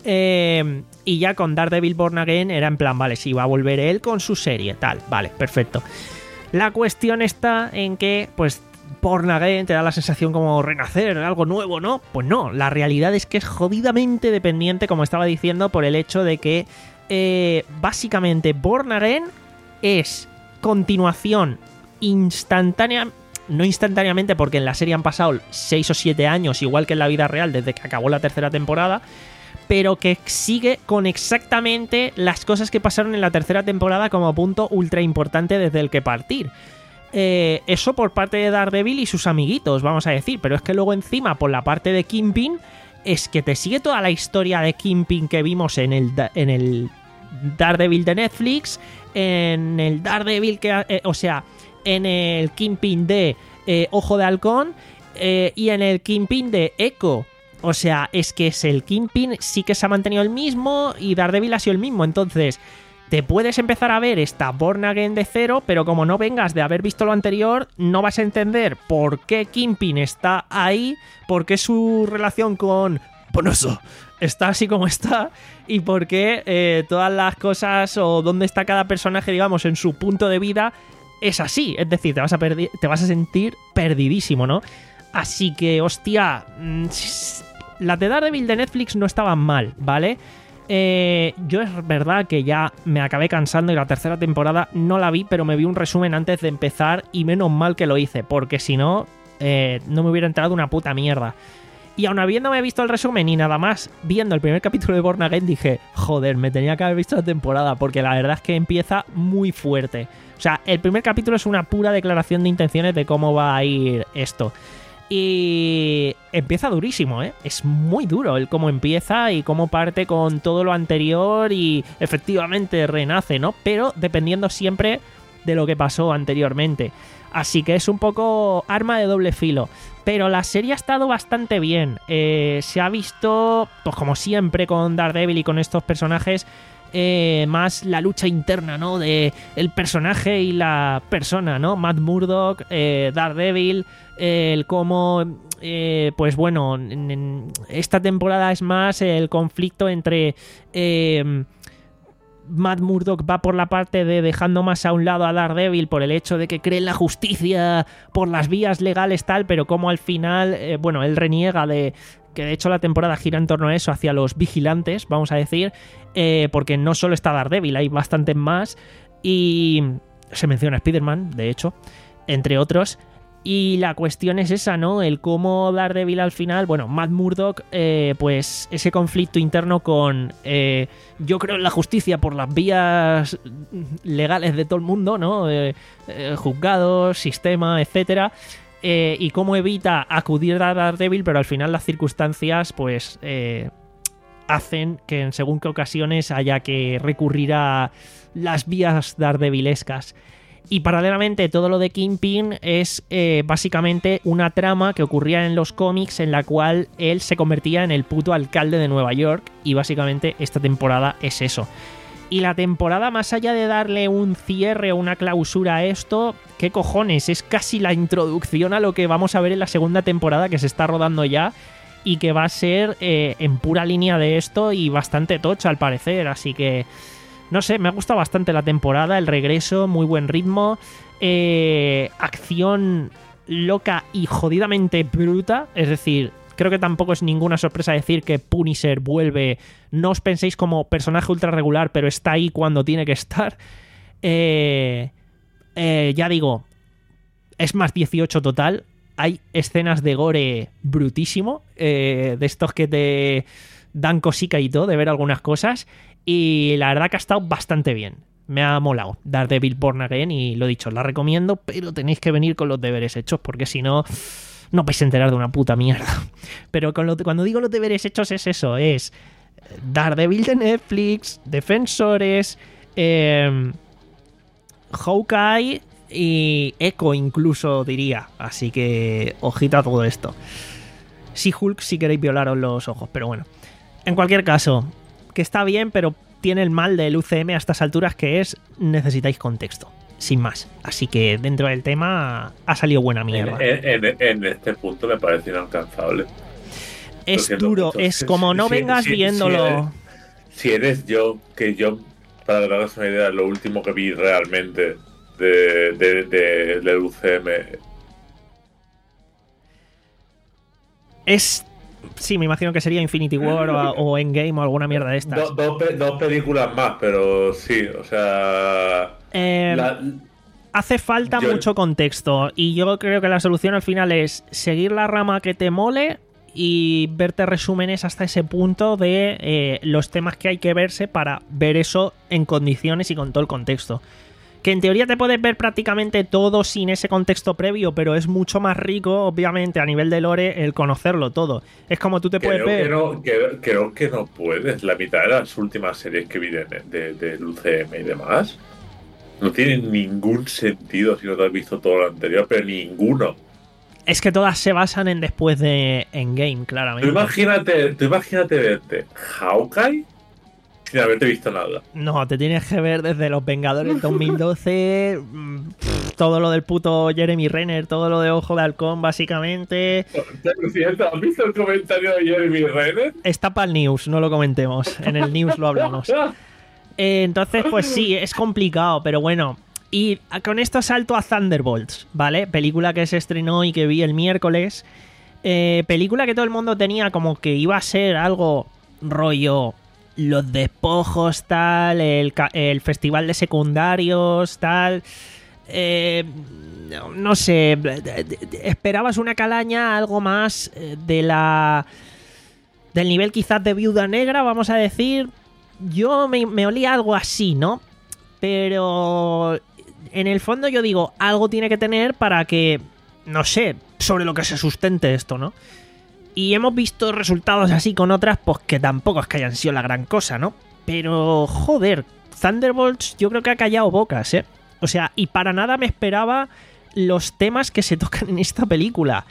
Eh, y ya con Daredevil Born Again era en plan, vale, sí, va a volver él con su serie, tal, vale, perfecto. La cuestión está en que, pues, Born Again te da la sensación como renacer, algo nuevo, ¿no? Pues no, la realidad es que es jodidamente dependiente, como estaba diciendo, por el hecho de que eh, básicamente Born Again es continuación instantánea. No instantáneamente, porque en la serie han pasado seis o siete años, igual que en la vida real, desde que acabó la tercera temporada, pero que sigue con exactamente las cosas que pasaron en la tercera temporada como punto ultra importante desde el que partir. Eh, eso por parte de Daredevil y sus amiguitos, vamos a decir, pero es que luego encima, por la parte de Kingpin, es que te sigue toda la historia de Kingpin que vimos en el, en el Daredevil de Netflix, en el Daredevil que... Eh, o sea, en el Kingpin de eh, Ojo de Halcón eh, y en el Kingpin de Echo. O sea, es que es el Kingpin, sí que se ha mantenido el mismo y Daredevil ha sido el mismo. Entonces, te puedes empezar a ver esta Born Again de cero, pero como no vengas de haber visto lo anterior, no vas a entender por qué Kingpin está ahí, por qué su relación con Bonoso está así como está y por qué eh, todas las cosas o dónde está cada personaje, digamos, en su punto de vida es así. Es decir, te vas a, perdi- te vas a sentir perdidísimo, ¿no? Así que, hostia, las de Daredevil de Netflix no estaban mal, ¿vale? Eh, yo es verdad que ya me acabé cansando y la tercera temporada no la vi, pero me vi un resumen antes de empezar y menos mal que lo hice, porque si no, eh, no me hubiera entrado una puta mierda. Y aun habiéndome visto el resumen y nada más viendo el primer capítulo de Born Again, dije, joder, me tenía que haber visto la temporada, porque la verdad es que empieza muy fuerte. O sea, el primer capítulo es una pura declaración de intenciones de cómo va a ir esto. Y empieza durísimo, ¿eh? Es muy duro el cómo empieza y cómo parte con todo lo anterior y efectivamente renace, ¿no? Pero dependiendo siempre de lo que pasó anteriormente. Así que es un poco arma de doble filo. Pero la serie ha estado bastante bien. Eh, se ha visto, pues como siempre con Daredevil y con estos personajes, eh, más la lucha interna, ¿no? De el personaje y la persona, ¿no? Matt Murdock, eh, Daredevil, eh, el cómo... Eh, pues bueno, en, en esta temporada es más el conflicto entre... Eh, Matt Murdock va por la parte de dejando más a un lado a Daredevil por el hecho de que cree en la justicia por las vías legales tal, pero como al final, eh, bueno, él reniega de que de hecho la temporada gira en torno a eso, hacia los vigilantes, vamos a decir, eh, porque no solo está Daredevil, hay bastantes más y se menciona Spider-Man, de hecho, entre otros. Y la cuestión es esa, ¿no? El cómo Daredevil al final, bueno, Matt Murdock, eh, pues ese conflicto interno con eh, yo creo en la justicia por las vías legales de todo el mundo, ¿no? Eh, eh, juzgados, sistema, etcétera. Eh, y cómo evita acudir a Daredevil, pero al final las circunstancias, pues, eh, hacen que en según qué ocasiones haya que recurrir a las vías daredevilescas. Y paralelamente todo lo de Kingpin es eh, básicamente una trama que ocurría en los cómics en la cual él se convertía en el puto alcalde de Nueva York y básicamente esta temporada es eso. Y la temporada, más allá de darle un cierre o una clausura a esto, ¿qué cojones? Es casi la introducción a lo que vamos a ver en la segunda temporada que se está rodando ya y que va a ser eh, en pura línea de esto y bastante tocha al parecer, así que... No sé, me ha gustado bastante la temporada, el regreso, muy buen ritmo, eh, acción loca y jodidamente bruta, es decir, creo que tampoco es ninguna sorpresa decir que Punisher vuelve, no os penséis como personaje ultra regular, pero está ahí cuando tiene que estar, Eh, eh, ya digo, es más dieciocho total. Hay escenas de gore brutísimo, eh, de estos que te dan cosica y todo, de ver algunas cosas. Y la verdad que ha estado bastante bien. Me ha molado Daredevil Born Again y lo dicho, la recomiendo, pero tenéis que venir con los deberes hechos porque si no, no vais a enterar de una puta mierda. Pero con lo, cuando digo los deberes hechos es eso, es Daredevil de Netflix, Defensores, eh, Hawkeye y Echo incluso diría. Así que ojito a todo esto. Sí, Hulk si queréis violaros los ojos, pero bueno. En cualquier caso, que está bien, pero tiene el mal del U C M a estas alturas que es necesitáis contexto, sin más. Así que dentro del tema ha salido buena mierda. En, en, en este punto me parece inalcanzable. Es duro, mucho. Es como no si, vengas si, viéndolo. Si eres, si eres yo, que yo, para daros una idea, lo último que vi realmente de, de, de, del U C M es. Sí, me imagino que sería Infinity War o, o Endgame o alguna mierda de estas. Dos do, do películas más, pero sí, o sea... Eh, la... Hace falta yo... mucho contexto y yo creo que la solución al final es seguir la rama que te mole y verte resúmenes hasta ese punto de eh, los temas que hay que verse para ver eso en condiciones y con todo el contexto. Que en teoría te puedes ver prácticamente todo sin ese contexto previo, pero es mucho más rico, obviamente, a nivel de lore, el conocerlo todo. Es como tú te puedes creo ver... Que no, que, creo que no puedes. La mitad de las últimas series que vi de, de, del U C M y demás no tienen ningún sentido si no te has visto todo lo anterior, pero ninguno. Es que todas se basan en después de Endgame, claramente. Tú imagínate, tú imagínate verte Hawkeye sin haberte visto nada. No, te tienes que ver desde Los Vengadores dos mil doce, pff, todo lo del puto Jeremy Renner, todo lo de Ojo de Halcón, básicamente. ¿Has visto el comentario de Jeremy Renner? Está para el news, no lo comentemos. En el news lo hablamos. Eh, entonces, pues sí, es complicado, pero bueno. Y con esto salto a Thunderbolts, ¿vale? Película que se estrenó y que vi el miércoles. Eh, película que todo el mundo tenía como que iba a ser algo rollo... los despojos, tal, el, el festival de secundarios, tal. Eh, no, no sé, esperabas una calaña algo más de la... del nivel quizás de Viuda Negra, vamos a decir. Yo me, me olía algo así, ¿no? Pero en el fondo yo digo, algo tiene que tener para que, no sé, sobre lo que se sustente esto, ¿no? Y hemos visto resultados así con otras, pues que tampoco es que hayan sido la gran cosa, ¿no? Pero, joder, Thunderbolts yo creo que ha callado bocas, ¿eh? O sea, y para nada me esperaba los temas que se tocan en esta película.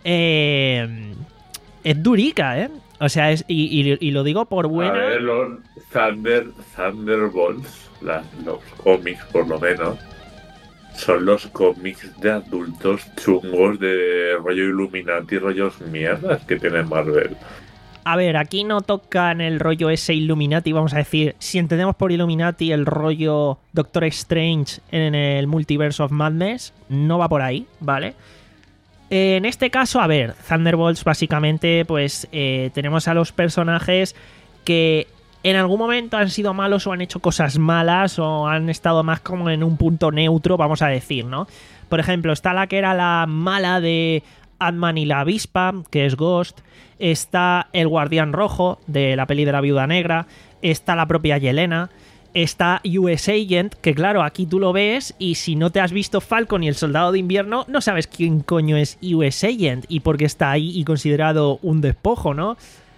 Eh, es durica, ¿eh? O sea, es, y, y, y lo digo por buena... A ver, los Thunder, Thunderbolts, las, los cómics por lo menos, son los cómics de adultos chungos de rollo Illuminati, rollos mierdas que tiene Marvel. A ver, aquí no tocan el rollo ese Illuminati, vamos a decir, si entendemos por Illuminati el rollo Doctor Strange en el Multiverse of Madness, no va por ahí, ¿vale? En este caso, a ver, Thunderbolts básicamente, pues eh, tenemos a los personajes que en algún momento han sido malos o han hecho cosas malas o han estado más como en un punto neutro, vamos a decir, ¿no? Por ejemplo, está la que era la mala de Ant-Man y la avispa, que es Ghost. Está el Guardián Rojo de la peli de la Viuda Negra. Está la propia Yelena. Está U S Agent, que claro, aquí tú lo ves y si no te has visto Falcon y el Soldado de Invierno, no sabes quién coño es U S Agent y por qué está ahí y considerado un despojo, ¿no?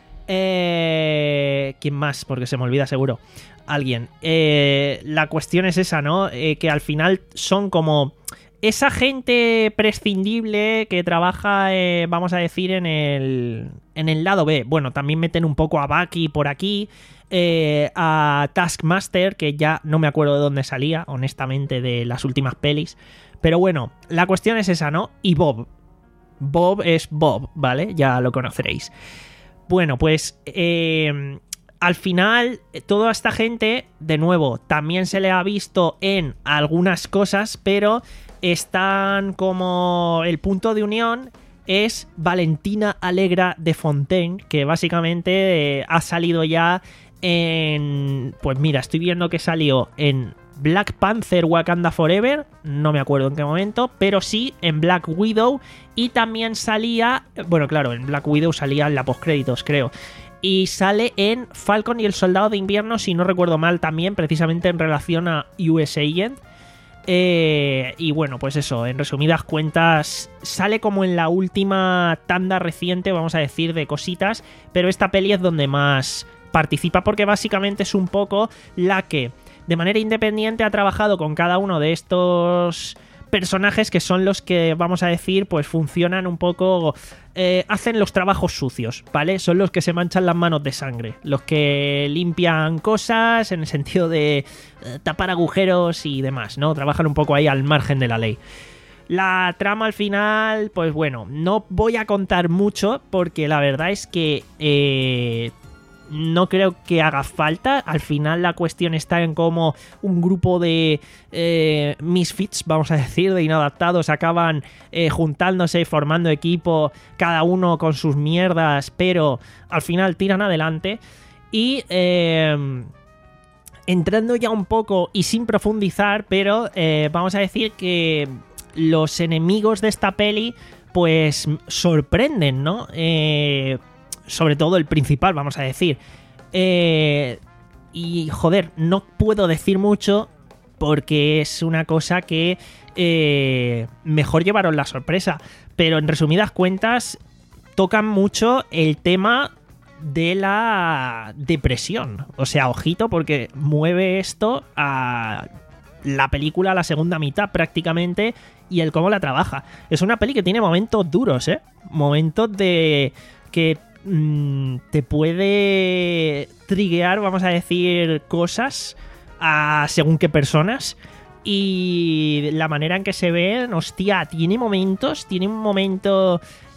Eh, ¿Quién más? Porque se me olvida seguro. Alguien. Eh, la cuestión es esa, ¿no? Eh, que al final son como esa gente prescindible que trabaja, eh, vamos a decir, en el, en el lado B. Bueno, también meten un poco a Bucky por aquí. Eh, a Taskmaster, que ya no me acuerdo de dónde salía, honestamente, de las últimas pelis. Pero bueno, la cuestión es esa, ¿no? Y Bob. Bob es Bob, ¿vale? Ya lo conoceréis. Bueno, pues eh, al final toda esta gente, de nuevo, también se le ha visto en algunas cosas, pero están como el punto de unión es Valentina Alegra de Fontaine, que básicamente eh, ha salido ya en... Pues mira, estoy viendo que salió en Black Panther Wakanda Forever, no me acuerdo en qué momento, pero sí en Black Widow, y también salía, bueno, claro, en Black Widow salía en la postcréditos, creo, y sale en Falcon y el Soldado de Invierno, si no recuerdo mal, también, precisamente en relación a U S Agent. Eh, y bueno, pues eso, en resumidas cuentas, sale como en la última tanda reciente, vamos a decir, de cositas, pero esta peli es donde más participa, porque básicamente es un poco la que de manera independiente ha trabajado con cada uno de estos personajes, que son los que, vamos a decir, pues funcionan un poco, eh, hacen los trabajos sucios, ¿vale? Son los que se manchan las manos de sangre, los que limpian cosas en el sentido de eh, tapar agujeros y demás, ¿no? Trabajan un poco ahí al margen de la ley. La trama al final, pues bueno, no voy a contar mucho porque la verdad es que eh, no creo que haga falta. Al final la cuestión está en cómo un grupo de eh, misfits, vamos a decir, de inadaptados, acaban eh, juntándose, formando equipo, cada uno con sus mierdas, pero al final tiran adelante. Y eh, entrando ya un poco y sin profundizar, pero eh, vamos a decir que los enemigos de esta peli pues sorprenden, ¿no? Eh... Sobre todo el principal, vamos a decir. Eh, y, joder, no puedo decir mucho porque es una cosa que eh, mejor llevaron la sorpresa. Pero en resumidas cuentas, tocan mucho el tema de la depresión. O sea, ojito, porque mueve esto a la película a la segunda mitad prácticamente, y el cómo la trabaja. Es una peli que tiene momentos duros, ¿eh? Momentos de que te puede triguear, vamos a decir, cosas a según qué personas, y la manera en que se ven, hostia, tiene momentos, tiene un momento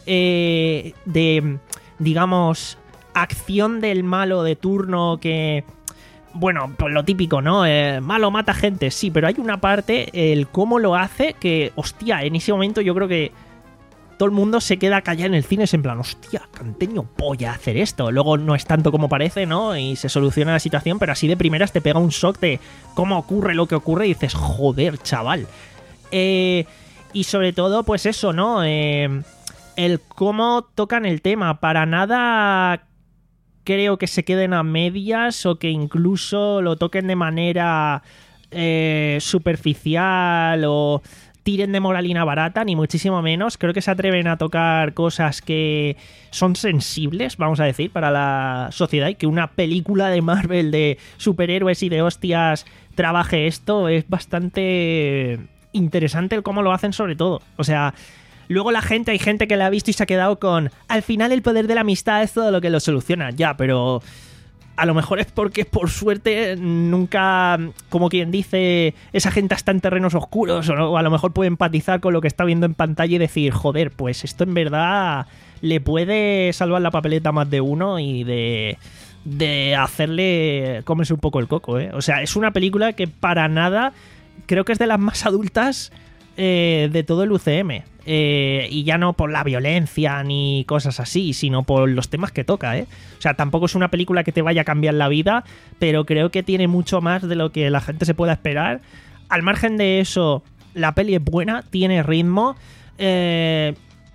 eh, de, digamos, acción del malo de turno que, bueno, pues lo típico, ¿no? Eh, malo mata gente, sí, pero hay una parte, el cómo lo hace, que, hostia, en ese momento yo creo que todo el mundo se queda callado en el cine, es en plan, hostia, canteño polla hacer esto. Luego no es tanto como parece, ¿no? Y se soluciona la situación, pero así de primeras te pega un shock de cómo ocurre lo que ocurre y dices, joder, chaval. Eh, y sobre todo, pues eso, ¿no? Eh, el cómo tocan el tema. Para nada creo que se queden a medias o que incluso lo toquen de manera eh, superficial o tiren de moralina barata, ni muchísimo menos. Creo que se atreven a tocar cosas que son sensibles, vamos a decir, para la sociedad, y que una película de Marvel de superhéroes y de hostias trabaje esto es bastante interesante el cómo lo hacen, sobre todo. O sea, luego la gente, hay gente que la ha visto y se ha quedado con, al final el poder de la amistad es todo lo que lo soluciona. Ya, pero a lo mejor es porque, por suerte, nunca, como quien dice, esa gente está en terrenos oscuros, o a lo mejor puede empatizar con lo que está viendo en pantalla y decir, joder, pues esto en verdad le puede salvar la papeleta a más de uno y de, de hacerle comerse un poco el coco, ¿eh? O sea, es una película que para nada, creo que es de las más adultas eh, de todo el U C M. Eh, y ya no por la violencia ni cosas así, sino por los temas que toca, ¿eh? O sea, tampoco es una película que te vaya a cambiar la vida, pero creo que tiene mucho más de lo que la gente se pueda esperar. Al margen de eso, la peli es buena, tiene ritmo. Eh,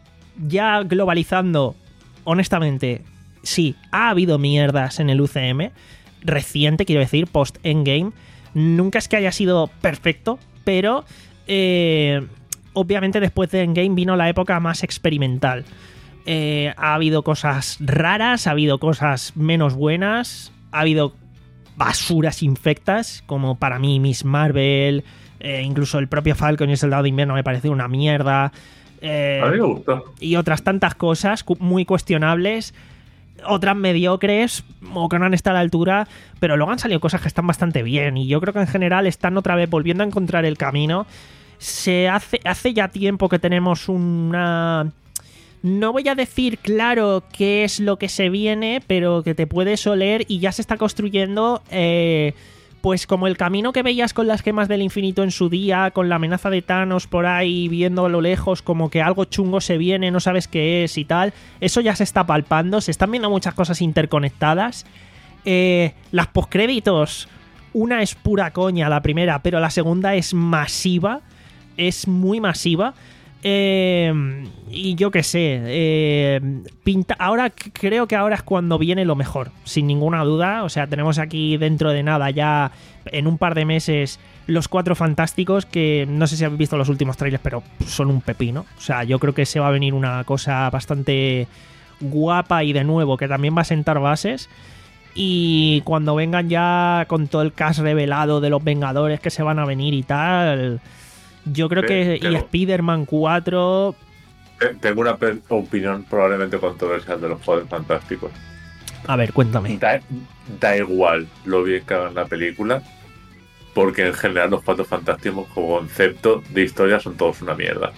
ya globalizando, honestamente, sí, ha habido mierdas en el U C M. Reciente, quiero decir, post-Endgame. Nunca es que haya sido perfecto, pero Eh, obviamente después de Endgame vino la época más experimental. Eh, ha habido cosas raras, ha habido cosas menos buenas, ha habido basuras infectas, como para mí Miss Marvel, eh, incluso el propio Falcon y el Soldado de Invierno me parece una mierda. Eh, A mí me gustó. Y otras tantas cosas muy cuestionables, otras mediocres o que no han estado a la altura, pero luego han salido cosas que están bastante bien, y yo creo que en general están otra vez volviendo a encontrar el camino. Se hace, hace ya tiempo que tenemos una... No voy a decir claro qué es lo que se viene, pero que te puedes oler, y ya se está construyendo eh, pues como el camino que veías con las gemas del infinito en su día, con la amenaza de Thanos por ahí viendo a lo lejos como que algo chungo se viene, no sabes qué es y tal. Eso ya se está palpando, se están viendo muchas cosas interconectadas. Eh, las postcréditos, una es pura coña, la primera, pero la segunda es masiva, es muy masiva. Eh, y yo qué sé, eh, pinta, ahora creo que ahora es cuando viene lo mejor, sin ninguna duda. O sea, tenemos aquí dentro de nada, ya en un par de meses, los Cuatro Fantásticos, que no sé si habéis visto los últimos trailers, pero son un pepino. O sea, yo creo que se va a venir una cosa bastante guapa y de nuevo, que también va a sentar bases. Y cuando vengan ya con todo el cast revelado de los Vengadores que se van a venir y tal, yo creo que... Pero, y Spider-Man cuatro... Tengo una opinión probablemente controversial de los Cuatro Fantásticos. A ver, cuéntame. Da, da igual lo bien que hagan la película, porque en general los Cuatro Fantásticos como concepto de historia son todos una mierda.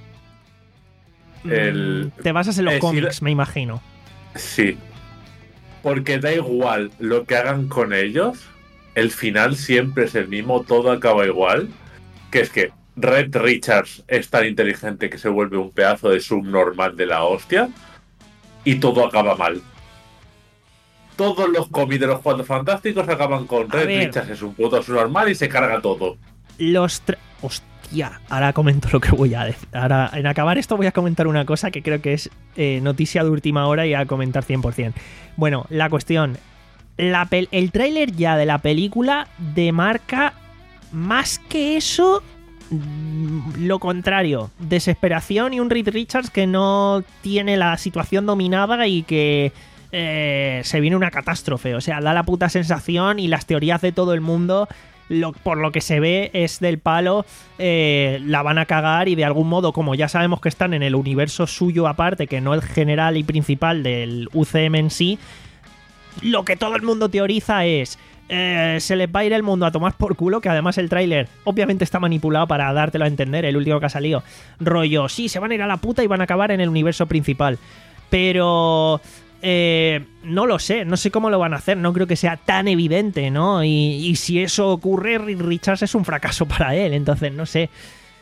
El, Te basas en los es cómics, ir, me imagino. Sí. Porque da igual lo que hagan con ellos, el final siempre es el mismo, todo acaba igual. Que es que Red Richards es tan inteligente que se vuelve un pedazo de subnormal de la hostia y todo acaba mal. Todos los cómics de los Cuatro Fantásticos acaban con Red Richards es un puto subnormal y se carga todo. Los... Hostia, ahora comento lo que voy a decir. Ahora, en acabar esto voy a comentar una cosa que creo que es eh, noticia de última hora y a comentar cien por ciento. Bueno, la cuestión... La pel- el tráiler ya de la película demarca más que eso... lo contrario, desesperación y un Reed Richards que no tiene la situación dominada y que eh, se viene una catástrofe. O sea, da la puta sensación y las teorías de todo el mundo, lo, por lo que se ve, es del palo, eh, la van a cagar y de algún modo, como ya sabemos que están en el universo suyo aparte, que no el general y principal del U C M en sí, lo que todo el mundo teoriza es... Eh, se les va a ir el mundo a tomar por culo, que además el tráiler obviamente está manipulado para dártelo a entender, el último que ha salido. Rollo, sí, se van a ir a la puta y van a acabar en el universo principal. Pero... Eh, no lo sé, no sé cómo lo van a hacer, no creo que sea tan evidente, ¿no? Y, y si eso ocurre, Richards es un fracaso para él, entonces no sé.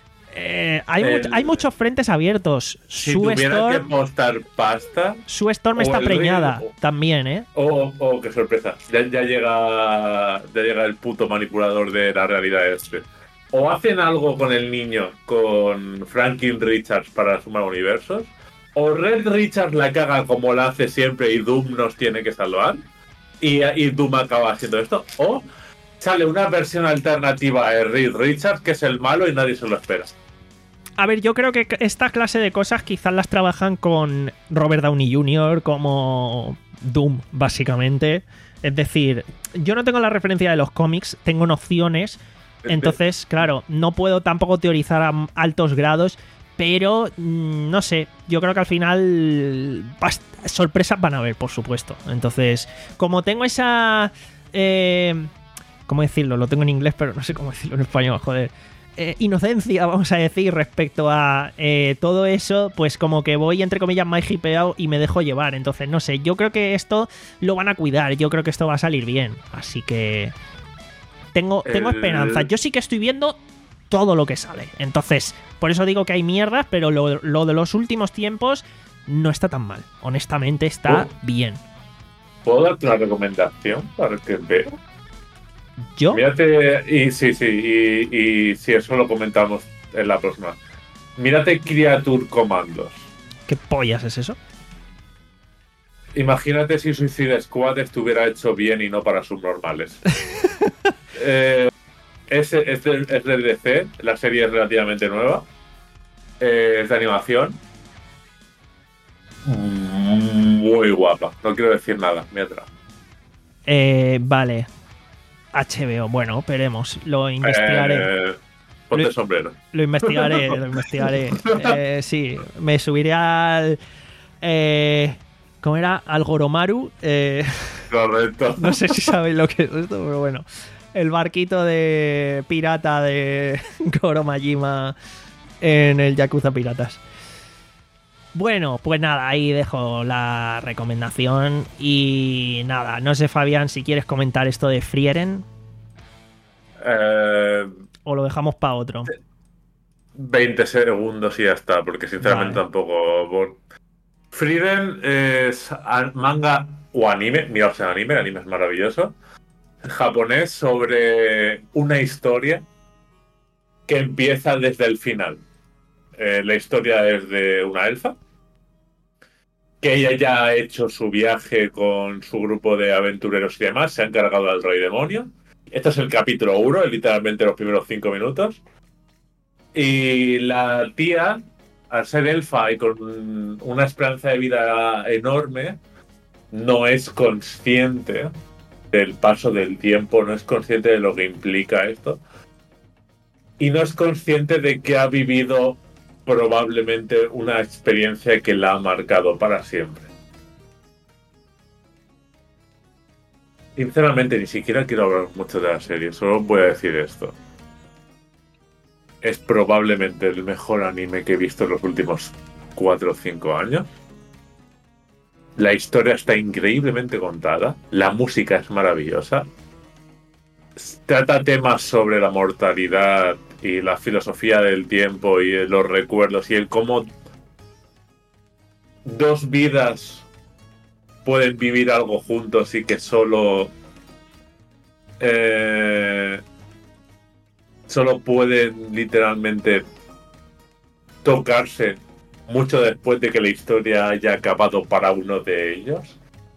Eh, hay, el, much, hay muchos frentes abiertos. Si Sue tuviera Storm, que apostar pasta... Sue Storm está preñada río, también, ¿eh? Oh, oh, qué sorpresa. Ya, ya, llega, ya llega el puto manipulador de la realidad este. O hacen algo con el niño, con Franklin Richards para sumar universos, o Red Richards la caga como la hace siempre y Doom nos tiene que salvar, y, y Doom acaba haciendo esto, o sale una versión alternativa de Red Richards que es el malo y nadie se lo espera. A ver, yo creo que esta clase de cosas quizás las trabajan con Robert Downey junior como Doom, básicamente. Es decir, yo no tengo la referencia de los cómics, tengo nociones, entonces, claro, no puedo tampoco teorizar a altos grados, pero no sé, yo creo que al final sorpresas van a haber, por supuesto. Entonces, como tengo esa... Eh, ¿Cómo decirlo? Lo tengo en inglés, pero no sé cómo decirlo en español, joder. Eh, inocencia, vamos a decir, respecto a eh, todo eso, pues como que voy, entre comillas, más hipeado y me dejo llevar. Entonces, no sé, yo creo que esto lo van a cuidar, yo creo que esto va a salir bien. Así que tengo, tengo El... esperanza. Yo sí que estoy viendo todo lo que sale. Entonces, por eso digo que hay mierdas, pero lo, lo de los últimos tiempos no está tan mal. Honestamente, está ¿Puedo? bien. ¿Puedo darte una recomendación para que veas? ¿Yo? Mírate, y sí, sí, y, y si eso lo comentamos en la próxima. Mírate Creature Commandos. ¿Qué pollas es eso? Imagínate si Suicide Squad estuviera hecho bien y no para subnormales. eh, es, es, de, es de D C, la serie es relativamente nueva. Eh, es de animación. Muy guapa, no quiero decir nada, mientras. Eh, vale. H B O, bueno, veremos, lo investigaré. Eh, ponte lo, sombrero. Lo investigaré, lo investigaré. Eh, sí, me subiré al... Eh, ¿Cómo era? Al Goromaru. Eh, Correcto. No sé si sabéis lo que es esto, pero bueno. El barquito de pirata de Goromajima en el Yakuza Piratas. Bueno, pues nada, ahí dejo la recomendación. Y nada, no sé, Fabián, si quieres comentar esto de Frieren. Eh, ¿O lo dejamos para otro? veinte segundos y ya está, porque sinceramente vale. tampoco... Bueno, Frieren es manga o anime. Mira, o sea, anime, el anime es maravilloso. japonés sobre una historia que empieza desde el final. Eh, la historia es de una elfa, que ella ya ha hecho su viaje con su grupo de aventureros y demás, se ha encargado al rey demonio. Este es el capítulo uno, literalmente los primeros cinco minutos. Y la tía, al ser elfa y con una esperanza de vida enorme, no es consciente del paso del tiempo, no es consciente de lo que implica esto. Y no es consciente de que ha vivido probablemente una experiencia que la ha marcado para siempre. Sinceramente, ni siquiera quiero hablar mucho de la serie, solo voy a decir esto. Es probablemente el mejor anime que he visto en los últimos cuatro o cinco años. La historia está increíblemente contada, la música es maravillosa, trata temas sobre la mortalidad y la filosofía del tiempo y los recuerdos y el cómo dos vidas pueden vivir algo juntos y que solo eh, solo pueden literalmente tocarse mucho después de que la historia haya acabado para uno de ellos.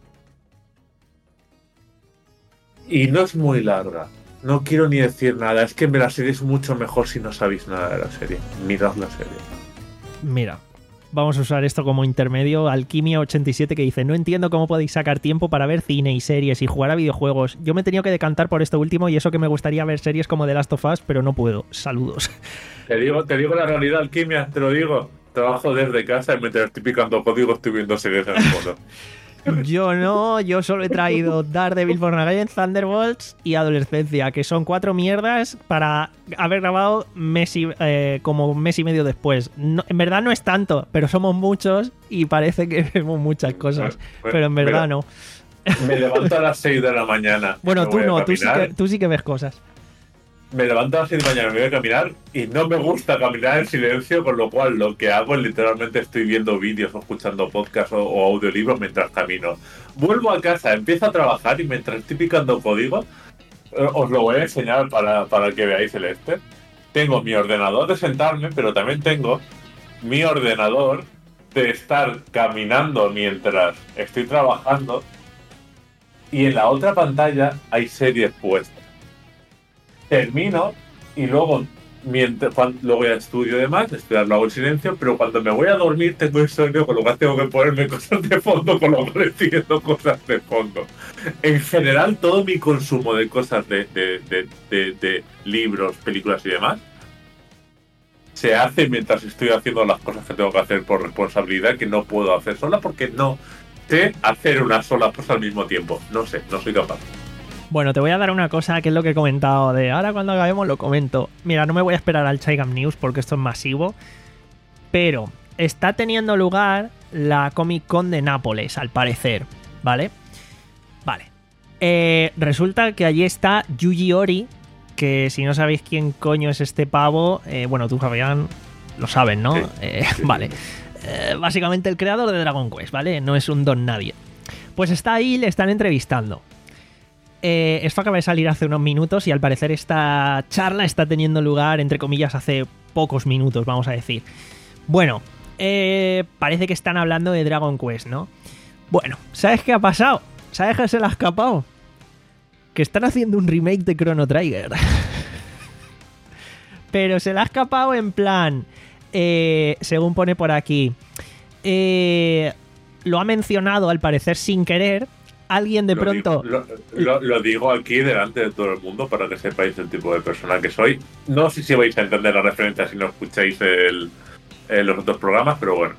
Y no es muy larga. No quiero ni decir nada. Es que la serie es mucho mejor si no sabéis nada de la serie. Mirad la serie. Mira, vamos a usar esto como intermedio. Alquimia ochenta y siete que dice: no entiendo cómo podéis sacar tiempo para ver cine y series y jugar a videojuegos. Yo me he tenido que decantar por esto último y eso que me gustaría ver series como The Last of Us, pero no puedo. Saludos. Te digo, te digo la realidad, Alquimia, te lo digo. Trabajo desde casa y mientras estoy picando código estoy viendo series en el fondo. Yo no, yo solo he traído Daredevil, Born Again, Thunderbolts y Adolescencia, que son cuatro mierdas para haber grabado mes y, eh, como un mes y medio después. No, en verdad no es tanto, pero somos muchos y parece que vemos muchas cosas, bueno, pero en verdad mira, no. Me levanto a las seis de la mañana. Bueno, tú no, tú sí, caminar. que, tú sí que ves cosas. Me levanto a las seis de la mañana, me voy a caminar y no me gusta caminar en silencio, con lo cual lo que hago es literalmente estoy viendo vídeos o escuchando podcasts o, o audiolibros mientras camino. Vuelvo a casa, empiezo a trabajar y mientras estoy picando código, eh, os lo voy a enseñar para, para que veáis el este. Tengo mi ordenador de sentarme, pero también tengo mi ordenador de estar caminando mientras estoy trabajando y en la otra pantalla hay series puestas. Termino y luego mientras cuando, luego ya estudio y demás, estudiar lo hago en silencio, pero cuando me voy a dormir tengo insomnio, con lo cual tengo que ponerme cosas de fondo, con lo cual estoy viendo cosas de fondo. En general, todo mi consumo de cosas de, de, de, de, de libros, películas y demás se hace mientras estoy haciendo las cosas que tengo que hacer por responsabilidad, que no puedo hacer sola porque no sé hacer una sola cosa al mismo tiempo. No sé, no soy capaz. Bueno, te voy a dar una cosa que es lo que he comentado de ahora cuando acabemos lo comento. Mira, no me voy a esperar al Chaigam News porque esto es masivo, pero está teniendo lugar la Comic Con de Nápoles, al parecer, ¿vale? Vale. Eh, resulta que allí está Yuji Ori, que si no sabéis quién coño es este pavo, eh, bueno, tú, Fabián, lo sabes, ¿no? Sí, eh, sí, vale. Eh, básicamente el creador de Dragon Quest, ¿vale? No es un don nadie. Pues está ahí y le están entrevistando. Eh, esto acaba de salir hace unos minutos y al parecer esta charla está teniendo lugar, entre comillas, hace pocos minutos, vamos a decir. Bueno, eh, parece que están hablando de Dragon Quest, ¿no? Bueno, ¿sabes qué ha pasado? ¿Sabes qué se le ha escapado? Que están haciendo un remake de Chrono Trigger. Pero se le ha escapado en plan, eh, según pone por aquí, eh, lo ha mencionado al parecer sin querer. Alguien de lo pronto... Digo, lo, lo, lo digo aquí delante de todo el mundo para que sepáis el tipo de persona que soy. No sé si vais a entender la referencia si no escucháis el, el, los otros programas, pero bueno.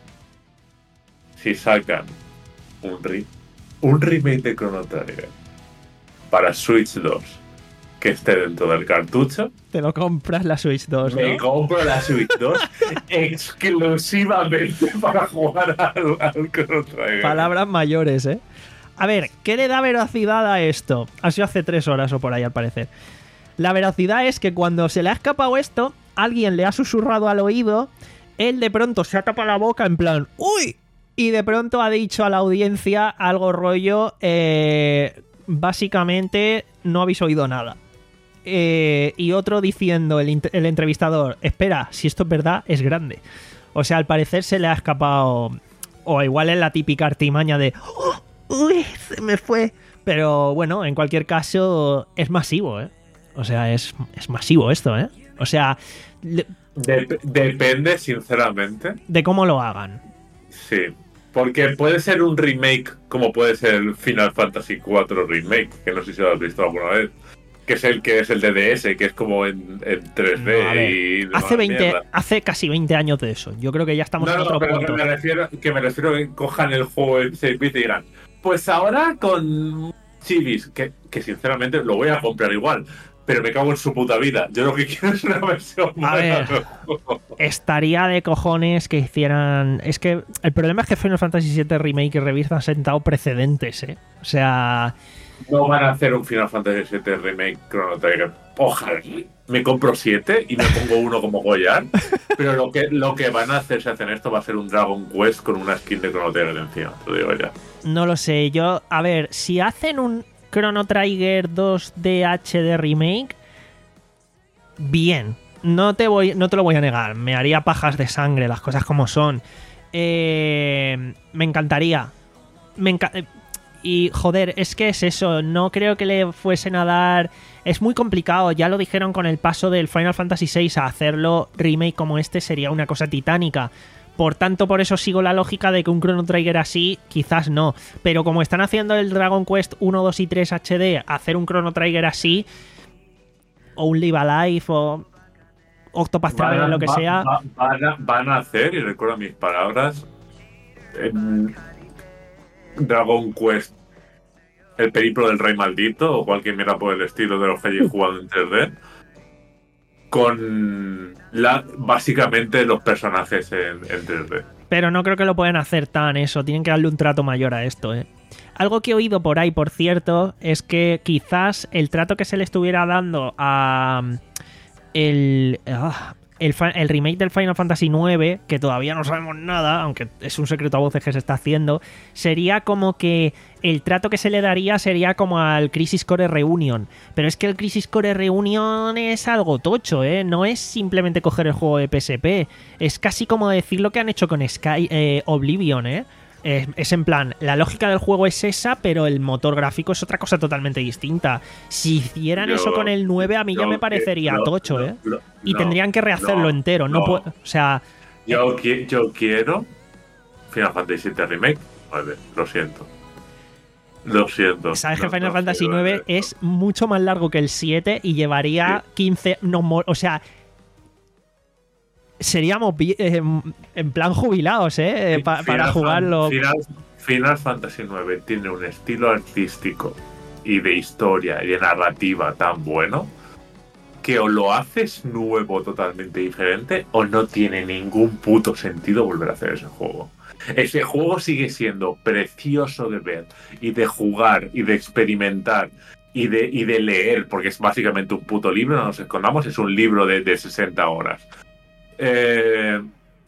Si sacan un, re, un remake de Chrono Trigger para Switch dos que esté dentro del cartucho, te lo compras la Switch dos, ¿no? Me compro la Switch dos exclusivamente para jugar al, al Chrono Trigger. Palabras mayores, ¿eh? A ver, ¿qué le da veracidad a esto? Ha sido hace tres horas o por ahí, al parecer. La veracidad es que cuando se le ha escapado esto, alguien le ha susurrado al oído, él de pronto se ha tapado la boca en plan ¡uy! Y de pronto ha dicho a la audiencia algo rollo, eh, básicamente no habéis oído nada. Eh, y otro diciendo, el, el entrevistador, espera, si esto es verdad, es grande. O sea, al parecer se le ha escapado, o igual es la típica artimaña de ¡oh! ¡Uy! Se me fue. Pero bueno, en cualquier caso, es masivo, ¿eh? O sea, es, es masivo esto, ¿eh? O sea... Le, Dep- depende, sinceramente. De cómo lo hagan. Sí. Porque puede ser un remake como puede ser Final Fantasy cuatro Remake, que no sé si lo has visto alguna vez. Que es el que es el de D S, que es como en, en tres D. No, a ver, y hace, veinte, mierda. hace casi veinte años de eso. Yo creo que ya estamos No, en no, otro pero punto. que me refiero que me refiero que cojan el juego en seis bits y digan, pues ahora con chivis, que, que sinceramente lo voy a comprar igual, pero me cago en su puta vida. Yo lo que quiero es una versión A ver, del juego. Estaría de cojones que hicieran... Es que el problema es que Final Fantasy siete Remake y Rebirth han sentado precedentes, ¿eh? O sea... No van a hacer un Final Fantasy siete Remake Chrono Trigger. Ojalá. Me compro siete y me pongo uno como Goyard. Pero lo que, lo que van a hacer si hacen esto va a ser un Dragon Quest con una skin de Chrono Trigger encima. Te lo digo ya. No lo sé. Yo... A ver, si hacen un Chrono Trigger dos D H D Remake... Bien. No te, voy, no te lo voy a negar. Me haría pajas de sangre, las cosas como son. Eh, me encantaría. Me encantaría. Y joder, es que es eso, no creo que le fuesen a dar... Es muy complicado, ya lo dijeron con el paso del Final Fantasy seis a hacerlo remake como este sería una cosa titánica. Por tanto, por eso sigo la lógica de que un Chrono Trigger así, quizás no. Pero como están haciendo el Dragon Quest uno, dos y tres H D, hacer un Chrono Trigger así, o un Live Alive, o Octopath Traveler, lo que va, sea... Va, van, a, van a hacer, y recuerdo mis palabras... En Dragon Quest, el periplo del rey maldito o cualquier mierda por el estilo de los que hayan jugado en tres D, con la, básicamente los personajes en, en tres D. Pero no creo que lo puedan hacer tan eso, tienen que darle un trato mayor a esto, ¿eh? Algo que he oído por ahí, por cierto, es que quizás el trato que se le estuviera dando a el... Ah, El, el remake del Final Fantasy nueve, que todavía no sabemos nada, aunque es un secreto a voces que se está haciendo, sería como que el trato que se le daría sería como al Crisis Core Reunion. Pero es que el Crisis Core Reunion es algo tocho, ¿eh? No es simplemente coger el juego de P S P. Es casi como decir lo que han hecho con Sky eh, Oblivion, ¿eh? Es, es en plan, la lógica del juego es esa, pero el motor gráfico es otra cosa totalmente distinta. Si hicieran Yo- eso con el nueve, a mí ya yo me que- parecería no, tocho, no, ¿eh? no, Y no, tendrían que rehacerlo no, entero. No, no. puedo, o sea, Yo, qui- yo quiero Final Fantasy siete Remake. Vale, lo siento. Lo siento. sabes que No, Final no Fantasy quiero nueve esto. es mucho más largo que el siete y llevaría quince... No, mo- o sea, seríamos vi- eh, en plan jubilados, ¿eh? Eh, pa- para Final jugarlo. Fan- Final, Final Fantasy nueve tiene un estilo artístico y de historia y de narrativa tan bueno que o lo haces nuevo totalmente diferente o no tiene ningún puto sentido volver a hacer ese juego. Ese juego sigue siendo precioso de ver y de jugar y de experimentar y de, y de leer, porque es básicamente un puto libro, no nos escondamos, es un libro de, de sesenta horas. Eh,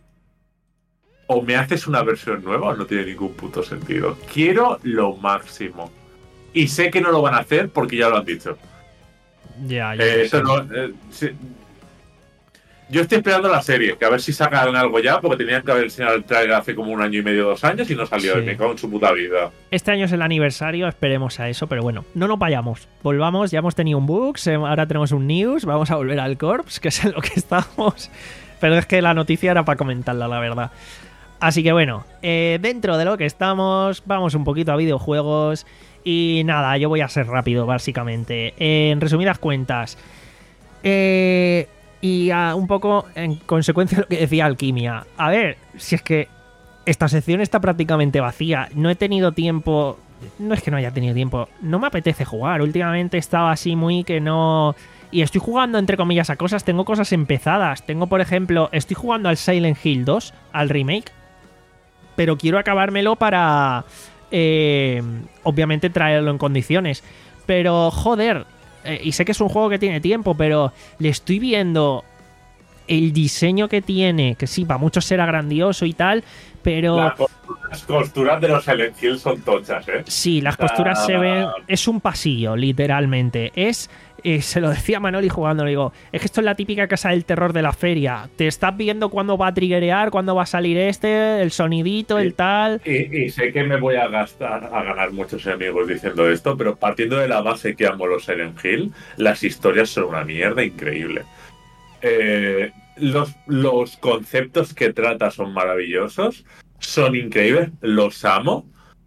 o me haces una versión nueva o no tiene ningún puto sentido. Quiero lo máximo. Y sé que no lo van a hacer porque ya lo han dicho. Ya, ya. Eh, eso no, eh, sí. Yo estoy esperando la serie, que a ver si sacan algo ya, porque tenían que haber enseñado el trailer hace como un año y medio, dos años, y no salió. Sí. Y me cago en su puta vida. Este año es el aniversario, esperemos a eso, pero bueno, no nos vayamos. Volvamos, ya hemos tenido un Books, eh, ahora tenemos un News, vamos a volver al Corps, que es en lo que estamos. Pero es que la noticia era para comentarla, la verdad. Así que bueno, eh, dentro de lo que estamos, vamos un poquito a videojuegos. Y nada, yo voy a ser rápido, básicamente. Eh, en resumidas cuentas, eh, y a, un poco en consecuencia de lo que decía Alquimia. A ver, si es que esta sección está prácticamente vacía. No he tenido tiempo. No es que no haya tenido tiempo. No me apetece jugar. Últimamente estaba así muy que no. Y estoy jugando, entre comillas, a cosas. Tengo cosas empezadas. Tengo, por ejemplo, estoy jugando al Silent Hill dos, al remake. Pero quiero acabármelo para. Eh, obviamente traerlo en condiciones. Pero, joder. Eh, y sé que es un juego que tiene tiempo, pero le estoy viendo el diseño que tiene, que sí, para muchos será grandioso y tal, pero... La, Las costuras de los Silent Hill son tochas, ¿eh? Sí, las costuras Ah. se ven... Es un pasillo, literalmente. Es... eh, se lo decía Manoli jugando, le digo, es que esto es la típica casa del terror de la feria. Te estás viendo cuándo va a triggerear, cuándo va a salir este, el sonidito, Sí. el tal... Y, y sé que me voy a gastar a ganar muchos enemigos diciendo esto, pero partiendo de la base que amo los Silent Hill, las historias son una mierda increíble. Eh, los, los conceptos que trata son maravillosos, son increíbles, los amo.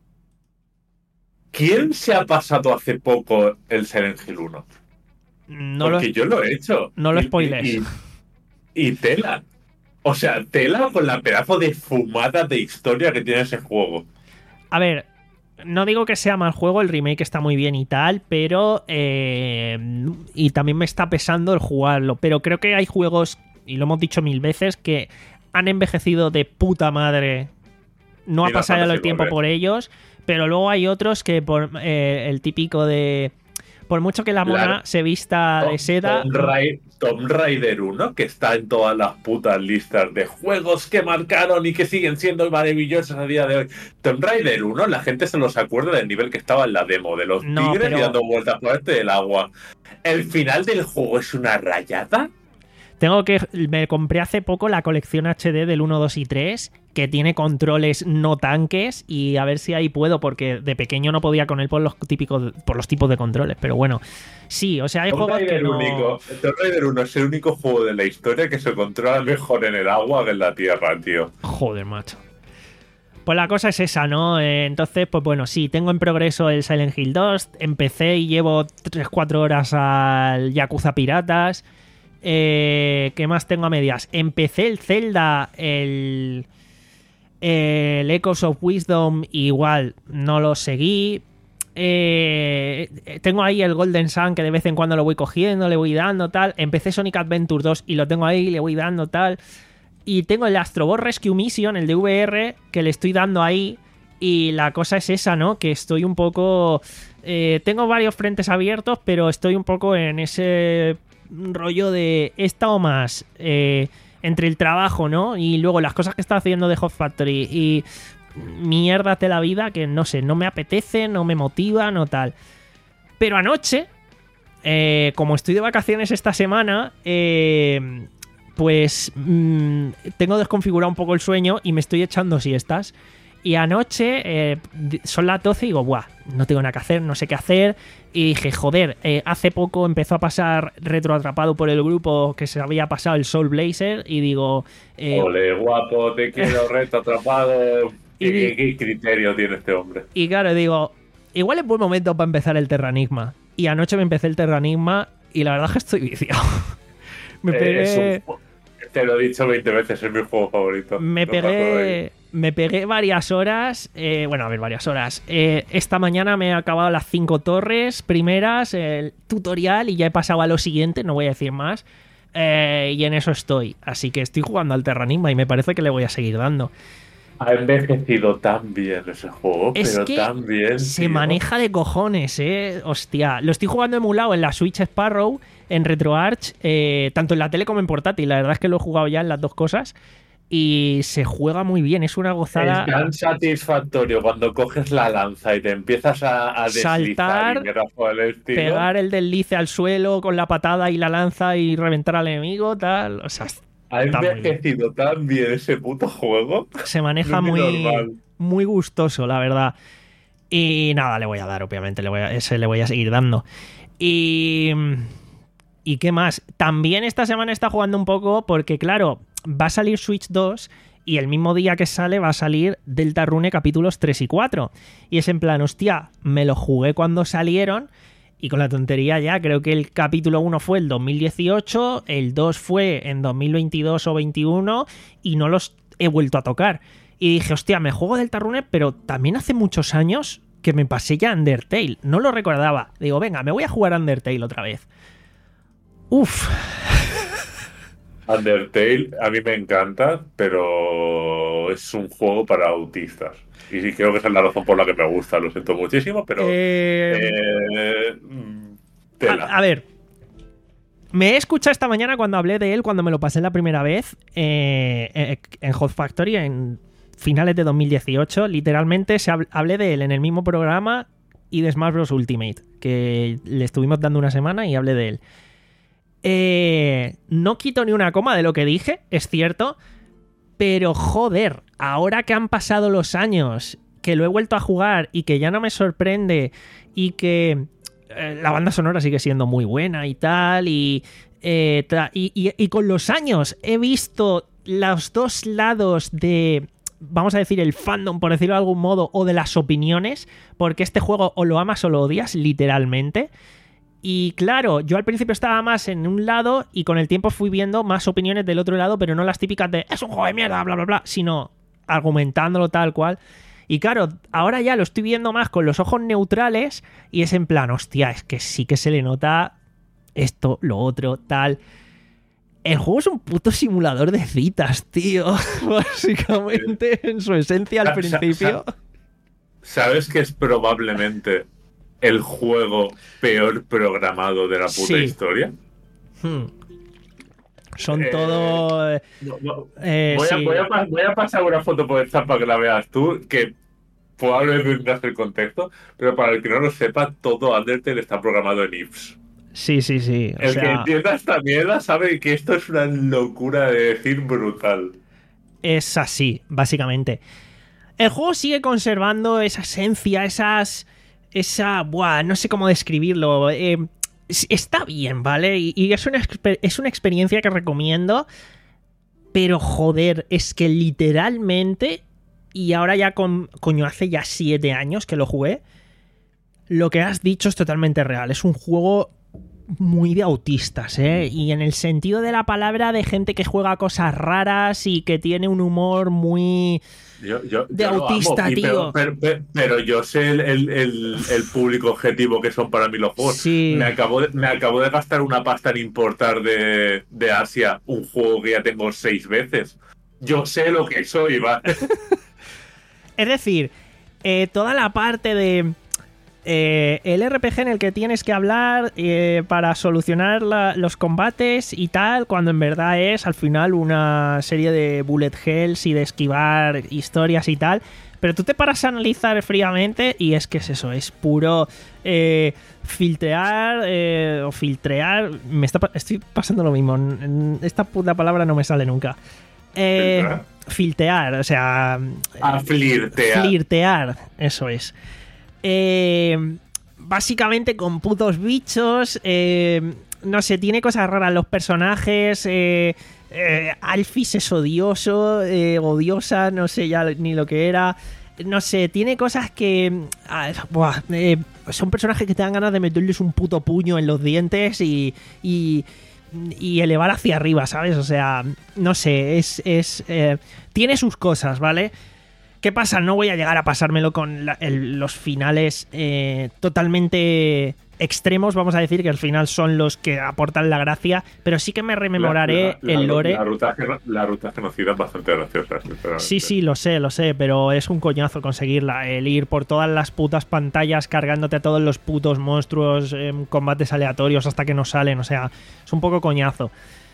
¿Quién se ha pasado hace poco el Silent Hill uno? No lo, Porque yo lo he hecho. no lo Y- spoiles. Y, y- y tela. O sea, tela con la pedazo de fumada de historia que tiene ese juego. A ver, no digo que sea mal juego, el remake está muy bien y tal, pero... eh, y también me está pesando el jugarlo. Pero creo que hay juegos, y lo hemos dicho mil veces, que han envejecido de puta madre. No Y ha no pasado tanto el se tiempo vuelve. por ellos, pero luego hay otros que por eh, el típico de... Por mucho que la mona Claro. se vista de seda... Tomb Raider, Tomb Raider uno, que está en todas las putas listas de juegos que marcaron y que siguen siendo maravillosos a día de hoy. Tomb Raider uno, la gente se los acuerda del nivel que estaba en la demo, de los No, tigres pero- y dando vueltas por este del agua. El final del juego es una rayada. Tengo que... Me compré hace poco la colección H D del uno, dos y tres, que tiene controles no tanques, y a ver si ahí puedo, porque de pequeño no podía con él por los típicos, por los tipos de controles, pero bueno. Sí, o sea, hay Tomb juegos que Raider, no... único. Tomb Raider uno es el único juego de la historia que se controla mejor en el agua que en la tierra, tío. Joder, macho. Pues la cosa es esa, ¿no? Eh, entonces, pues bueno, sí, tengo en progreso el Silent Hill dos. Empecé y llevo tres cuatro horas al Yakuza Piratas. Eh, ¿Qué más tengo a medias? Empecé el Zelda, el, el Echoes of Wisdom, igual no lo seguí. Eh, tengo ahí el Golden Sun, que de vez en cuando lo voy cogiendo, le voy dando, tal. Empecé Sonic Adventure dos y lo tengo ahí, le voy dando, tal. Y tengo el Astro Bot Rescue Mission, el de V R, que le estoy dando ahí. Y la cosa es esa, ¿no? Que estoy un poco... eh, tengo varios frentes abiertos, pero estoy un poco en ese rollo de... He estado más eh, entre el trabajo, ¿no? Y luego las cosas que está haciendo de Hot Factory y mierdas de la vida que, no sé, no me apetece, no me motiva, no tal. Pero anoche, eh, como estoy de vacaciones esta semana... Eh, pues mmm, tengo desconfigurado un poco el sueño y me estoy echando siestas. Y anoche eh, son las doce y digo, buah, no tengo nada que hacer, no sé qué hacer. Y dije, joder, eh, hace poco empezó a pasar Retroatrapado por el grupo que se había pasado el Soul Blazer. Y digo... Eh, Ole, guapo, te quiero, reto atrapado. Y- ¿Qué, qué- qué criterio tiene este hombre? y claro, digo, igual es buen momento para empezar el Terranigma. Y anoche me empecé el Terranigma y la verdad es que estoy viciado. me Eh, pegué... es un- te lo he dicho veinte veces, es mi juego favorito. Me No paso de pegué, ahí. me pegué varias horas. eh, bueno, a ver, varias horas. Eh, esta mañana me he acabado las cinco torres primeras, el tutorial, y ya he pasado a lo siguiente, no voy a decir más. eh, y en eso estoy. Así que estoy jugando al Terranigma y me parece que le voy a seguir dando. Ha envejecido tan bien ese juego, Es pero que tan bien. Se tío. maneja de cojones, eh. Hostia. Lo estoy jugando emulado en la Switch Sparrow, en RetroArch, eh, tanto en la tele como en portátil. La verdad es que lo he jugado ya en las dos cosas. Y se juega muy bien, es una gozada. Es tan satisfactorio cuando coges la lanza y te empiezas a, a deslizar Saltar, y mierdas por el estilo. Pegar el deslice al suelo con la patada y la lanza y reventar al enemigo, tal. O sea, Ha está muy bien. envejecido tan bien ese puto juego. Se maneja No es muy, normal. muy gustoso, la verdad. Y nada, le voy a dar, obviamente, le voy a, ese le voy a seguir dando. Y... ¿Y qué más? También esta semana está jugando un poco porque, claro, va a salir Switch dos y el mismo día que sale va a salir Deltarune capítulos tres y cuatro. Y es en plan, hostia, me lo jugué cuando salieron y con la tontería ya, creo que el capítulo uno fue el dos mil dieciocho, el dos fue en dos mil veintidós o veintiuno y no los he vuelto a tocar. Y dije, hostia, me juego Deltarune, pero también hace muchos años que me pasé ya Undertale. No lo recordaba. Digo, venga, me voy a jugar Undertale otra vez. Uf. Undertale a mí me encanta, pero es un juego para autistas. Y sí, creo que esa es la razón por la que me gusta. Lo siento muchísimo, pero... Eh, eh, mm, tela. a, a ver. Me he escuchado esta mañana cuando hablé de él, cuando me lo pasé la primera vez eh, eh, en Hot Factory, en finales de dos mil dieciocho. Literalmente se hab- hablé de él en el mismo programa y de Smash Bros. Ultimate, que le estuvimos dando una semana y hablé de él. Eh, no quito ni una coma de lo que dije, es cierto, pero joder, ahora que han pasado los años, que lo he vuelto a jugar y que ya no me sorprende y que eh, la banda sonora sigue siendo muy buena y tal, y, eh, tra- y, y, y con los años he visto los dos lados de, vamos a decir, el fandom, por decirlo de algún modo, o de las opiniones, porque este juego o lo amas o lo odias, literalmente. Y claro, yo al principio estaba más en un lado y con el tiempo fui viendo más opiniones del otro lado, pero no las típicas de es un juego de mierda, bla, bla, bla, sino argumentándolo tal cual. Y claro, ahora ya lo estoy viendo más con los ojos neutrales y es en plan, hostia, es que sí que se le nota esto, lo otro, tal. El juego es un puto simulador de citas, tío. Básicamente, en su esencia al principio. ¿Sabes que es probablemente el juego peor programado de la puta Sí. historia? Hmm. Son Eh, todo... No, no. eh, Voy, a, sí. voy, a, pa- voy a pasar una foto por esta para que la veas tú, que probablemente hace el contexto, pero para el que no lo sepa, todo Undertale está programado en ifs. Sí, sí, sí. O El que sea, entienda esta mierda sabe que esto es una locura de decir brutal. es así, básicamente. El juego sigue conservando esa esencia, esas... Esa... Buah, no sé cómo describirlo. Eh, es- está bien, ¿vale? Y, y es, una, exper- es una experiencia que recomiendo. Pero, joder, es que literalmente... Y ahora ya con... Coño, hace ya siete años que lo jugué. Lo que has dicho es totalmente real. Es un juego muy de autistas, ¿eh? Y en el sentido de la palabra, de gente que juega cosas raras y que tiene un humor muy... Yo, yo, De yo lo autista, amo, y tío. Pero, pero, pero- pero yo sé el, el- el- el público objetivo que son para mí los juegos. Sí. Me acabo de, me acabo de gastar una pasta en importar de, de Asia un juego que ya tengo seis veces. Yo sé lo que soy, ¿vale? Es decir, eh, toda la parte de... eh, el R P G en el que tienes que hablar eh, para solucionar la- los combates y tal, cuando en verdad es al final una serie de bullet hells y de esquivar historias y tal. Pero tú te paras a analizar fríamente y es que es eso, es puro eh, filtrear eh, o filtrear. Me está, pa- estoy pasando lo mismo. n- Esta puta palabra no me sale nunca. Eh, ¿Filtrar? filtear, o sea... A flirtear. Flirtear, eso es. Eh, básicamente con putos bichos. eh, no sé, tiene cosas raras los personajes. Eh, eh, Alphys es odioso, eh, odiosa, no sé ya ni lo que era. No sé, tiene cosas que... ah, buah, eh, son personajes que te dan ganas de meterles un puto puño en los dientes y... y y elevar hacia arriba, ¿sabes? O sea, no sé, es... es eh, tiene sus cosas, ¿vale? ¿Qué pasa? No voy a llegar a pasármelo con la- el- los finales eh, totalmente extremos, vamos a decir, que al final son los que aportan la gracia, pero sí que me rememoraré La- la- la- el lore. La ruta, geno- la ruta genocida es bastante graciosa, sinceramente. Sí, sí, lo sé, lo sé, pero es un coñazo conseguirla. El ir por todas las putas pantallas cargándote a todos los putos monstruos en combates aleatorios hasta que no salen, o sea, es un poco coñazo.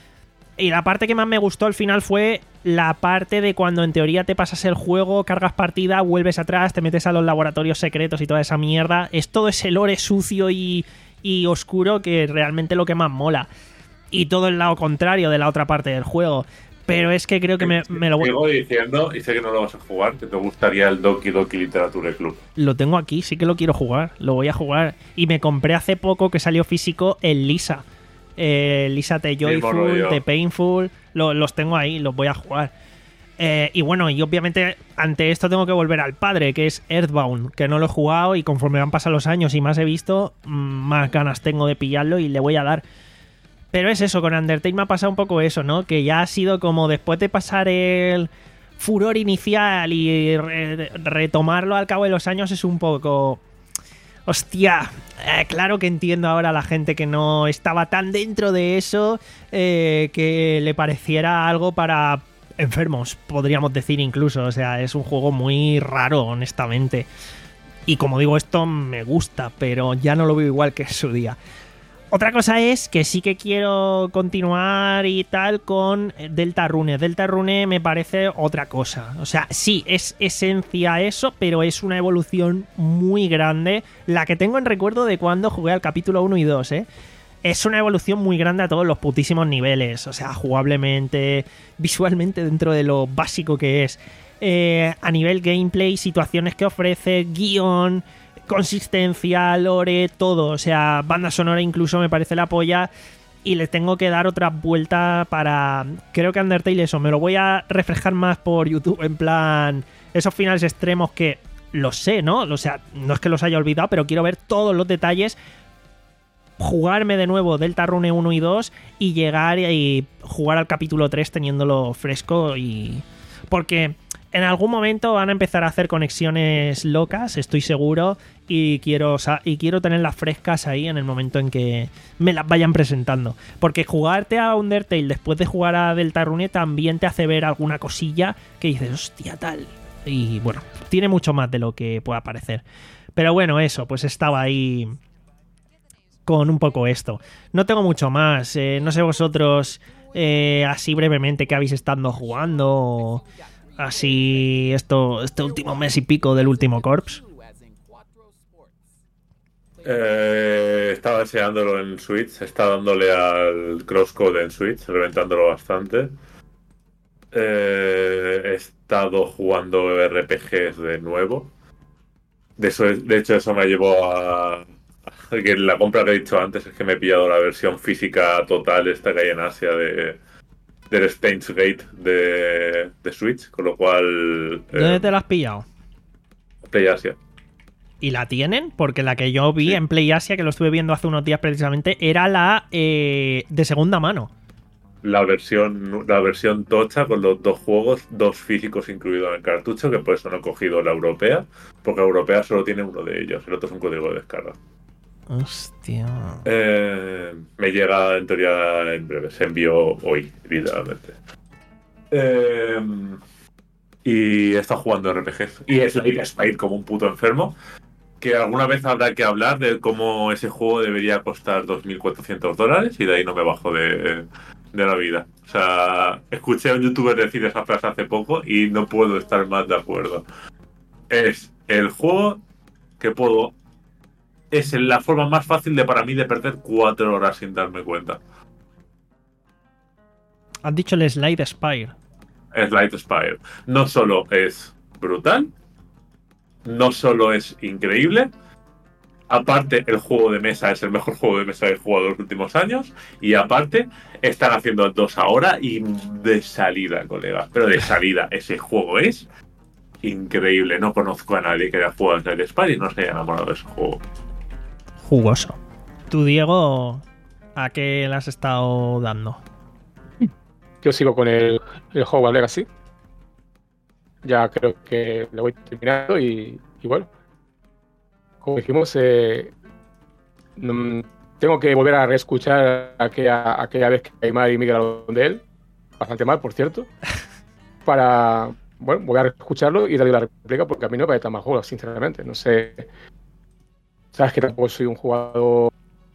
Y la parte que más me gustó al final fue la parte de cuando en teoría te pasas el juego, cargas partida, vuelves atrás, te metes a los laboratorios secretos y toda esa mierda. Es todo ese lore sucio y, y oscuro que realmente lo que más mola. Y todo el lado contrario de la otra parte del juego. Pero es que creo que me, me lo voy... Sigo diciendo, y sé que no lo vas a jugar, que te gustaría el Doki Doki Literature Club. Lo tengo aquí, sí que lo quiero jugar, lo voy a jugar. Y me compré hace poco que salió físico el Lisa. Eh, Lisa The Mismo Joyful, rollo. The Painful, lo- los tengo ahí, los voy a jugar. Eh, y bueno, y obviamente ante esto tengo que volver al padre, que es Earthbound, que no lo he jugado y conforme van pasando los años y más he visto, mm, más ganas tengo de pillarlo y le voy a dar. Pero es eso, con Undertale me ha pasado un poco eso, ¿no? Que ya ha sido como después de pasar el furor inicial y re- retomarlo al cabo de los años es un poco... Hostia, eh, claro que entiendo ahora a la gente que no estaba tan dentro de eso, eh, que le pareciera algo para enfermos, podríamos decir incluso. O sea, es un juego muy raro, honestamente. Y como digo, esto me gusta, pero ya no lo veo igual que en su día. Otra cosa es que sí que quiero continuar y tal con Deltarune. Deltarune me parece otra cosa. O sea, sí, es esencia eso, pero es una evolución muy grande. La que tengo en recuerdo de cuando jugué al capítulo uno y dos, ¿eh? Es una evolución muy grande a todos los putísimos niveles. O sea, jugablemente, visualmente dentro de lo básico que es. Eh, a nivel gameplay, situaciones que ofrece, guión, consistencia, lore, todo. O sea, banda sonora incluso me parece la polla. Y le tengo que dar otra vuelta para... Creo que Undertale eso, me lo voy a refrescar más por YouTube. En plan, esos finales extremos que los sé, ¿no? O sea, no es que los haya olvidado, pero quiero ver todos los detalles. Jugarme de nuevo Deltarune uno y dos y llegar y jugar al capítulo tres teniéndolo fresco. Y... Porque... En algún momento van a empezar a hacer conexiones locas, estoy seguro, y quiero, o sea, y quiero tenerlas frescas ahí en el momento en que me las vayan presentando. Porque jugarte a Undertale después de jugar a Deltarune también te hace ver alguna cosilla que dices, hostia, tal. Y bueno, tiene mucho más de lo que pueda parecer. Pero bueno, eso, pues estaba ahí con un poco esto. No tengo mucho más, eh, no sé vosotros, eh, así brevemente, qué habéis estado jugando o... Así, esto, este último mes y pico del último Corps. Eh, estaba deseándolo en Switch, está dándole al Crosscode en Switch, reventándolo bastante. Eh, he estado jugando R P Gs de nuevo. De, eso, de hecho, eso me llevó a, a que la compra que he dicho antes es que me he pillado la versión física total esta que hay en Asia de... del Steins Gate de, de Switch, con lo cual... ¿Dónde eh, te la has pillado? Play Asia. ¿Y la tienen? Porque la que yo vi Sí. en Play Asia, que lo estuve viendo hace unos días precisamente, era la eh, de segunda mano. La versión, la versión tocha con los dos juegos, dos físicos incluidos en el cartucho, que por eso no he cogido la europea, porque la europea solo tiene uno de ellos, el otro es un código de descarga. Hostia. Eh, me llega en teoría en breve, se envió hoy, literalmente. Eh, y he estado jugando R P Gs. Y es Slade Spire como un puto enfermo. Que alguna vez habrá que hablar de cómo ese juego debería costar dos mil cuatrocientos dólares y de ahí no me bajo de, de la vida. O sea, escuché a un youtuber decir esa frase hace poco y no puedo estar más de acuerdo. Es el juego que puedo... Es la forma más fácil de para mí de perder cuatro horas sin darme cuenta. Has dicho el Slide Spire. Slide Spire. No solo es brutal, no solo es increíble, aparte el juego de mesa es el mejor juego de mesa que he jugado en los últimos años, y aparte están haciendo dos ahora y de salida, colega. Pero de salida, ese juego es increíble. No conozco a nadie que haya jugado a Slide Spire y no se haya enamorado de ese juego. Jugoso. Tú, Diego, ¿a qué le has estado dando? Yo sigo con el, el Hogwarts Legacy. Ya creo que lo voy terminando y, y bueno. Como dijimos, eh, no, tengo que volver a reescuchar aquella, aquella vez que Aymar y Miguel hablaron de él. Bastante mal, por cierto. Para, bueno, voy a reescucharlo y darle la réplica porque a mí no me parece tan mal juego, sinceramente. No sé... Sabes que tampoco soy un jugador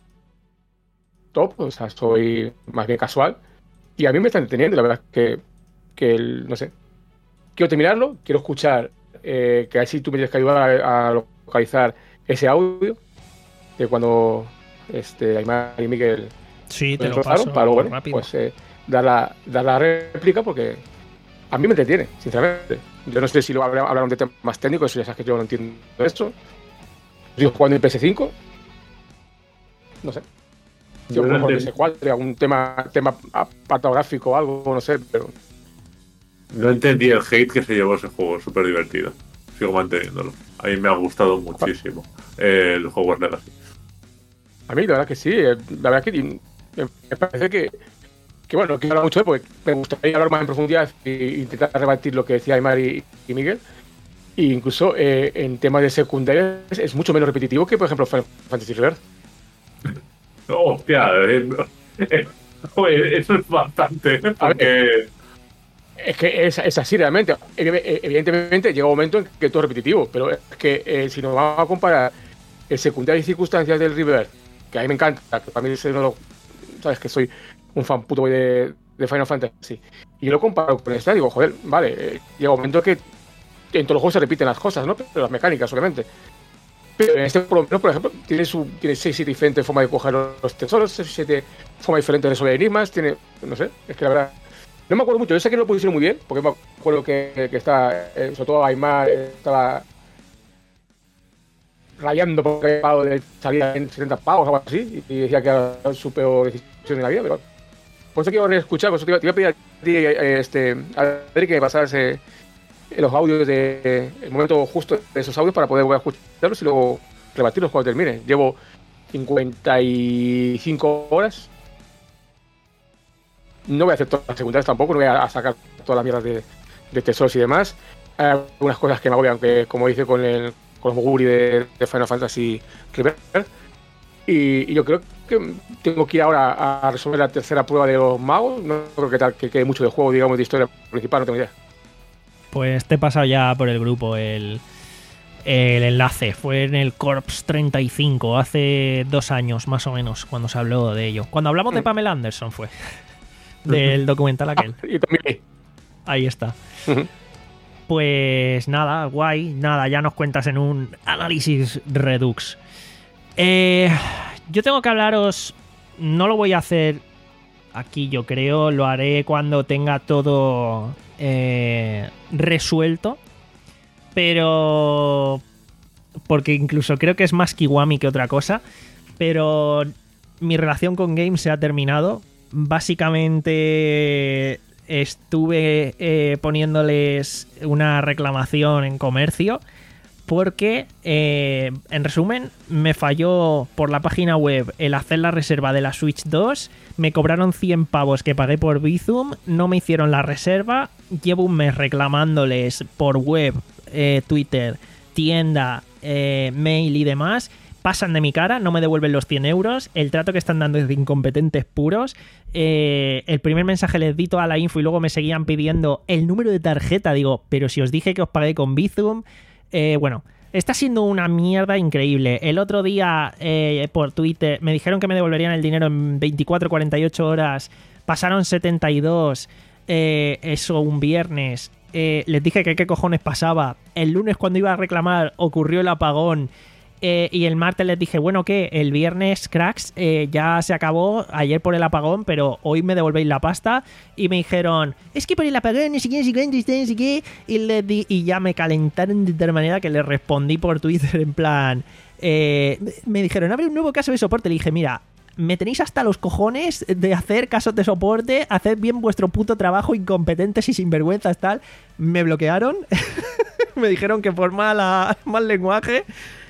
top, o sea, soy más bien casual. Y a mí me está entreteniendo, la verdad es que, que el, no sé, quiero terminarlo, quiero escuchar, eh, que así tú me tienes que ayudar a, a localizar ese audio de cuando este, Aymar y Miguel Sí, te me lo rozaron, paso para bueno, rápido. pues eh, dar, la, dar la réplica porque a mí me entretiene, sinceramente. Yo no sé si lo hablaron de temas más técnicos, eso ya sabes que yo no entiendo esto. Estoy jugando en P S cinco. No sé. Si a lo mejor en P S cuatro, algún tema, tema patográfico o algo, no sé, pero. No entendí el hate que se llevó ese juego, súper divertido. Sigo manteniéndolo. A mí me ha gustado muchísimo eh, el Hogwarts Legacy. A mí, la verdad que sí. La verdad que me parece que, que bueno, quiero hablar mucho de él porque me gustaría hablar más en profundidad e intentar rebatir lo que decía Aymar y, y Miguel. E incluso eh, en temas de secundarias es mucho menos repetitivo que, por ejemplo, Final Fantasy Rebirth. Hostia, eh, eh, joder, eso es bastante. Porque... Es que es, es así realmente. Evidentemente llega un momento en que todo es repetitivo, pero es que eh, si nos vamos a comparar el secundario y circunstancias del Rebirth, que a mí me encanta, que para mí es uno de los, sabes que soy un fan puto de, de Final Fantasy, y yo lo comparo con esta, digo, joder, vale, eh, llega un momento que en todos los juegos se repiten las cosas, ¿no? Pero las mecánicas, obviamente. Pero en este, por lo menos, por ejemplo, tiene, su, tiene seis, siete diferentes formas de coger los tesoros, seis, siete formas diferentes de resolver enigmas, tiene, no sé, es que la verdad, no me acuerdo mucho, yo sé que lo pusieron muy bien, porque me acuerdo que, que está, eh, sobre todo Aymar estaba rayando porque había pagado de salida en setenta pavos o algo así, y decía que era su peor decisión de la vida, pero por eso quiero reescuchar, por eso te iba, te iba a pedir a ti, eh, este, a Adri, que me pasaras eh, los audios de el momento justo de esos audios para poder volver a escucharlos y luego rebatirlos cuando termine. Llevo cincuenta y cinco horas. No voy a hacer todas las secundarias tampoco, no voy a sacar todas las mierdas de, de tesoros y demás. Hay algunas cosas que me agobian, que como dice con el con los Moguri de, de Final Fantasy Rebirth. Y, y yo creo que tengo que ir ahora a resolver la tercera prueba de los magos. No creo que, tal, que quede mucho de juego, digamos, de historia principal, no tengo idea. Pues te he pasado ya por el grupo el, el enlace. Fue en el Corps treinta y cinco, hace dos años más o menos, cuando se habló de ello. Cuando hablamos mm. de Pamela Anderson fue. Del documental aquel. Ah, y también. Ahí está. Uh-huh. Pues nada, guay. Nada, ya nos cuentas en un análisis Redux. Eh, yo tengo que hablaros... No lo voy a hacer aquí, yo creo. Lo haré cuando tenga todo... Eh, resuelto, pero porque incluso creo que es más Kiwami que otra cosa, pero mi relación con Games se ha terminado. Básicamente estuve eh, poniéndoles una reclamación en comercio porque, eh, en resumen, me falló por la página web el hacer la reserva de la Switch dos, me cobraron cien pavos que pagué por Bizum, no me hicieron la reserva, llevo un mes reclamándoles por web, eh, Twitter, tienda, eh, mail y demás, pasan de mi cara, no me devuelven los cien euros, el trato que están dando es de incompetentes puros, eh, el primer mensaje les di toda la info y luego me seguían pidiendo el número de tarjeta, digo, pero si os dije que os pagué con Bizum. Eh, bueno, está siendo una mierda increíble. El otro día eh, por Twitter me dijeron que me devolverían el dinero en veinticuatro a cuarenta y ocho horas. Pasaron setenta y dos. Eh, eso un viernes. Eh, les dije que qué cojones pasaba. El lunes cuando iba a reclamar ocurrió el apagón. Eh, y el martes les dije, bueno, ¿qué? El viernes, cracks, eh, ya se acabó ayer por el apagón, pero hoy me devolvéis la pasta. Y me dijeron, es que por el apagón, ni siquiera, ni siquiera, ni siquiera, ni siquiera. Y, les di, y ya me calentaron de tal manera que les respondí por Twitter en plan... Eh, me dijeron, abre un nuevo caso de soporte. Le dije, mira, me tenéis hasta los cojones de hacer casos de soporte, haced bien vuestro puto trabajo, incompetentes y sinvergüenzas, tal. Me bloquearon. Me dijeron que por mala, mal lenguaje...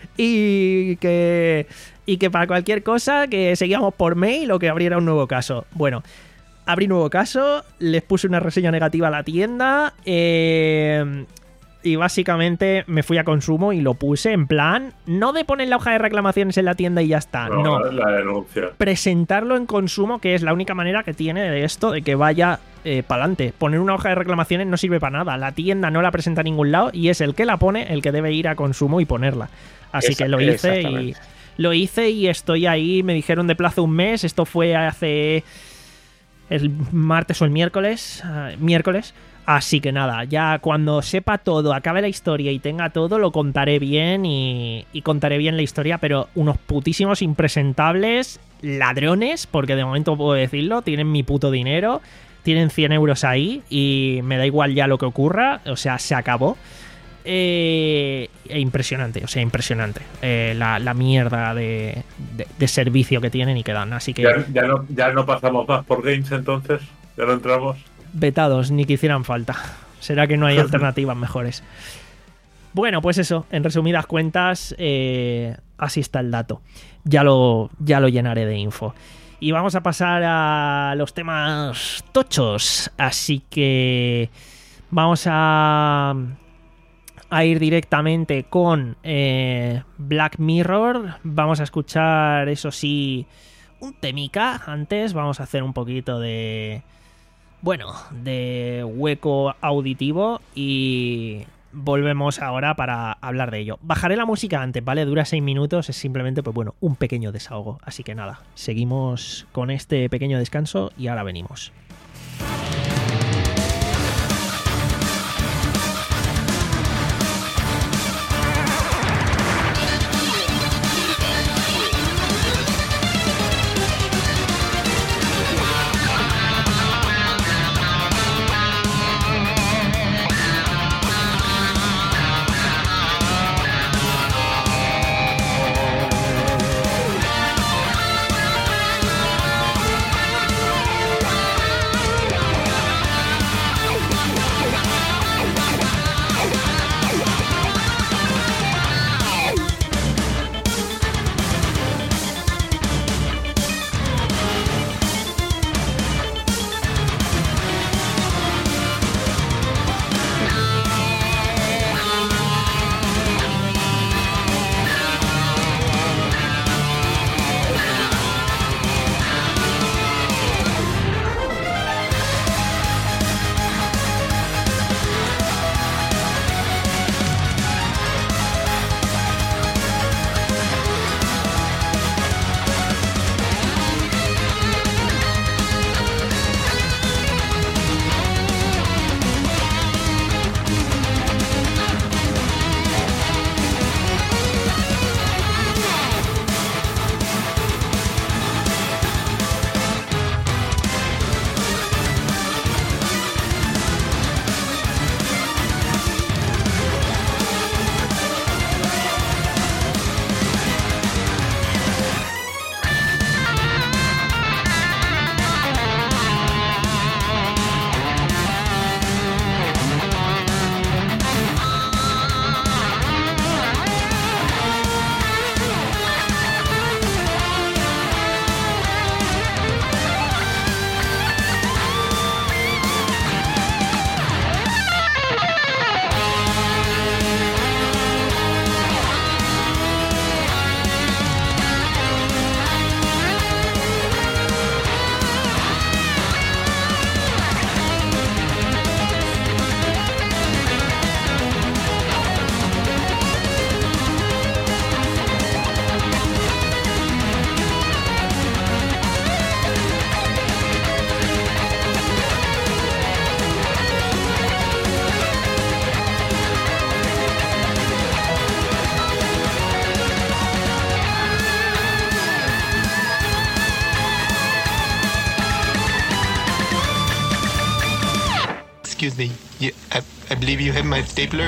Y que, y que para cualquier cosa que seguíamos por mail o que abriera un nuevo caso. Bueno, abrí nuevo caso, les puse una reseña negativa a la tienda eh, y básicamente me fui a consumo y lo puse en plan, no de poner la hoja de reclamaciones en la tienda y ya está, no, no. La denuncia. Presentarlo en consumo, que es la única manera que tiene de esto, de que vaya eh, para adelante. Poner una hoja de reclamaciones no sirve para nada, la tienda no la presenta a ningún lado y es el que la pone el que debe ir a consumo y ponerla. Así Esa, que lo hice y lo hice y estoy ahí. Me dijeron de plazo un mes. Esto fue hace el martes o el miércoles. Uh, miércoles. Así que nada, ya cuando sepa todo, acabe la historia y tenga todo, lo contaré bien y, y contaré bien la historia. Pero unos putísimos impresentables ladrones, porque de momento puedo decirlo, tienen mi puto dinero, tienen cien euros ahí y me da igual ya lo que ocurra. O sea, se acabó. Eh, impresionante, o sea, impresionante eh, la, la mierda de, de, de servicio que tienen y que dan, así que ya, ya, no, ya no pasamos más por Games entonces, ya no entramos vetados, ni que hicieran falta. Será que no hay alternativas mejores. Bueno, pues eso, en resumidas cuentas, eh, así está el dato, ya lo, ya lo llenaré de info. Y vamos a pasar a los temas tochos, así que vamos a a ir directamente con eh, Black Mirror. Vamos a escuchar, eso sí, un temica. Antes vamos a hacer un poquito de... Bueno, de hueco auditivo y volvemos ahora para hablar de ello. Bajaré la música antes, ¿vale? Dura seis minutos, es simplemente, pues bueno, un pequeño desahogo. Así que nada, seguimos con este pequeño descanso y ahora venimos. Excuse me, you, I, I believe you have my stapler.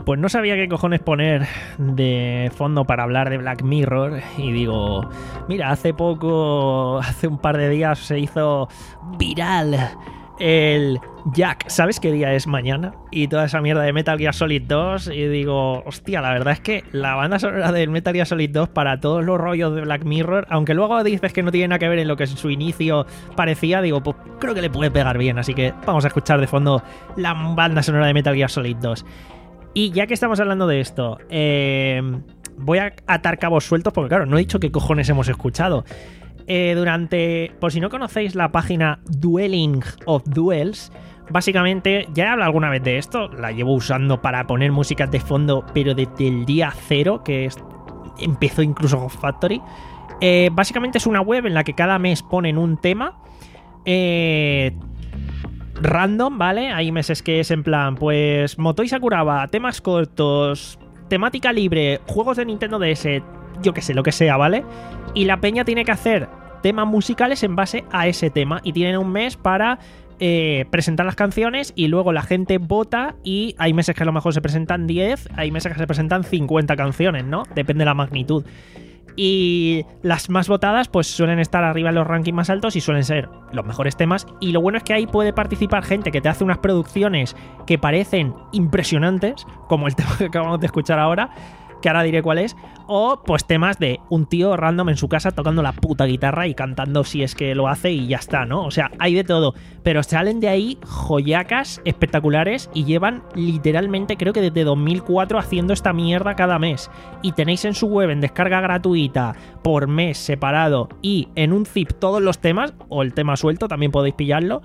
pues no sabía qué cojones poner de fondo para hablar de Black Mirror y digo, mira, hace poco, hace un par de días se hizo viral el Jack, ¿sabes qué día es mañana? Y toda esa mierda de Metal Gear Solid dos y digo, hostia, la verdad es que la banda sonora del Metal Gear Solid dos para todos los rollos de Black Mirror, aunque luego dices que no tiene nada que ver en lo que en su inicio parecía, digo, pues creo que le puede pegar bien, así que vamos a escuchar de fondo la banda sonora de Metal Gear Solid dos. Y ya que estamos hablando de esto, eh, voy a atar cabos sueltos porque claro, no he dicho qué cojones hemos escuchado. Eh, durante, por si no conocéis la página Dueling of Duels, básicamente, ya he hablado alguna vez de esto, la llevo usando para poner música de fondo, pero desde el día cero, que es, empezó incluso con Factory. Eh, básicamente es una web en la que cada mes ponen un tema eh, random, ¿vale? Hay meses que es en plan, pues Motoi Sakuraba, temas cortos, temática libre, juegos de Nintendo D S, yo que sé, lo que sea, ¿vale? Y la peña tiene que hacer temas musicales en base a ese tema y tienen un mes para eh, presentar las canciones y luego la gente vota y hay meses que a lo mejor se presentan diez, hay meses que se presentan cincuenta canciones, ¿no? Depende de la magnitud. Y las más votadas pues suelen estar arriba en los rankings más altos y suelen ser los mejores temas. Y lo bueno es que ahí puede participar gente que te hace unas producciones que parecen impresionantes, como el tema que acabamos de escuchar ahora, que ahora diré cuál es, o pues temas de un tío random en su casa tocando la puta guitarra y cantando si es que lo hace y ya está, ¿no? O sea, hay de todo, pero salen de ahí joyacas espectaculares y llevan literalmente, creo que desde dos mil cuatro haciendo esta mierda cada mes. Y tenéis en su web en descarga gratuita por mes separado y en un zip todos los temas, o el tema suelto, también podéis pillarlo,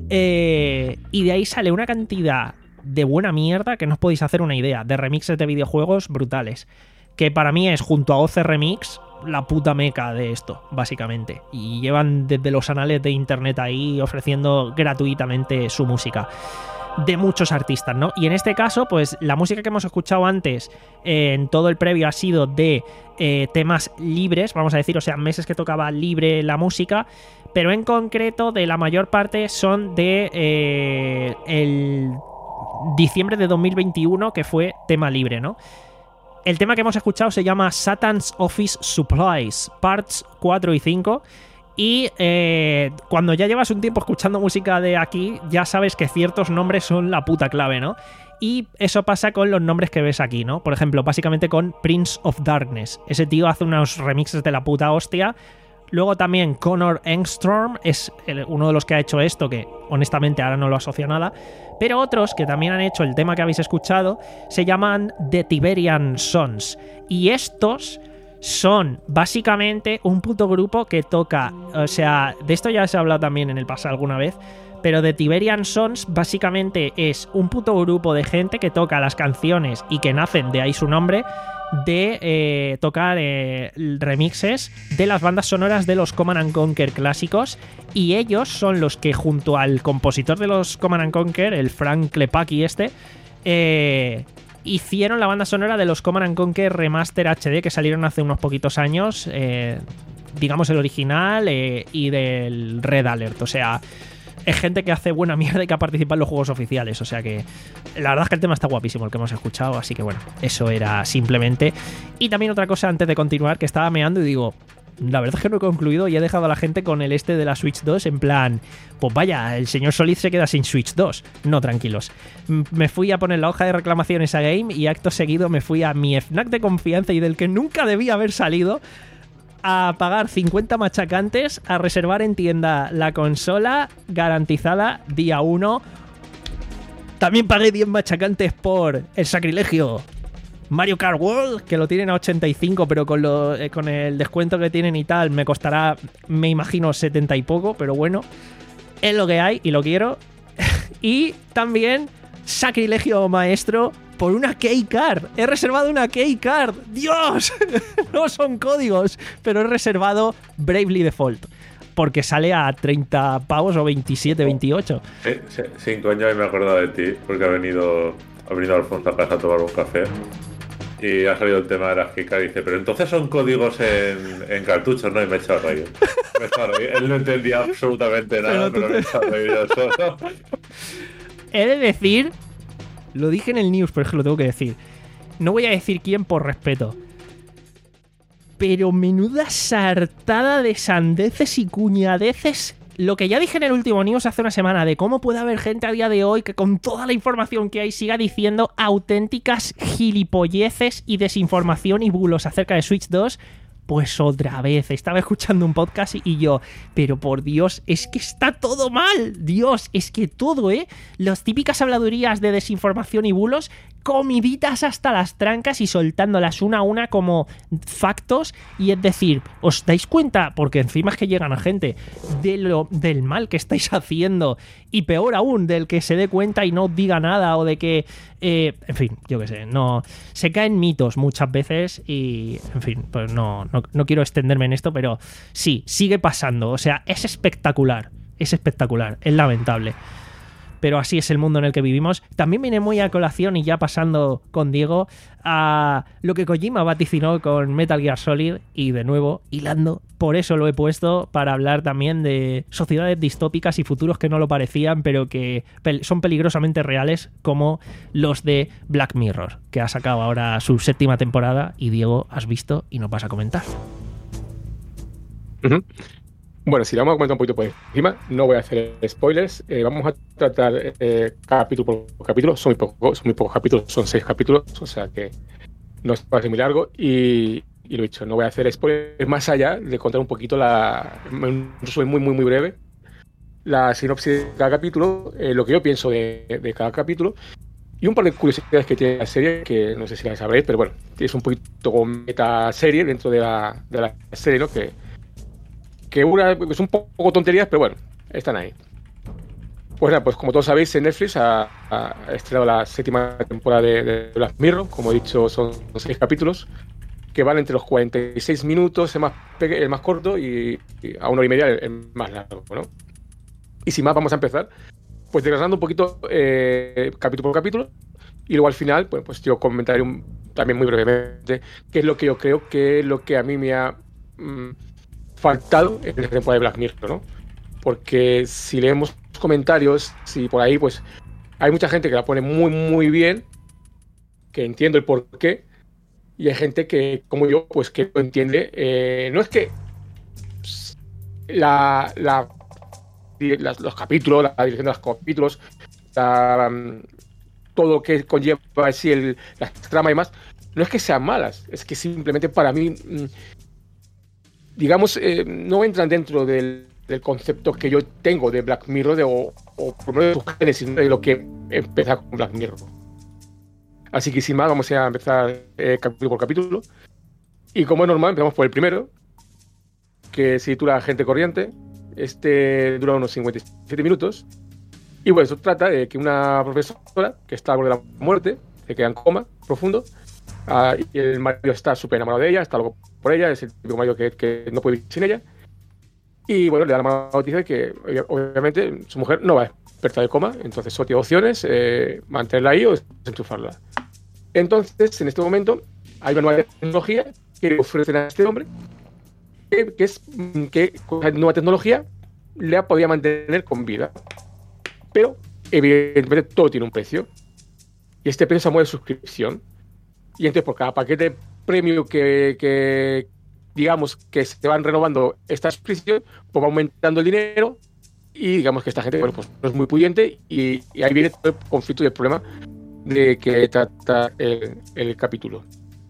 eh, y de ahí sale una cantidad de buena mierda que no os podéis hacer una idea, de remixes de videojuegos brutales, que para mí es, junto a O C Remix, la puta meca de esto, básicamente, y llevan desde los anales de internet ahí ofreciendo gratuitamente su música de muchos artistas, ¿no? Y en este caso, pues la música que hemos escuchado antes eh, en todo el previo ha sido de eh, temas libres, vamos a decir, o sea, meses que tocaba libre la música, pero en concreto de la mayor parte son de eh, el diciembre de dos mil veintiuno, que fue tema libre, ¿no? El tema que hemos escuchado se llama Satan's Office Supplies, parts cuatro y cinco. Y eh, cuando ya llevas un tiempo escuchando música de aquí, ya sabes que ciertos nombres son la puta clave, ¿no? Y eso pasa con los nombres que ves aquí, ¿no? Por ejemplo, básicamente con Prince of Darkness. Ese tío hace unos remixes de la puta hostia. Luego también Connor Engstrom es el, uno de los que ha hecho esto, que honestamente ahora no lo asocio a nada. Pero otros que también han hecho el tema que habéis escuchado se llaman The Tiberian Sons. Y estos son básicamente un puto grupo que toca, o sea, de esto ya se ha hablado también en el pasado alguna vez, pero The Tiberian Sons básicamente es un puto grupo de gente que toca las canciones y que nacen, de ahí su nombre, de eh, tocar eh, remixes de las bandas sonoras de los Command and Conquer clásicos, y ellos son los que, junto al compositor de los Command and Conquer, el Frank Klepacki este, eh, hicieron la banda sonora de los Command and Conquer Remaster H D que salieron hace unos poquitos años, eh, digamos el original eh, y del Red Alert. O sea, es gente que hace buena mierda y que ha participado en los juegos oficiales. O sea que la verdad es que el tema está guapísimo, el que hemos escuchado. Así que bueno, eso era simplemente. Y también otra cosa antes de continuar, que estaba meando y digo, la verdad es que no he concluido y he dejado a la gente con el este de la Switch dos en plan, pues vaya, el señor Solid se queda sin Switch dos. No, tranquilos. Me fui a poner la hoja de reclamaciones a Game y acto seguido me fui a mi FNAC de confianza y del que nunca debía haber salido, a pagar cincuenta machacantes a reservar en tienda la consola garantizada día uno. También pagué diez machacantes por el sacrilegio Mario Kart World, que lo tienen a ochenta y cinco, pero con, lo, eh, con el descuento que tienen y tal, me costará, me imagino, setenta y poco, pero bueno, es lo que hay y lo quiero. Y también sacrilegio maestro por una Keycard. He reservado una Keycard. ¡Dios! No son códigos, pero he reservado Bravely Default, porque sale a treinta pavos o veintisiete, veintiocho. Sí, sí, cinco años y me he acordado de ti, porque ha venido, ha venido Alfonso a casa a tomar un café. Y ha salido el tema de las Keycard y dice, pero entonces son códigos en, en cartuchos, ¿no? Y me he echado a reír. Me he echado a reír. Él no entendía absolutamente nada, pero, pero me he echado a reír yo solo. He de decir, lo dije en el news, pero es que lo tengo que decir, No voy a decir quién por respeto. Pero menuda sartada de sandeces y cuñadeces. Lo que ya dije en el último news hace una semana de cómo puede haber gente a día de hoy que con toda la información que hay siga diciendo auténticas gilipolleces y desinformación y bulos acerca de Switch dos. Pues otra vez, estaba escuchando un podcast y yo, pero por Dios, es que está todo mal. Dios, es que todo, ¿eh? Las típicas habladurías de desinformación y bulos, comiditas hasta las trancas y soltándolas una a una como factos. Y es decir, ¿os dais cuenta? Porque encima es que llegan a gente de lo, del mal que estáis haciendo. Y peor aún, del que se dé cuenta y no diga nada o de que... Eh, en fin, yo qué sé, no... Se caen mitos muchas veces y... En fin, pues no, no, no quiero extenderme en esto, pero sí, sigue pasando. O sea, es espectacular. Es espectacular. Es lamentable. Pero así es el mundo en el que vivimos. También viene muy a colación, y ya pasando con Diego, a lo que Kojima vaticinó con Metal Gear Solid, y de nuevo, hilando, por eso lo he puesto, para hablar también de sociedades distópicas y futuros que no lo parecían, pero que pel- son peligrosamente reales, como los de Black Mirror, que ha sacado ahora su séptima temporada, y Diego, has visto y nos vas a comentar. Uh-huh. Bueno, si le vamos a comentar un poquito por encima, no voy a hacer spoilers. Eh, vamos a tratar eh, capítulo por capítulo. Son muy, poco, son muy pocos capítulos, son seis capítulos, o sea que no es parece muy largo. Y, y lo he dicho, no voy a hacer spoilers más allá de contar un poquito la. Un resumen muy, muy, muy breve. La sinopsis de cada capítulo, eh, lo que yo pienso de, de cada capítulo. Y un par de curiosidades que tiene la serie, que no sé si las sabréis, pero bueno, es un poquito como meta serie dentro de la, de la serie, ¿no? Que. Que una, es un poco tonterías, pero bueno, están ahí. Pues nada, pues como todos sabéis, en Netflix ha, ha estrenado la séptima temporada de, de Black Mirror. Como he dicho, son seis capítulos que van entre los cuarenta y seis minutos, el más, peque- el más corto, y, y a una hora y media el, el más largo, ¿no? Y sin más, vamos a empezar, pues desgranando un poquito eh, capítulo por capítulo, y luego al final, pues, pues yo comentaré un, también muy brevemente qué es lo que yo creo que es lo que a mí me ha... Mmm, faltado en esta temporada de Black Mirror, ¿no? Porque si leemos comentarios, si por ahí, pues hay mucha gente que la pone muy, muy bien, que entiendo el porqué, y hay gente que, como yo, pues que no entiende. Eh, no es que la, la, la, los capítulos, la dirección de los capítulos, la, um, todo lo que conlleva así el, la trama y demás, no es que sean malas, es que simplemente para mí... Mm, digamos, eh, no entran dentro del, del concepto que yo tengo de Black Mirror de, o, o por lo menos de su génesis, de lo que empezar con Black Mirror. Así que sin más, vamos a empezar eh, capítulo por capítulo. Y como es normal, empezamos por el primero, que se titula Gente Corriente. Este dura unos cincuenta y siete minutos. Y bueno, eso trata de que una profesora que está al borde de la muerte, se queda en coma profundo, uh, y el marido está súper enamorado de ella, está loco por ella, es el típico marido que, que no puede vivir sin ella. Y bueno, le da la mala noticia de que obviamente su mujer no va a despertar del coma, entonces solo tiene opciones, eh, mantenerla ahí o desenchufarla. Entonces, en este momento, hay una nueva tecnología que le ofrecen a este hombre, que, que es que con la nueva tecnología le podía mantener con vida. Pero, evidentemente, todo tiene un precio. Y este precio se llama de suscripción. Y entonces, por cada paquete premium que, que, digamos, que se van renovando esta suscripción, pues va aumentando el dinero. Y digamos que esta gente, bueno, pues no es muy pudiente. Y, y ahí viene todo el conflicto y el problema de que trata el, el capítulo.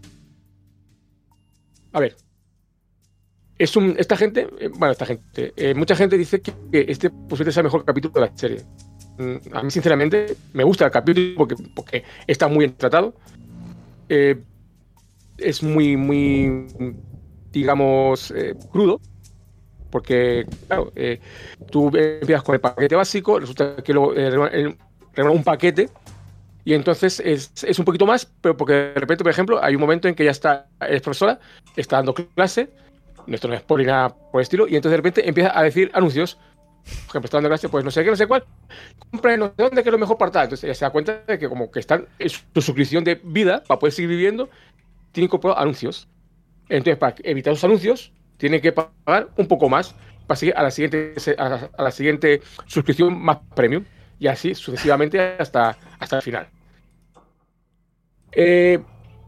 A ver. Es un, esta gente, eh, bueno, esta gente, eh, mucha gente dice que, que este posiblemente sea el mejor capítulo de la serie. Mm, a mí, sinceramente, me gusta el capítulo porque, porque está muy bien tratado. Eh, es muy, muy, digamos, eh, crudo. Porque, claro, eh, tú empiezas con el paquete básico, resulta que luego eh, renueva un paquete. Y entonces es, es un poquito más, pero porque de repente, por ejemplo, hay un momento en que ya está, es profesora, está dando clase. Esto no es por nada por el estilo, y entonces de repente empieza a decir anuncios. Por ejemplo, está dando clase, pues no sé qué, no sé cuál, compra no sé dónde, que es lo mejor para tal. Entonces ella se da cuenta de que como que están en su suscripción de vida, para poder seguir viviendo, tiene incorporado anuncios. Entonces, para evitar los anuncios, tiene que pagar un poco más para seguir a la siguiente, a la, a la siguiente suscripción más premium, y así sucesivamente hasta, hasta el final. Eh...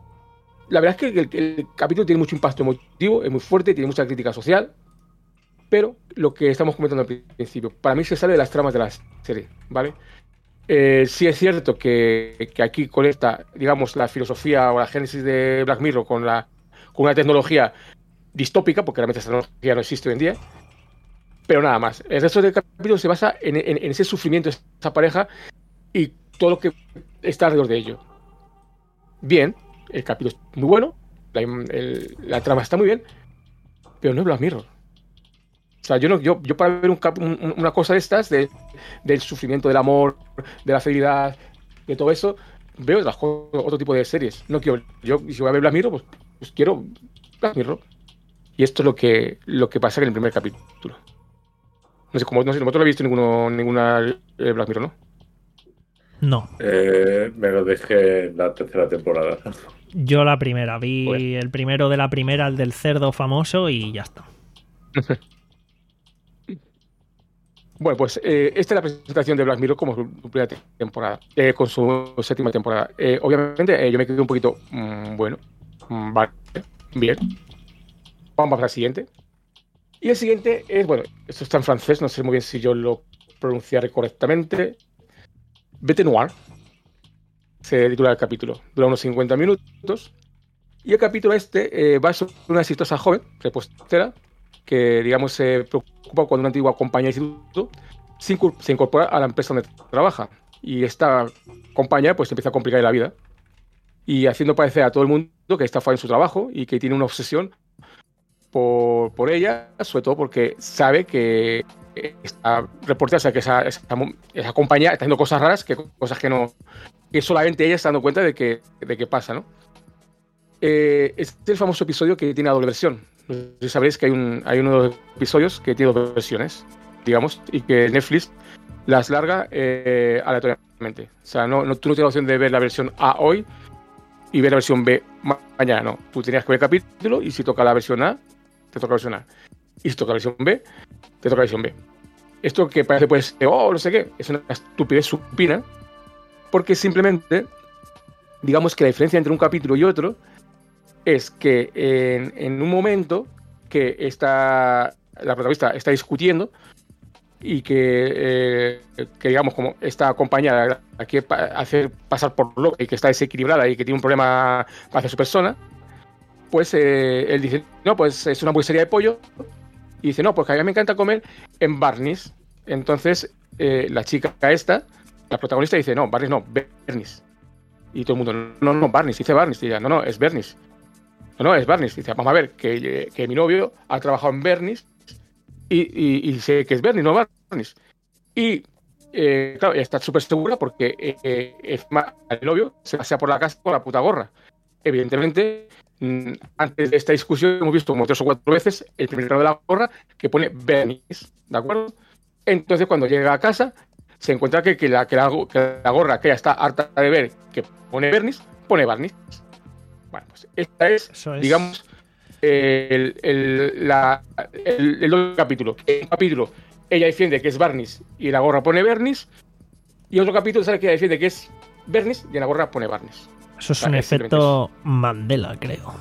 la verdad es que el, el, el capítulo tiene mucho impacto emotivo, es muy fuerte, tiene mucha crítica social, pero lo que estamos comentando al principio, para mí se sale de las tramas de la serie, ¿vale? Eh, sí es cierto que, que aquí conecta, digamos, la filosofía o la génesis de Black Mirror con, la, con una tecnología distópica, porque realmente esa tecnología no existe hoy en día, pero nada más. El resto del capítulo se basa en, en, en ese sufrimiento de esa pareja y todo lo que está alrededor de ello. Bien, el capítulo es muy bueno, la, el, la trama está muy bien, pero no es Black Mirror. O sea, yo, no, yo, yo para ver un cap, un, una cosa de estas, de, del sufrimiento, del amor, de la fidelidad, de todo eso, veo otras, otro tipo de series. No quiero, yo, si voy a ver Black Mirror, pues, pues quiero Black Mirror. Y esto es lo que, lo que pasa en el primer capítulo. No sé, como no sé, vosotros no habéis visto ninguno, ninguna eh, Black Mirror, ¿no? No. Eh, me lo dejé en la tercera temporada. Yo la primera, vi Bueno. el primero de la primera, el del cerdo famoso, y ya está. Bueno, pues eh, esta es la presentación de Black Mirror como su, su primera temporada, eh, con su séptima temporada. Eh, obviamente, eh, yo me quedé un poquito, mmm, bueno, mmm, vale, bien. Vamos a la siguiente. Y el siguiente es, bueno, esto está en francés, no sé muy bien si yo lo pronunciaré correctamente. Bête Noire, se titula el capítulo. Dura unos cincuenta minutos. Y el capítulo este eh, va sobre una exitosa joven, repostera, que, digamos, se preocupa cuando una antigua compañía de instituto se, incorpora, se incorpora a la empresa donde trabaja. Y esta compañía, pues, empieza a complicar la vida. Y haciendo parecer a todo el mundo que está fallando en su trabajo y que tiene una obsesión por, por ella, sobre todo porque sabe que esta reportera, o sea, que esa, esa, esa compañía está haciendo cosas raras, que cosas que no, que solamente ella está dando cuenta de que, de que pasa, ¿no? Eh, este es el famoso episodio que tiene la doble versión. No sé si sabréis que hay, un, hay uno de los episodios que tiene dos versiones, digamos, y que Netflix las larga eh, aleatoriamente. O sea, no, no, tú no tienes la opción de ver la versión A hoy y ver la versión B mañana, no. Tú tenías que ver el capítulo y si toca la versión A, te toca la versión A. Y si toca la versión B, te toca la versión B. Esto que parece, pues, oh, no sé qué, es una estupidez supina, porque simplemente, digamos que la diferencia entre un capítulo y otro es que en, en un momento que está, la protagonista está discutiendo y que, eh, que digamos, como esta acompañada la quiere pa hacer pasar por loca y que está desequilibrada y que tiene un problema hacia su persona, pues eh, él dice, no, pues es una hamburguesería de pollo. Y dice, no, porque a mí me encanta comer en Barney's. Entonces, eh, la chica esta, la protagonista, dice, no, Barney's no, Bernie's. Y todo el mundo, no, no, Barney's, dice Barney's. Y dice, no, no, es Bernie's. No, no, es Barney's. Dice, vamos a ver, que, que mi novio ha trabajado en Bernie's y, y, y dice que es Bernie's, no Barney's. Y, eh, claro, ella está súper segura porque eh, eh, el novio se pasea por la casa con la puta gorra. Evidentemente, antes de esta discusión hemos visto como tres o cuatro veces el primer grado de la gorra que pone Bernie's, ¿de acuerdo? Entonces cuando llega a casa se encuentra que, que, la, que, la, que la gorra que ella está harta de ver que pone Bernie's, pone Barney's. Bueno, pues esta es, es... digamos, el, el, la, el, el otro capítulo. En un capítulo ella defiende que es Barney's y la gorra pone Bernie's, y en otro capítulo sale que ella defiende que es Bernie's y en la gorra pone Barney's. Eso es un efecto Mandela, creo.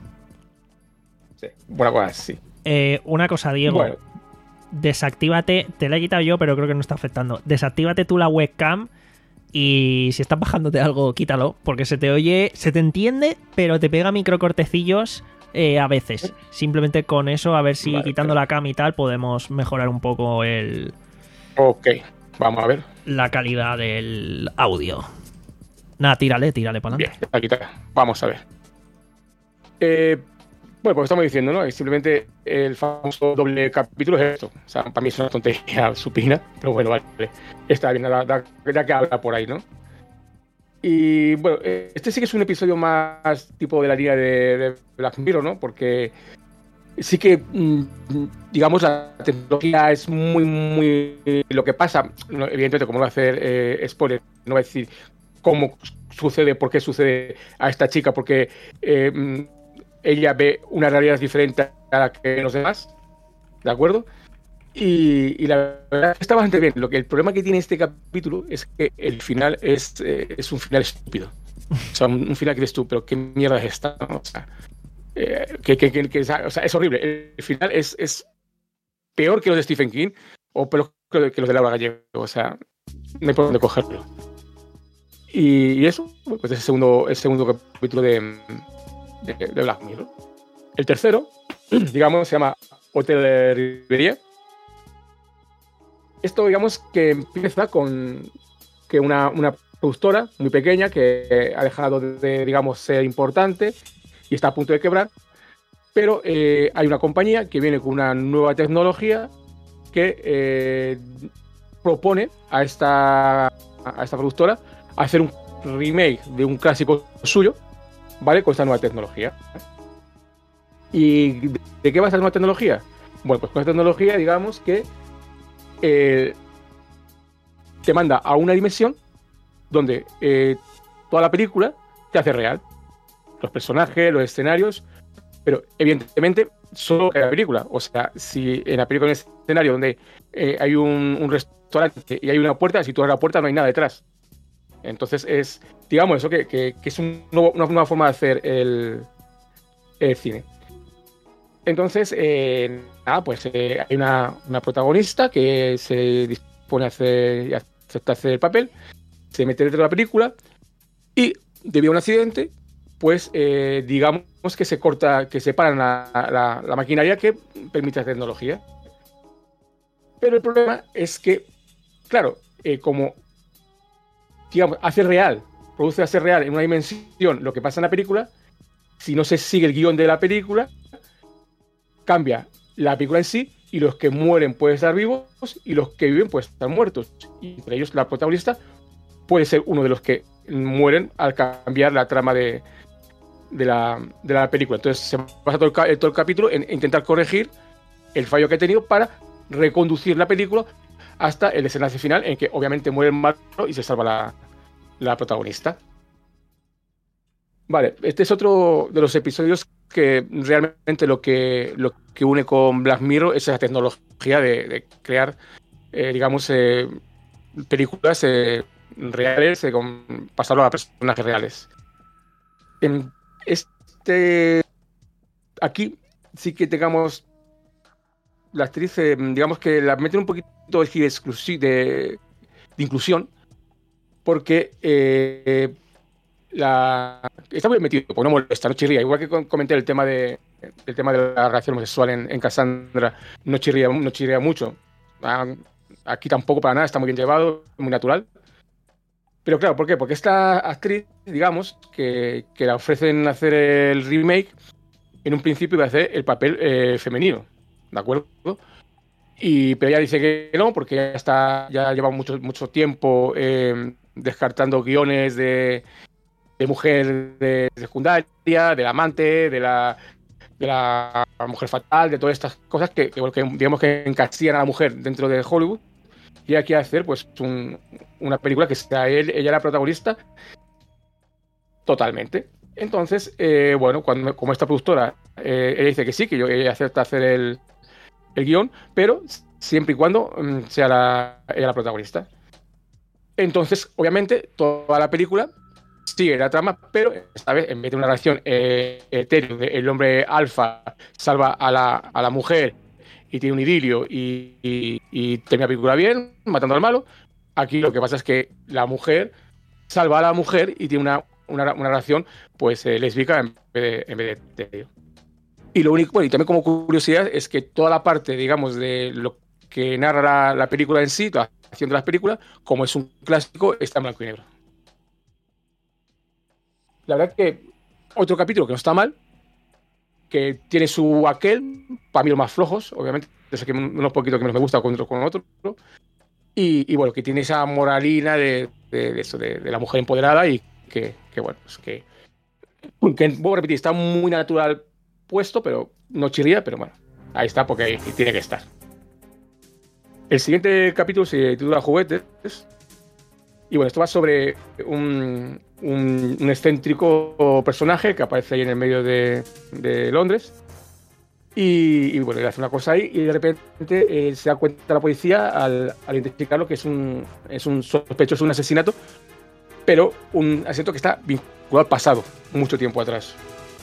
Sí, buena cosa, sí. Eh, una cosa, Diego. Bueno. Desactívate, te la he quitado yo, pero creo que no está afectando. Desactívate tú la webcam y si estás bajándote algo, quítalo, porque se te oye, se te entiende, pero te pega microcortecillos eh, a veces. Simplemente con eso, a ver si vale, quitando claro. la cam y tal, podemos mejorar un poco el... Ok, vamos a ver. La calidad del audio. Nada, tírale, tírale para adelante. Bien, aquí está. Vamos a ver. Eh, bueno, pues estamos diciendo, ¿no? Simplemente el famoso doble capítulo es esto. O sea, para mí es una tontería supina, pero bueno, vale. Está bien, ya que habla por ahí, ¿no? Y bueno, este sí que es un episodio más tipo de la línea de, de Black Mirror, ¿no? Porque sí que, digamos, la tecnología es muy, muy... Lo que pasa, no, evidentemente, como no voy a hacer eh, spoiler, no voy a decir cómo sucede, por qué sucede a esta chica, porque eh, ella ve una realidad diferente a la que los demás, ¿de acuerdo? Y, y la verdad está bastante bien. Lo que el problema que tiene este capítulo es que el final es, eh, es un final estúpido. O sea, un, un final que dices tú, pero qué mierda es esta, ¿no? O sea, eh, que, que, que, que, o sea, es horrible. El final es, es peor que los de Stephen King o peor que los de Laura Gallego. O sea, no hay por dónde cogerlo. Y, y eso, pues es el segundo, el segundo capítulo de, de, de Black Mirror. El tercero, digamos, se llama Hotel Riviera. Esto, digamos, que empieza con que una, una productora muy pequeña que ha dejado de, digamos, ser importante y está a punto de quebrar, pero eh, hay una compañía que viene con una nueva tecnología que eh, propone a esta, a esta productora hacer un remake de un clásico suyo, ¿vale? Con esta nueva tecnología. ¿Y de qué va esta nueva tecnología? Bueno, pues con esta tecnología, digamos que eh, te manda a una dimensión donde eh, toda la película te hace real. Los personajes, los escenarios, pero evidentemente solo en la película. O sea, si en la película, en el escenario donde eh, hay un, un restaurante y hay una puerta, si tú abres la puerta no hay nada detrás. Entonces es, digamos, eso que, que, que es un nuevo, una nueva forma de hacer el, el cine. Entonces, eh, nada, pues eh, hay una, una protagonista que se dispone a hacer, a aceptar hacer el papel, se mete dentro de la película y, debido a un accidente, pues eh, digamos que se corta, que separan la, la, la maquinaria que permite la tecnología. Pero el problema es que, claro, eh, como digamos, hace real, produce hacer real en una dimensión lo que pasa en la película, si no se sigue el guión de la película, cambia la película en sí y los que mueren pueden estar vivos y los que viven pueden estar muertos. Y entre ellos la protagonista puede ser uno de los que mueren al cambiar la trama de, de, la, de la película. Entonces se pasa todo el, todo el capítulo en intentar corregir el fallo que ha tenido para reconducir la película hasta el desenlace final en que obviamente muere el malo y se salva la, la protagonista. Vale, este es otro de los episodios que realmente lo que, lo que une con Black Mirror es esa tecnología de, de crear, eh, digamos, eh, películas eh, reales, eh, con pasarlo a personajes reales. En este, aquí sí que tengamos la actriz, eh, digamos que la meten un poquito de, de, de inclusión, porque eh, la, está muy metido, pues no molesta, no chirría. Igual que comenté el tema de, el tema de la relación homosexual en, en Cassandra, no chirría, no chirría mucho. Aquí tampoco para nada, está muy bien llevado, muy natural. Pero claro, ¿por qué? Porque esta actriz, digamos, que, que la ofrecen hacer el remake, en un principio iba a hacer el papel eh, femenino, ¿de acuerdo? Y, pero ella dice que no, porque ya, está, ya lleva mucho, mucho tiempo eh, descartando guiones de, de mujer de secundaria, del amante, de la, de la mujer fatal, de todas estas cosas que, que, que digamos que encastillan a la mujer dentro de Hollywood. Y ella quiere hacer pues un, una película que sea él, ella la protagonista totalmente. Entonces, eh, bueno, cuando, como esta productora, eh, ella dice que sí, que yo, ella acepta hacer el, el guión, pero siempre y cuando um, sea la, ella la protagonista. Entonces, obviamente, toda la película sigue la trama, pero esta vez, en vez de una relación eh, etéreo, el hombre alfa salva a la, a la mujer y tiene un idilio y, y, y termina la película bien, matando al malo. Aquí lo que pasa es que la mujer salva a la mujer y tiene una, una, una relación pues eh, lésbica en vez de, en vez de etéreo. Y lo único, bueno, y también como curiosidad, es que toda la parte, digamos, de lo que narra la, la película en sí, toda la acción de las películas, como es un clásico, está en blanco y negro. La verdad que otro capítulo que no está mal, que tiene su aquel, para mí los más flojos, obviamente, yo sé que unos poquitos que menos me gusta con otro, con otro y, y bueno, que tiene esa moralina de, de, de eso, de, de la mujer empoderada y que, que bueno, pues que, que, voy a repetir, está muy natural puesto, pero no chirría, pero bueno, ahí está porque ahí tiene que estar. El siguiente capítulo se titula Juguetes. Y bueno, esto va sobre un, un, un excéntrico personaje que aparece ahí en el medio de, de Londres. Y, y bueno, le hace una cosa ahí y de repente eh, se da cuenta la policía al, al identificarlo que es un, es un sospechoso, un asesinato pero un asesinato que está vinculado al pasado, mucho tiempo atrás.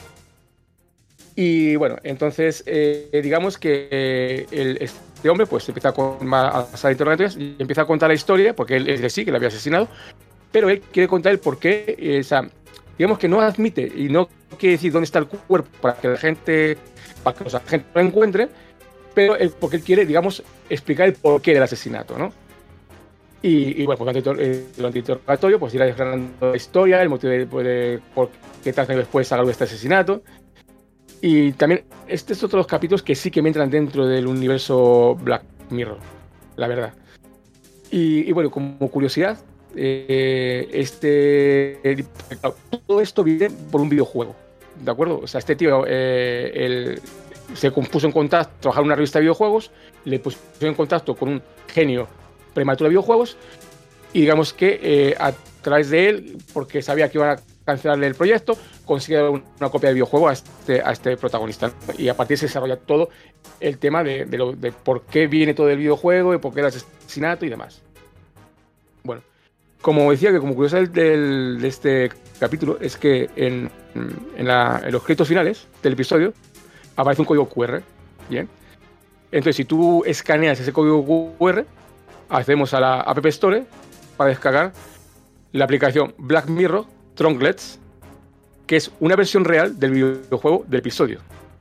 Y bueno, entonces eh, digamos que eh, el, este hombre pues empieza a, con, a hacer interrogatorios y empieza a contar la historia, porque él es de sí, que le había asesinado, pero él quiere contar el por qué, eh, o sea, digamos que no admite y no quiere decir dónde está el cuerpo para que la gente, para que la gente lo encuentre, pero él, porque él quiere, digamos, explicar el porqué del asesinato, ¿no? Y, y bueno, pues durante el interrogatorio pues irá desgranando la historia, el motivo de, de por qué tanto después haga este asesinato. Y también, este es otro de los capítulos que sí que me entran dentro del universo Black Mirror, la verdad. Y, y bueno, como curiosidad, eh, este eh, todo esto viene por un videojuego, ¿de acuerdo? O sea, este tío eh, el, se puso en contacto, trabajar en una revista de videojuegos, le puso en contacto con un genio prematuro de videojuegos, y digamos que eh, a través de él, porque sabía que iban a cancelarle el proyecto, consigue una copia de videojuego a este, a este protagonista, ¿no? Y a partir de se desarrolla todo el tema de, de, lo, de por qué viene todo el videojuego, de por qué el asesinato y demás. Bueno, como decía, que como curiosidad del, de este capítulo es que en, en, la, en los créditos finales del episodio aparece un código cu erre, ¿bien? Entonces, si tú escaneas ese código cu erre, accedemos a la App Store para descargar la aplicación Black Mirror Tronglets, que es una versión real del videojuego del episodio.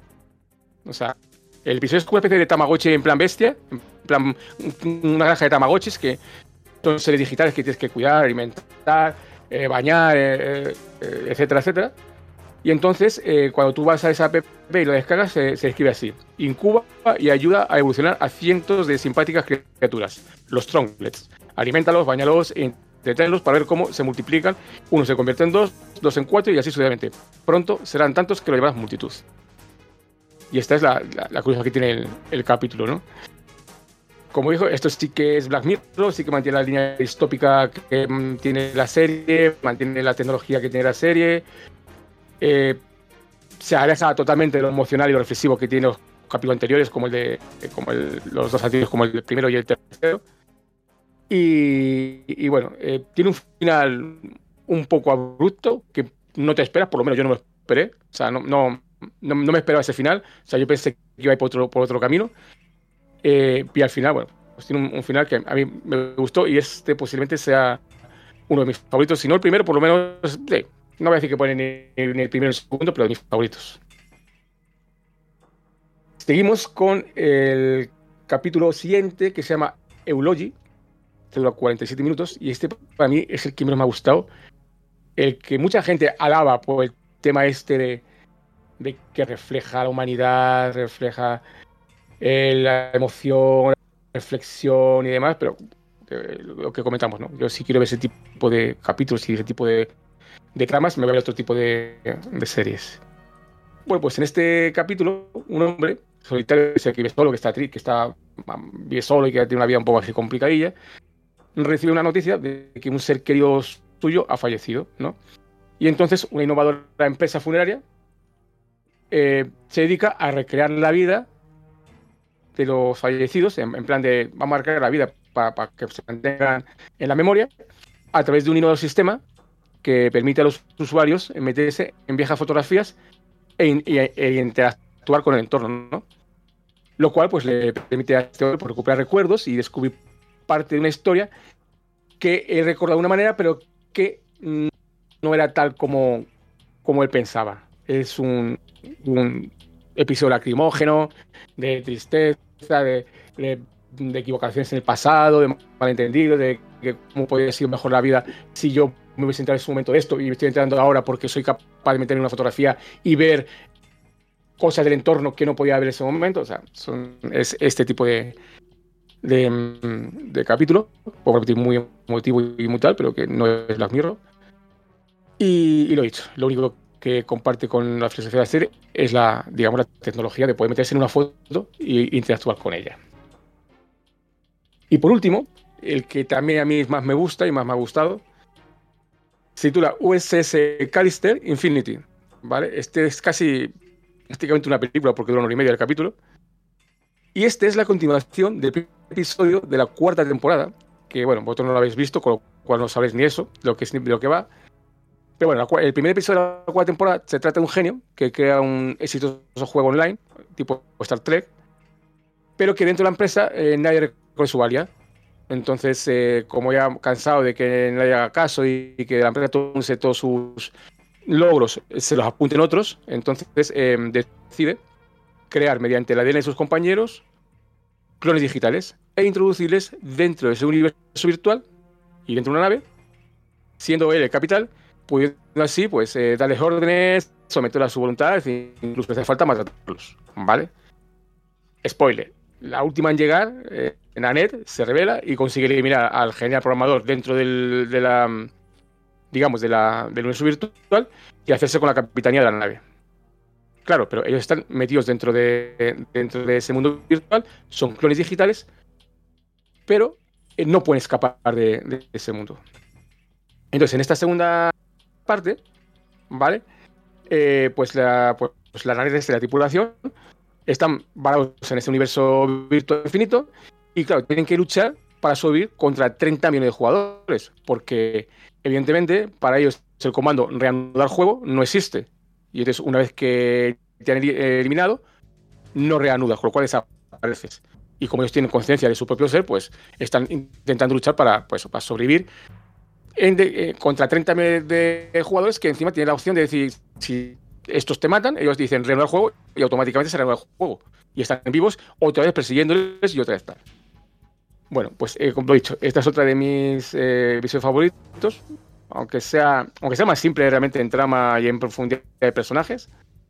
O sea, el episodio es como una especie de Tamagotchi en plan bestia, en plan una granja de Tamagotchis que son seres digitales que tienes que cuidar, alimentar, eh, bañar, eh, eh, etcétera, etcétera. Y entonces, eh, cuando tú vas a esa app y lo descargas, se, se escribe así: incuba y ayuda a evolucionar a cientos de simpáticas criaturas, los Tronglets. Aliméntalos, bañalos e entretenlos para ver cómo se multiplican. Uno se convierte en dos, dos en cuatro y así sucesivamente. Pronto serán tantos que lo llevarás multitud. Y esta es la, la, la curiosidad que tiene el, el capítulo, ¿no? Como dijo, esto sí que es Black Mirror, sí que mantiene la línea distópica que mm, tiene la serie, mantiene la tecnología que tiene la serie. Eh, se aleja totalmente de lo emocional y lo reflexivo que tiene los capítulos anteriores, como el de como el, los dos anteriores, como el primero y el tercero. Y, y bueno, eh, tiene un final un poco abrupto que no te esperas, por lo menos yo no me esperé. O sea, no, no, no, no me esperaba ese final. O sea, yo pensé que iba a ir por otro, por otro camino. Eh, y al final, bueno, pues tiene un, un final que a mí me gustó y este posiblemente sea uno de mis favoritos. Si no el primero, por lo menos, eh, no voy a decir que pone ni, ni el primero ni el segundo, pero de mis favoritos. Seguimos con el capítulo siguiente, que se llama Eulogy. Este dura cuarenta y siete minutos y este para mí es el que menos me ha gustado. El que mucha gente alaba por el tema este de, de que refleja la humanidad, refleja eh, la emoción, la reflexión y demás, pero eh, lo que comentamos, ¿no? Yo sí quiero ver ese tipo de capítulos y ese tipo de, de tramas, me voy a ver otro tipo de, de series. Bueno, pues en este capítulo, un hombre solitario que vive solo, que está triste, que está, vive solo y que tiene una vida un poco así complicadilla, recibe una noticia de que un ser querido suyo ha fallecido, ¿no? Y entonces una innovadora empresa funeraria eh, se dedica a recrear la vida de los fallecidos, en, en plan de vamos a recrear la vida para, para que se mantengan en la memoria, a través de un innovador sistema que permite a los usuarios meterse en viejas fotografías e, e, e interactuar con el entorno, ¿no? Lo cual pues le permite a este hombre recuperar recuerdos y descubrir parte de una historia que he recordado de una manera, pero que no era tal como, como él pensaba. Es un, un episodio lacrimógeno, de tristeza, de, de, de equivocaciones en el pasado, de malentendidos, de que cómo podría haber sido mejor la vida si yo me hubiese enterado en su momento de esto y me estoy enterando ahora porque soy capaz de meter en una fotografía y ver cosas del entorno que no podía ver en ese momento. O sea, son, es este tipo de De, de capítulo, puedo repetir, muy emotivo y muy tal, pero que no es Black Mirror. Y, y lo he dicho, lo único que comparte con la filosofía de la serie es la, digamos, la tecnología de poder meterse en una foto e interactuar con ella. Y por último, el que también a mí más me gusta y más me ha gustado, se titula U S S Callister Infinity, ¿vale? Este es casi prácticamente una película porque dura una hora y media el capítulo. Y este es la continuación del episodio de la cuarta temporada, que bueno, vosotros no lo habéis visto, con lo cual no sabéis ni eso, de lo que, de lo que va. Pero bueno, la, el primer episodio de la cuarta temporada se trata de un genio que crea un exitoso juego online, tipo Star Trek, pero que dentro de la empresa eh, nadie reconoce su valía. Entonces, eh, como ya cansado de que nadie haga caso y, y que la empresa todos, todos sus logros se los apunten otros, entonces eh, decide crear mediante el A D N de sus compañeros clones digitales e introducirles dentro de ese universo virtual y dentro de una nave, siendo él el capital, pudiendo así pues eh, darles órdenes, someterlos a su voluntad, es decir, incluso si hace falta matarlos, ¿vale? Spoiler, la última en llegar, eh, Nanette se revela y consigue eliminar al genial programador dentro del, de la, digamos, de la, del universo virtual y hacerse con la capitanía de la nave. Claro, pero ellos están metidos dentro de, dentro de ese mundo virtual, son clones digitales, pero eh, no pueden escapar de, de ese mundo. Entonces, en esta segunda parte, ¿vale? Eh, pues, la, pues, pues la nave de la tripulación están varados en ese universo virtual infinito y, claro, tienen que luchar para sobrevivir contra treinta millones de jugadores, porque, evidentemente, para ellos el comando reanudar juego no existe. Y entonces, una vez que te han eliminado, no reanudas, con lo cual desapareces. Y como ellos tienen conciencia de su propio ser, pues están intentando luchar para, pues, para sobrevivir en de, eh, contra treinta millones de jugadores que encima tienen la opción de decir, si estos te matan, ellos dicen reanudar el juego y automáticamente se reanuda el juego. Y están vivos otra vez persiguiéndoles y otra vez tal. Bueno, pues eh, como he dicho, esta es otra de mis eh, episodios favoritos. Aunque sea, aunque sea más simple realmente en trama y en profundidad de personajes,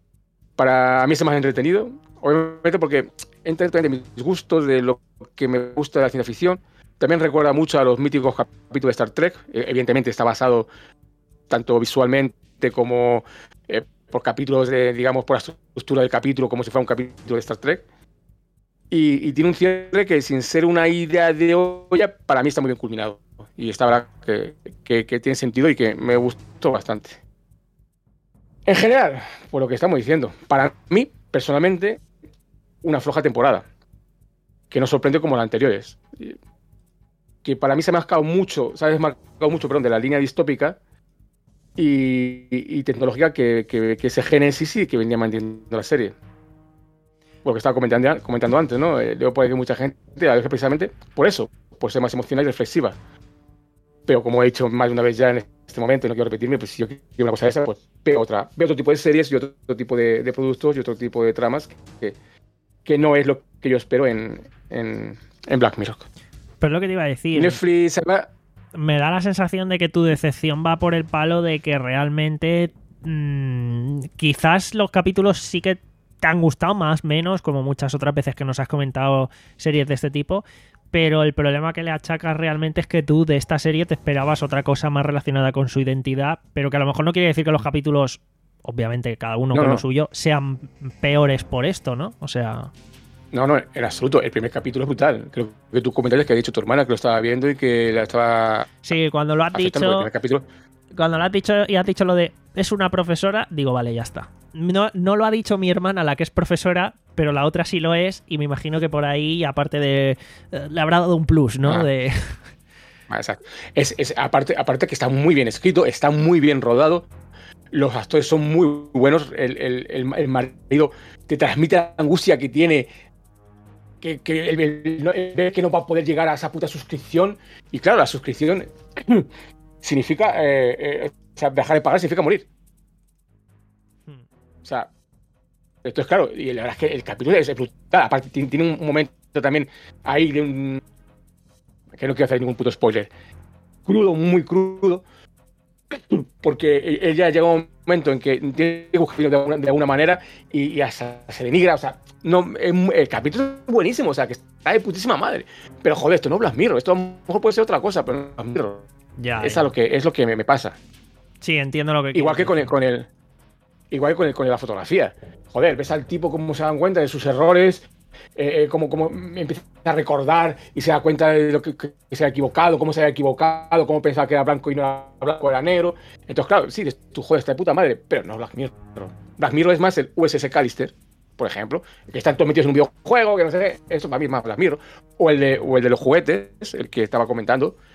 para mí es más entretenido, obviamente porque entra dentro de mis gustos, de lo que me gusta de la ciencia ficción. También recuerda mucho a los míticos capítulos de Star Trek, evidentemente está basado tanto visualmente como eh, por capítulos, de, digamos, por la estructura del capítulo, como si fuera un capítulo de Star Trek. Y, y tiene un cierre que, sin ser una idea de olla, para mí está muy bien culminado. Y esta verdad que, que, que tiene sentido y que me gustó bastante. En general, por lo que estamos diciendo, para mí, personalmente, una floja temporada. Que no sorprende como las anteriores. Que para mí se ha marcado mucho, se ha desmarcado mucho, perdón, de la línea distópica y, y, y tecnológica que, que, que ese Génesis y que venía manteniendo la serie. Por lo que estaba comentando, comentando antes, ¿no? Eh, Leo puede que mucha gente, a veces precisamente por eso, por ser más emocional y reflexiva. Pero como he dicho más de una vez ya en este momento, y no quiero repetirme, pues si yo quiero una cosa de esa, pues veo otra. Veo otro tipo de series y otro, otro tipo de, de productos y otro tipo de tramas que, que no es lo que yo espero en, en, en Black Mirror. Pero es lo que te iba a decir. Netflix se va... Me da la sensación de que tu decepción va por el palo de que realmente mmm, quizás los capítulos sí que te han gustado más, menos, como muchas otras veces que nos has comentado series de este tipo. Pero el problema que le achacas realmente es que tú de esta serie te esperabas otra cosa más relacionada con su identidad, pero que a lo mejor no quiere decir que los capítulos, obviamente cada uno no, con no. lo suyo, sean peores por esto, ¿no? O sea... No, no, en absoluto. El primer capítulo es brutal. Creo que tus comentarios que ha dicho tu hermana, que lo estaba viendo y que la estaba... Sí, cuando lo has dicho... El primer capítulo... Cuando lo has dicho y has dicho lo de es una profesora, digo, vale, ya está. No, no lo ha dicho mi hermana, la que es profesora, pero la otra sí lo es, y me imagino que por ahí, aparte de... Eh, le habrá dado un plus, ¿no? Ah. De... Ah, exacto. Es, es, aparte, aparte que está muy bien escrito, está muy bien rodado, los actores son muy buenos, el, el, el, el marido te transmite la angustia que tiene, que, que, el, el, el ver que no va a poder llegar a esa puta suscripción, y claro, la suscripción significa, eh, eh, o sea, dejar de pagar significa morir. O sea, esto es claro, y la verdad es que el capítulo es brutal, aparte tiene un momento también ahí de un... que no quiero hacer ningún puto spoiler, crudo, muy crudo, porque ella llega a un momento en que tiene que buscarlo de alguna, de alguna manera y, y hasta se denigra, o sea, no, el capítulo es buenísimo, o sea, que está de putísima madre, pero joder, esto no es Black Mirror, esto a lo mejor puede ser otra cosa, pero no es Black Mirror. Ya, es, ya. A lo que, es lo que me, me pasa. Sí, entiendo lo que Igual que quieres con el, con el igual que con, el, con la fotografía, joder, ves al tipo cómo se dan cuenta de sus errores, Eh, eh, como, como empieza a recordar y se da cuenta de lo que, que se ha equivocado, cómo se había equivocado, cómo pensaba que era blanco y no era blanco, era negro. Entonces, claro, sí, tú joder, está de puta madre, pero no Black Mirror. Black Mirror es más el U S S Callister, por ejemplo, que están todos metidos en un videojuego, que no sé qué, eso para mí es más Black Mirror. O el de, o el de los juguetes, el que estaba comentando,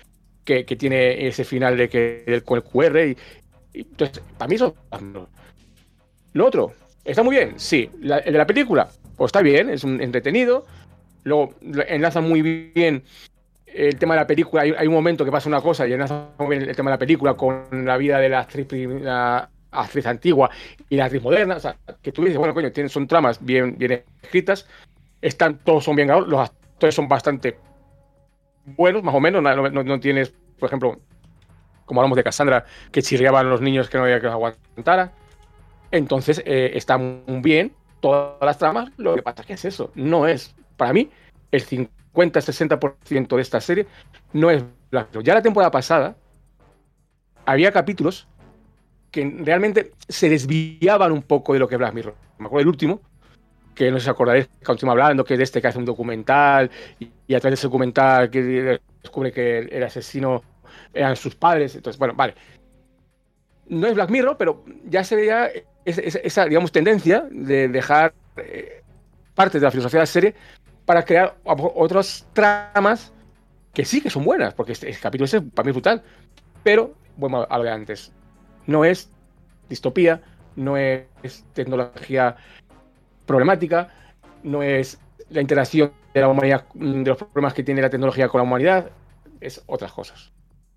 que, que tiene ese final de que el, con el Q R. Y, y, entonces, para mí eso. Lo otro, ¿está muy bien? Sí. La, el de la película, pues está bien, es un entretenido. Luego enlaza muy bien el tema de la película. Hay, hay un momento que pasa una cosa y enlaza muy bien el tema de la película con la vida de la actriz, la actriz antigua y la actriz moderna. O sea, que tú dices, bueno, coño, tienen, son tramas bien, bien escritas. Están, todos son bien grabados. Los actores son bastante buenos, más o menos. No, no, no tienes, por ejemplo, como hablamos de Cassandra, que chirriaban los niños que no había que los aguantara. Entonces, eh, está muy bien todas las tramas. Lo que pasa es que es eso. No es, para mí, el cincuenta a sesenta por ciento de esta serie no es Black Mirror. Ya la temporada pasada había capítulos que realmente se desviaban un poco de lo que es Black Mirror. Me acuerdo del último, que no sé si acordaréis que estuvimos hablando, que es de este que hace un documental y, y a través de ese documental que descubre que el, el asesino eran sus padres. Entonces, bueno, vale. No es Black Mirror, pero ya se veía esa, esa, esa digamos, tendencia de dejar eh, partes de la filosofía de la serie para crear otras tramas que sí que son buenas, porque este, este capítulo ese para mí es brutal. Pero, bueno, a lo de antes. No es distopía, no es tecnología problemática, no es la interacción de la humanidad, de los problemas que tiene la tecnología con la humanidad, es otras cosas.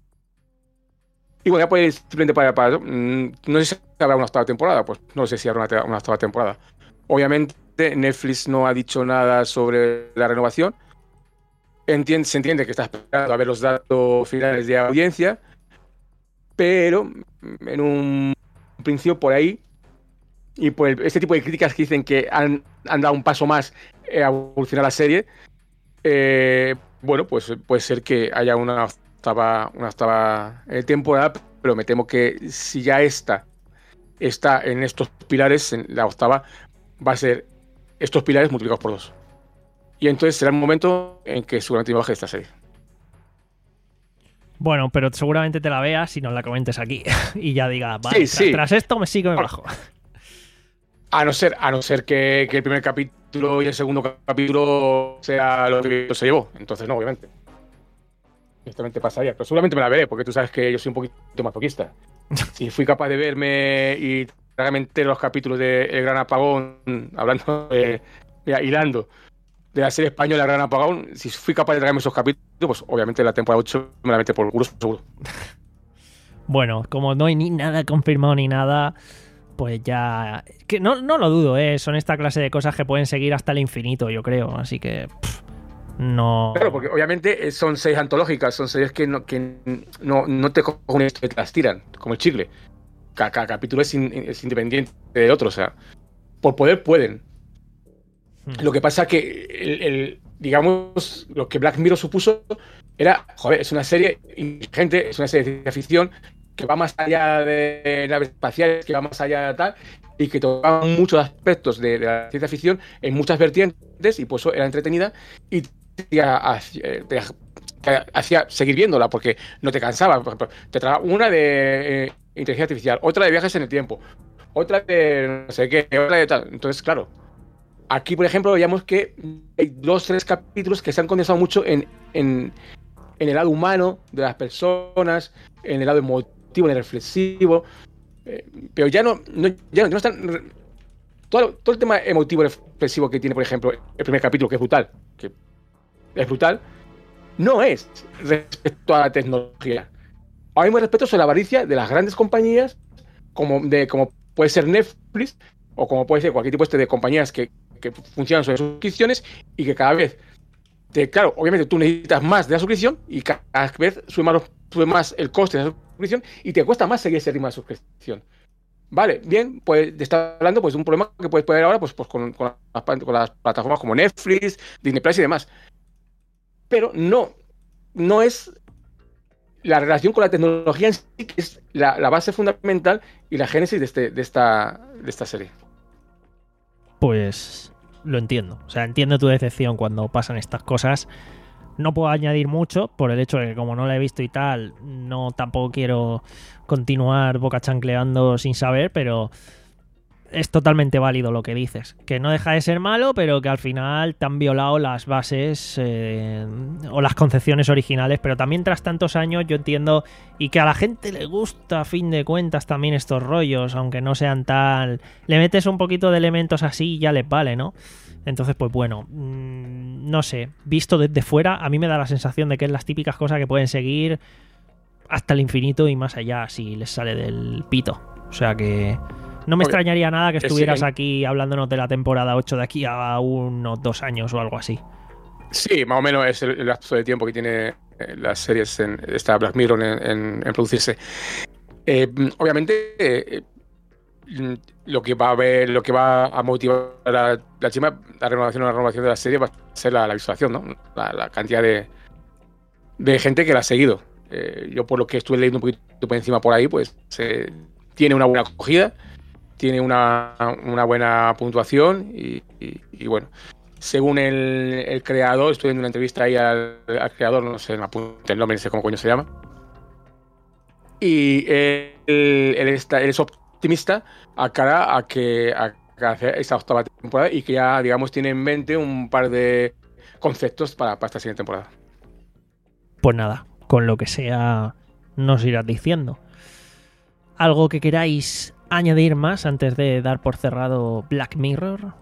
Y bueno, ya pues simplemente para, para no sé si habrá una octava temporada, pues no sé si habrá una, una octava temporada. Obviamente Netflix no ha dicho nada sobre la renovación. Entiende, se entiende que está esperando a ver los datos finales de audiencia, pero en un principio por ahí, y por el, este tipo de críticas que dicen que han, han dado un paso más a evolucionar la serie, eh, bueno, pues puede ser que haya una octava, una octava temporada, pero me temo que si ya esta está en estos pilares, en la octava va a ser estos pilares multiplicados por dos. Y entonces será el momento en que seguramente me baje esta serie. Bueno, pero seguramente te la veas y nos la comentes aquí y ya diga, vale, sí, sí. Tras, tras esto me sigo y me bajo. A no ser, a no ser que, que el primer capítulo y el segundo capítulo sea lo que se llevó. Entonces no, obviamente. Justamente pasaría. Pero seguramente me la veré, porque tú sabes que yo soy un poquito masoquista. Si fui capaz de verme y tragarme entero los capítulos de El Gran Apagón, hablando de, mira, hilando, de la serie española Gran Apagón, si fui capaz de tragarme esos capítulos, pues obviamente la temporada ocho me la meté por el culo seguro. Bueno, como no hay ni nada confirmado ni nada, pues ya... que no, no lo dudo, ¿eh? Son esta clase de cosas que pueden seguir hasta el infinito, yo creo. Así que... Pff, no... Claro, porque obviamente son series antológicas, son series que no, que no, no te cogen una historia y te las tiran, como el chicle. Cada, cada capítulo es, in, es independiente del otro, o sea... Por poder pueden. Lo que pasa que, el, el, digamos, lo que Black Mirror supuso era, joder, es una serie inteligente, es una serie de ciencia ficción que va más allá de naves espaciales, que va más allá de tal, y que tocaba muchos aspectos de, de la ciencia ficción en muchas vertientes, y por eso era entretenida y te hacía, te hacía seguir viéndola, porque no te cansaba. Por ejemplo, te traía una de eh, inteligencia artificial, otra de viajes en el tiempo, otra de no sé qué, otra de tal. Entonces, claro, aquí, por ejemplo, veíamos que hay dos, tres capítulos que se han condensado mucho en, en, en el lado humano de las personas, en el lado emotivo, en el reflexivo, eh, pero ya no, no, ya no, no están... Todo, todo el tema emotivo y reflexivo que tiene, por ejemplo, el primer capítulo, que es brutal, que es brutal, no es respecto a la tecnología. Ahora mismo respeto sobre la avaricia de las grandes compañías, como, de, como puede ser Netflix, o como puede ser cualquier tipo este de compañías que que funcionan sobre suscripciones y que cada vez, te, claro, obviamente tú necesitas más de la suscripción y cada vez sube más, sube más el coste de la suscripción y te cuesta más seguir ese ritmo de suscripción. Vale, bien, pues te está hablando pues, de un problema que puedes poner ahora pues, pues con, con, las, con las plataformas como Netflix, Disney Plus y demás. Pero no, no es la relación con la tecnología en sí que es la, la base fundamental y la génesis de, este, de, esta, de esta serie. Pues lo entiendo. O sea, entiendo tu decepción cuando pasan estas cosas. No puedo añadir mucho por el hecho de que como no la he visto y tal, no tampoco quiero continuar boca chancleando sin saber, pero es totalmente válido lo que dices. Que no deja de ser malo, pero que al final te han violado las bases eh, o las concepciones originales. Pero también tras tantos años yo entiendo, y que a la gente le gusta a fin de cuentas también estos rollos, aunque no sean tal... Le metes un poquito de elementos así y ya les vale, ¿no? Entonces, pues bueno, mmm, no sé, visto desde fuera, a mí me da la sensación de que es las típicas cosas que pueden seguir hasta el infinito y más allá si les sale del pito. O sea que... No me extrañaría nada que estuvieras aquí hablándonos de la temporada ocho de aquí a unos dos años o algo así. Sí, más o menos es el, el lapso de tiempo que tiene las series en esta Black Mirror en, en, en producirse. Eh, obviamente, eh, lo que va a ver, lo que va a motivar a la, la chima, la renovación o la renovación de la serie va a ser la, la visualización, ¿no? La, la cantidad de, de gente que la ha seguido. Eh, yo por lo que estuve leyendo un poquito por encima por ahí, pues eh, tiene una buena acogida. Tiene una, una buena puntuación y, y, y bueno, según el, el creador, estoy viendo una entrevista ahí al, al creador, no sé, me apunte el nombre, no sé cómo coño se llama. Y él, él, está, él es optimista a cara a que a, a hacer esta octava temporada y que ya, digamos, tiene en mente un par de conceptos para, para esta siguiente temporada. Pues nada, con lo que sea nos irás diciendo. ¿Algo que queráis añadir más antes de dar por cerrado Black Mirror?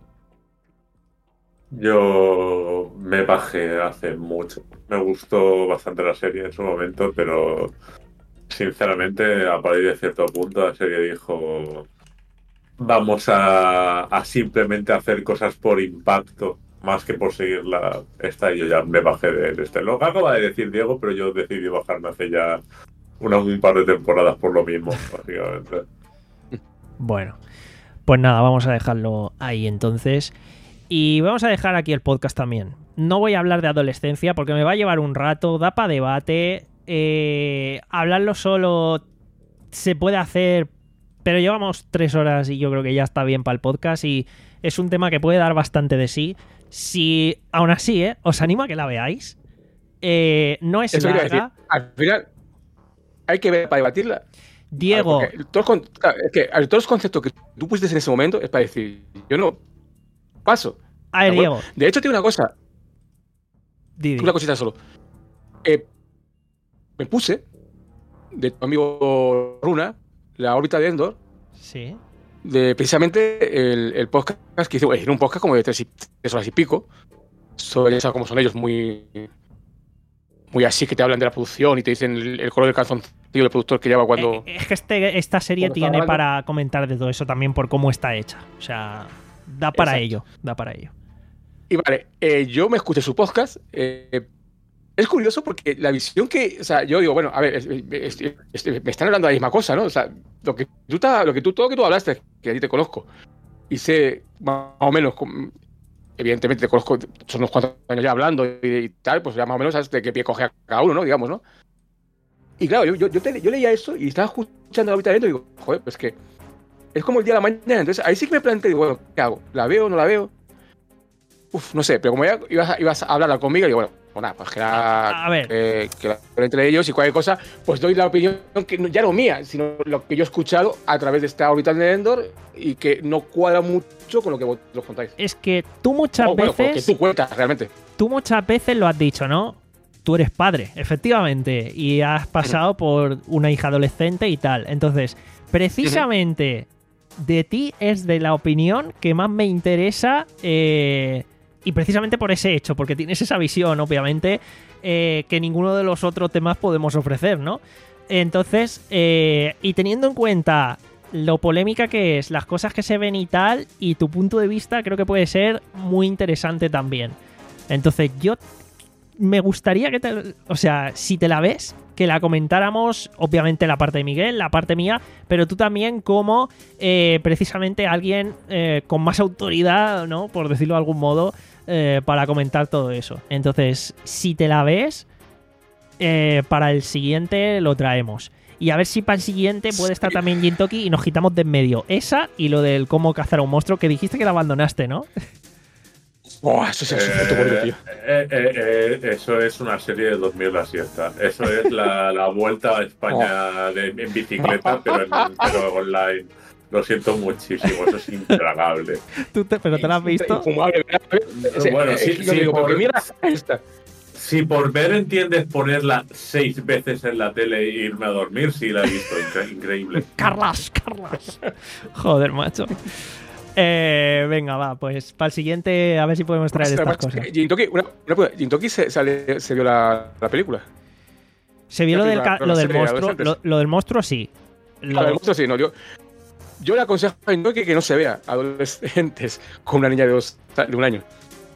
Yo me bajé hace mucho. Me gustó bastante la serie en su momento, pero sinceramente a partir de cierto punto la serie dijo vamos a, a simplemente hacer cosas por impacto más que por seguirla esta, y yo ya me bajé de este. Lo acaba de decir Diego, pero yo decidí bajarme hace ya una, un par de temporadas por lo mismo, básicamente. Bueno, pues nada, vamos a dejarlo ahí entonces. Y vamos a dejar aquí el podcast también. No voy a hablar de adolescencia porque me va a llevar un rato, da para debate. Eh, hablarlo solo se puede hacer, pero llevamos tres horas y yo creo que ya está bien para el podcast y es un tema que puede dar bastante de sí. Si, aún así, ¿eh? os animo a que la veáis. Eh, no es Eso larga. Al final hay que ver para debatirla. Diego. Ver, todos, es que todos los conceptos que tú pusiste en ese momento es para decir, yo no paso. A ver, Diego. De hecho, tiene una cosa. Didi. Una cosita solo. Eh, me puse de tu amigo Runa, la órbita de Endor. Sí. De precisamente el, el podcast que hizo. Era un podcast como de tres, y, tres horas y pico. Sobre eso, como son ellos, muy. Muy así, que te hablan de la producción y te dicen el, el color del calzoncillo del productor que lleva cuando... Es que este, esta serie tiene para comentar de todo eso también por cómo está hecha. O sea, da para Exacto. ello, da para ello. Y vale, eh, yo me escuché su podcast. Eh, es curioso porque la visión que... O sea, yo digo, bueno, a ver, es, es, es, es, me están hablando de la misma cosa, ¿no? O sea, lo que tú, lo que tú todo lo que tú hablaste, que a ti te conozco, y sé más o menos... Evidentemente te conozco, son unos cuantos años ya hablando y, y tal, pues ya más o menos sabes de qué pie coge a cada uno, ¿no? Digamos, ¿no? Y claro, yo, yo, yo, te, yo leía eso y estaba escuchando la ahorita dentro y digo, joder, pues que es como el día de la mañana. Entonces ahí sí que me planteé, digo, bueno, ¿qué hago? ¿La veo o no la veo? Uf, no sé, pero como ya ibas a, ibas a hablar conmigo, digo, bueno, pues nada, pues que la, a ver. Eh, que la entre ellos y cualquier cosa, pues doy la opinión que no, ya no mía, sino lo que yo he escuchado a través de esta Orbital de Endor y que no cuadra mucho con lo que vosotros contáis. Es que tú muchas oh, bueno, veces... que tú cuentas, realmente. Tú muchas veces lo has dicho, ¿no? Tú eres padre, efectivamente, y has pasado por una hija adolescente y tal. Entonces, precisamente de ti es de la opinión que más me interesa... Eh, y precisamente por ese hecho, porque tienes esa visión, obviamente, eh, que ninguno de los otros temas podemos ofrecer, ¿no? Entonces, eh, y teniendo en cuenta lo polémica que es, las cosas que se ven y tal, y tu punto de vista, creo que puede ser muy interesante también. Entonces, yo me gustaría que te... O sea, si te la ves, que la comentáramos, obviamente la parte de Miguel, la parte mía, pero tú también como eh, precisamente alguien eh, con más autoridad, ¿no? Por decirlo de algún modo, eh, para comentar todo eso. Entonces, si te la ves, eh, para el siguiente lo traemos. Y a ver si para el siguiente puede estar también Gintoki y nos quitamos de en medio. Esa y lo del cómo cazar a un monstruo, que dijiste que la abandonaste, ¿no? Oh, eso es absoluto eh, bonito, tío. Eh, eh, eh, eso es una serie de dormir la siesta. Eso es la, la vuelta a España de, en bicicleta, pero, en, pero online. Lo siento muchísimo, eso es intragable. ¿Tú te- ¿Pero te lo has visto? Infumable, ¿verdad? Ese- Bueno, eh, sí, yo sí, digo, por- porque mira esta. Si por ver entiendes ponerla seis veces en la tele e irme a dormir, sí la he visto, incre- increíble. Carlas, Carlas. Joder, macho. Eh, venga, va, pues para el siguiente a ver si podemos traer estas cosas. Jintoki, una, una pregunta, Jintoki se, sale- se vio la, la película. Se vio lo la del, ca- película, lo la del serie de monstruo, adolescentes. lo, lo del monstruo sí. Lo- A ver, monstruo sí, no, yo, yo le aconsejo a Jintoki que no se vea adolescentes con una niña de, dos, de un año.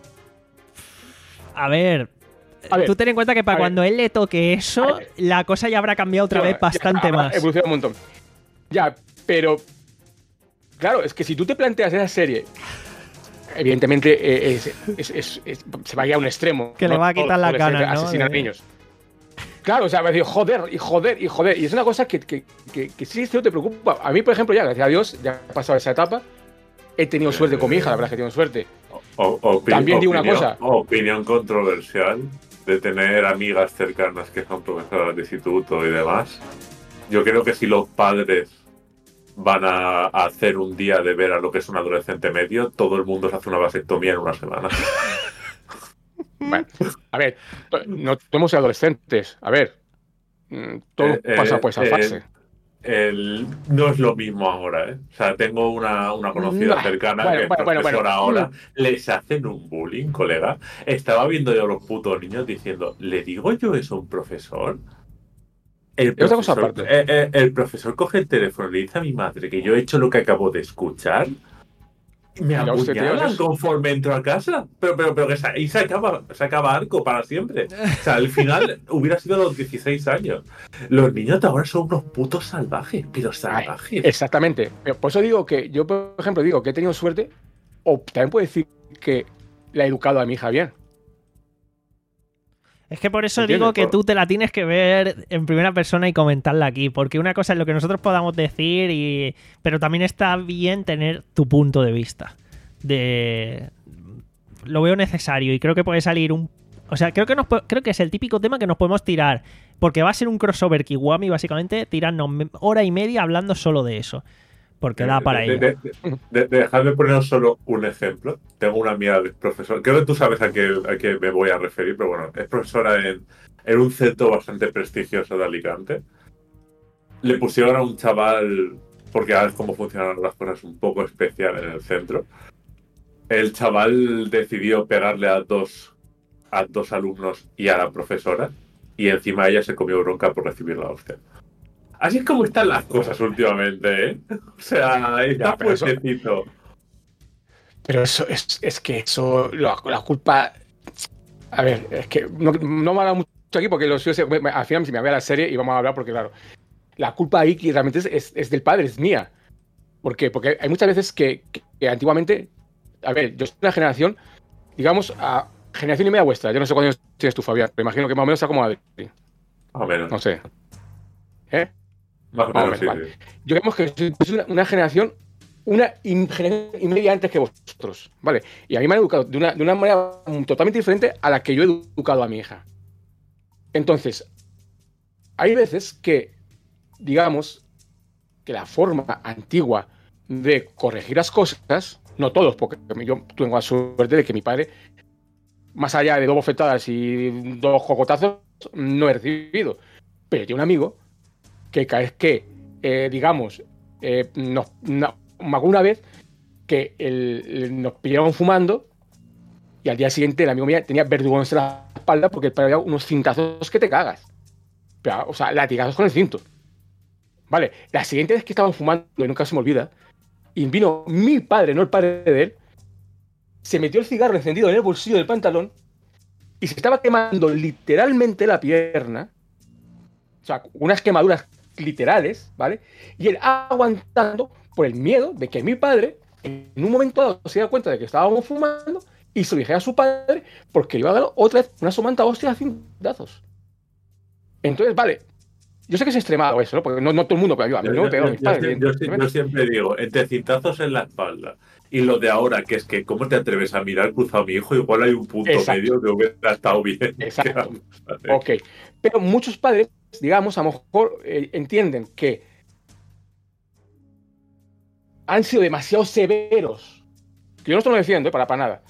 a ver, A ver, tú ten en cuenta que para a ver. cuando él le toque eso, A ver. la cosa ya habrá cambiado otra Ya, vez ya bastante habrá más. evolucionado un montón. Ya, pero. Claro, es que si tú te planteas esa serie. Evidentemente eh, es- es- es- es- se va a ir a un extremo. Que le va a quitar las adolescentes ganas, ¿no? Asesinar De- niños. Claro, o sea, me digo, joder, y joder, y joder. Y es una cosa que, que, que, que sí, esto te preocupa. A mí, por ejemplo, ya, gracias a Dios, ya he pasado esa etapa. He tenido suerte con mi hija, la verdad es que he tenido suerte. O- opi- También digo una opinión- cosa. Opinión controversial de tener amigas cercanas que son profesoras de instituto y demás. Yo creo que si los padres van a hacer un día de ver a lo que es un adolescente medio, todo el mundo se hace una vasectomía en una semana. Bueno, a ver, no somos adolescentes. A ver, mm, todo Eh, eh, pasa por esa eh, fase. El, no es lo mismo ahora, ¿eh? O sea, tengo una, una conocida No. cercana Bueno, que es bueno, bueno, profesora bueno. ahora. Les hacen un bullying, colega. Estaba viendo yo a los putos niños diciendo, ¿le digo yo eso a un profesor? El Es otra cosa profesor, aparte. eh, eh, el profesor coge el teléfono y le dice a mi madre que yo he hecho lo que acabo de escuchar. Y me Mira usted, tío, apuñalan es- conforme entro a casa. Pero, pero, pero que se, ahí se acaba, se acaba arco para siempre. O sea, al final hubiera sido a los dieciséis años. Los niños de ahora son unos putos salvajes, pero salvajes. Exactamente. Pero por eso digo que yo, por ejemplo, digo que he tenido suerte, o también puedo decir que la he educado a mi hija bien. Es que por eso ¿Entiendes? digo que Por- tú te la tienes que ver en primera persona y comentarla aquí, porque una cosa es lo que nosotros podamos decir, y pero también está bien tener tu punto de vista. De lo veo necesario y creo que puede salir un, o sea, creo que nos po- creo que es el típico tema que nos podemos tirar, porque va a ser un crossover Kiwami básicamente, tirarnos me- hora y media hablando solo de eso, porque da para de, ello. de, de, de- de- dejadme poner solo un ejemplo. Tengo una amiga que es profesora. Creo que tú sabes a qué, a qué me voy a referir, pero bueno, es profesora en, en un centro bastante prestigioso de Alicante. Le pusieron a un chaval, porque ahora es como funcionan las cosas, un poco especial en el centro. El chaval decidió pegarle a dos, a dos alumnos y a la profesora, y encima ella se comió bronca por recibir la hostia. Así es como están las cosas últimamente, ¿eh? O sea, está pero eso- fuertecito. Pero eso es, es que eso, la, la culpa. A ver, es que no, no me habla mucho aquí porque los yo sé, me- al final si me voy a la serie y vamos a hablar porque, claro, la culpa ahí que realmente es, es, es del padre, es mía. ¿Por qué? Porque hay muchas veces que, que, que antiguamente. A ver, yo soy una generación, digamos, a generación y media vuestra. Yo no sé cuántos años tienes tú, Fabián, pero imagino que más o menos está como Adri. Más o menos. No sé. ¿Eh? Más o Más o menos, menos, sí, vale. sí. Yo digamos que soy soy una, una generación, una in- generación y media antes que vosotros, ¿vale? Y a mí me han educado de una, de una manera mm, totalmente diferente a la que yo he educado a mi hija. Entonces, hay veces que, digamos, que la forma antigua de corregir las cosas, no todos, porque yo tengo la suerte de que mi padre, más allá de dos bofetadas y dos cocotazos, no he recibido. Pero tiene un amigo que cada vez que, eh, digamos, eh, nos, no, me acuerdo una vez que el- el- nos pillaron fumando y al día siguiente el amigo mío tenía verdugones en la espalda porque el padre había unos cintazos que te cagas. Pero, o sea, latigazos con el cinto. Vale, la siguiente vez que estaban fumando, y nunca se me olvida, y vino mi padre, no el padre de él, se metió el cigarro encendido en el bolsillo del pantalón y se estaba quemando literalmente la pierna. O sea, unas quemaduras literales, ¿vale? Y él aguantando por el miedo de que mi padre, en un momento dado, se diera cuenta de que estábamos fumando y se lo dijera a su padre porque le iba a dar otra vez una somanta hostia a cintazos. Entonces, vale, yo sé que es extremado eso, ¿no? Porque no, no todo el mundo, pero yo, a mí Yo, no me yo- pegaron yo- mis yo- padres, yo- yo- evidentemente. yo siempre digo, entre cintazos en la espalda y lo de ahora, que es que, ¿cómo te atreves a mirar cruzado a mi hijo? Igual hay un punto Exacto. medio que hubiera estado bien. Exacto. Vale. Ok, pero muchos padres, digamos, a lo mejor eh, entienden que han sido demasiado severos. Que yo no estoy diciendo, ¿eh? para, para nada.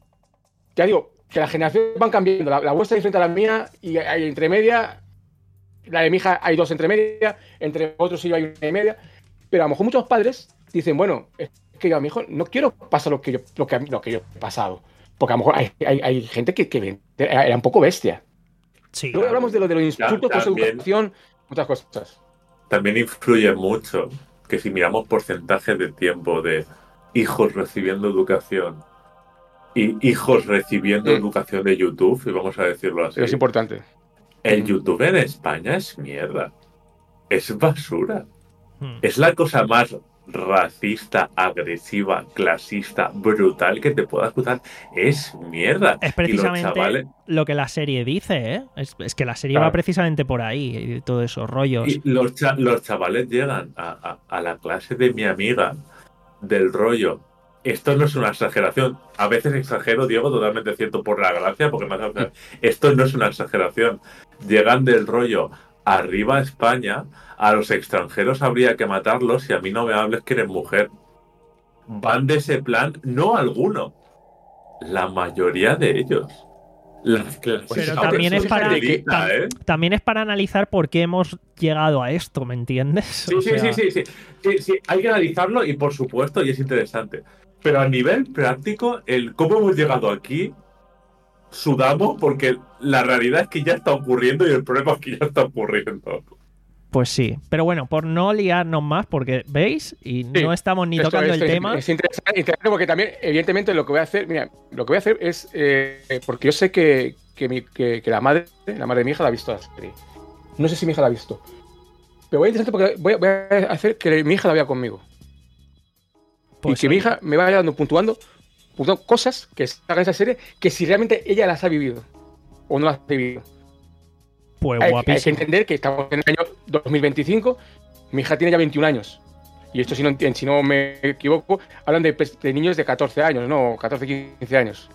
Ya digo, que las generaciones van cambiando. La, la vuestra es diferente a la mía y hay entre media. La de mi hija hay dos entre media, entre otros sí hay una y media. Pero a lo mejor muchos padres dicen, bueno, es que yo a mi hijo no quiero pasar lo que yo, lo que, lo que yo he pasado. Porque a lo mejor hay, hay, hay gente que, que era un poco bestia. Sí. Luego hablamos de lo de los insultos, pues educación, otras cosas. También influye mucho que si miramos porcentajes de tiempo de hijos recibiendo educación y hijos recibiendo mm. educación de YouTube, y vamos a decirlo así. Es importante. El YouTube en España es mierda. Es basura. Mm. Es la cosa más racista, agresiva, clasista, brutal que te pueda escuchar. Es mierda. Es precisamente y los chavales... lo que la serie dice, ¿eh? Es, es que la serie claro. va precisamente por ahí, y todos esos rollos. Y los, cha los chavales llegan a, a, a la clase de mi amiga del rollo. Esto no es una exageración. A veces exagero, Diego, totalmente cierto por la gracia, porque me hace... Esto no es una exageración. Llegan del rollo arriba España, a los extranjeros habría que matarlos y a mí no me hables que eres mujer. Van de ese plan, no alguno, la mayoría de ellos. Las Pero también es, para, delita, tam, ¿eh? también es para analizar por qué hemos llegado a esto, ¿me entiendes? Sí, o sí, sea... sí, sí, sí, sí, sí, hay que analizarlo y por supuesto, y es interesante. Pero a nivel práctico, el cómo hemos llegado aquí, sudamos porque la realidad es que ya está ocurriendo y el problema es que ya está ocurriendo. Pues sí, pero bueno, por no liarnos más, porque veis, y sí, no estamos ni tocando esto, el es, tema. Es interesante, interesante porque también, evidentemente, lo que voy a hacer, mira, lo que voy a hacer es, eh, porque yo sé que, que, mi, que, que la madre, la madre de mi hija la ha visto la serie. No sé si mi hija la ha visto. Pero voy a interesante porque voy, voy a hacer que mi hija la vea conmigo. Pues y que oye. mi hija me vaya dando, puntuando, puntuando cosas que hagan esa serie, que si realmente ella las ha vivido o no las ha vivido. Pues hay, guapísimo. Hay que entender que estamos en el año dos mil veinticinco, mi hija tiene ya veintiún años. Y esto, si no, si no me equivoco, hablan de, de niños de catorce años, ¿no? catorce, quince años.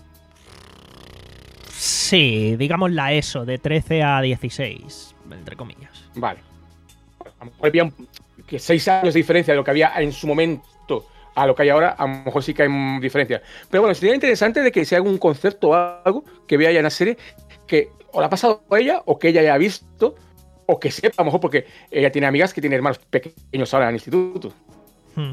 Sí, digamos la ESO, de trece a dieciséis, entre comillas. Vale. A lo mejor había que seis años de diferencia de lo que había en su momento a lo que hay ahora, a lo mejor sí que hay diferencia. Pero bueno, sería interesante de que se haga un concepto o algo que vea ya en la serie que o la ha pasado a ella, o que ella haya visto, o que sepa, a lo mejor porque ella tiene amigas que tienen hermanos pequeños ahora en el instituto. Hmm.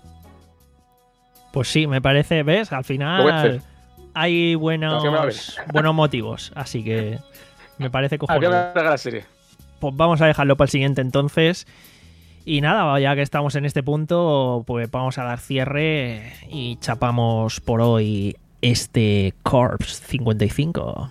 Pues sí, me parece, ¿ves? Al final hay buenos, buenos motivos, así que me parece cojonudo. la serie. Pues vamos a dejarlo para el siguiente entonces. Y nada, ya que estamos en este punto, pues vamos a dar cierre y chapamos por hoy este Corps cincuenta y cinco.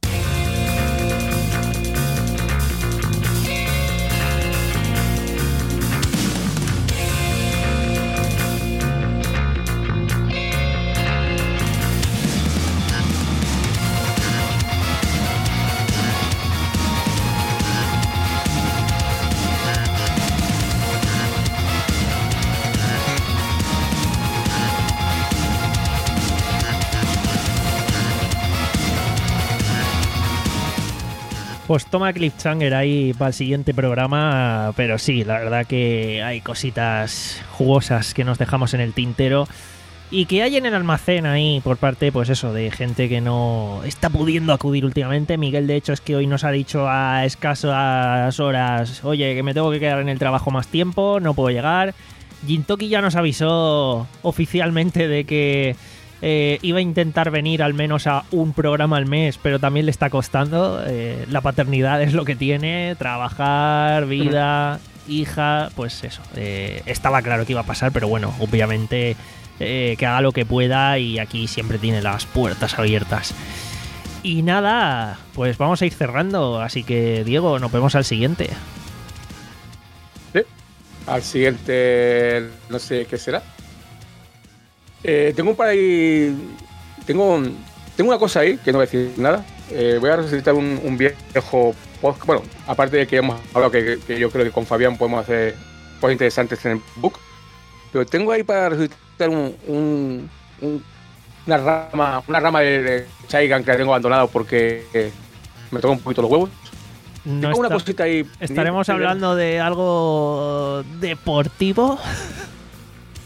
Pues toma cliffhanger ahí para el siguiente programa, pero sí, la verdad que hay cositas jugosas que nos dejamos en el tintero y que hay en el almacén ahí por parte, pues eso, de gente que no está pudiendo acudir últimamente. Miguel, de hecho, es que hoy nos ha dicho a escasas horas, oye, que me tengo que quedar en el trabajo más tiempo, no puedo llegar. Gintoki ya nos avisó oficialmente de que Eh, iba a intentar venir al menos a un programa al mes, pero también le está costando. Eh, la paternidad es lo que tiene, trabajar, vida, hija, pues eso. Eh, estaba claro que iba a pasar, pero bueno, obviamente eh, que haga lo que pueda y aquí siempre tiene las puertas abiertas. Y nada, pues vamos a ir cerrando, así que Diego, nos vemos al siguiente. Sí, al siguiente no sé qué será. Eh, tengo un par ahí. Tengo, tengo una cosa ahí que no voy a decir nada. Eh, voy a resucitar un, un viejo podcast. Bueno, aparte de que hemos hablado que, que yo creo que con Fabián podemos hacer cosas interesantes en el book. Pero tengo ahí para resucitar un, un, un, una rama una rama de, de Chaigan que la tengo abandonado porque eh, me toca un poquito los huevos. No tengo está, una cosita ahí. ¿Estaremos hablando de algo deportivo?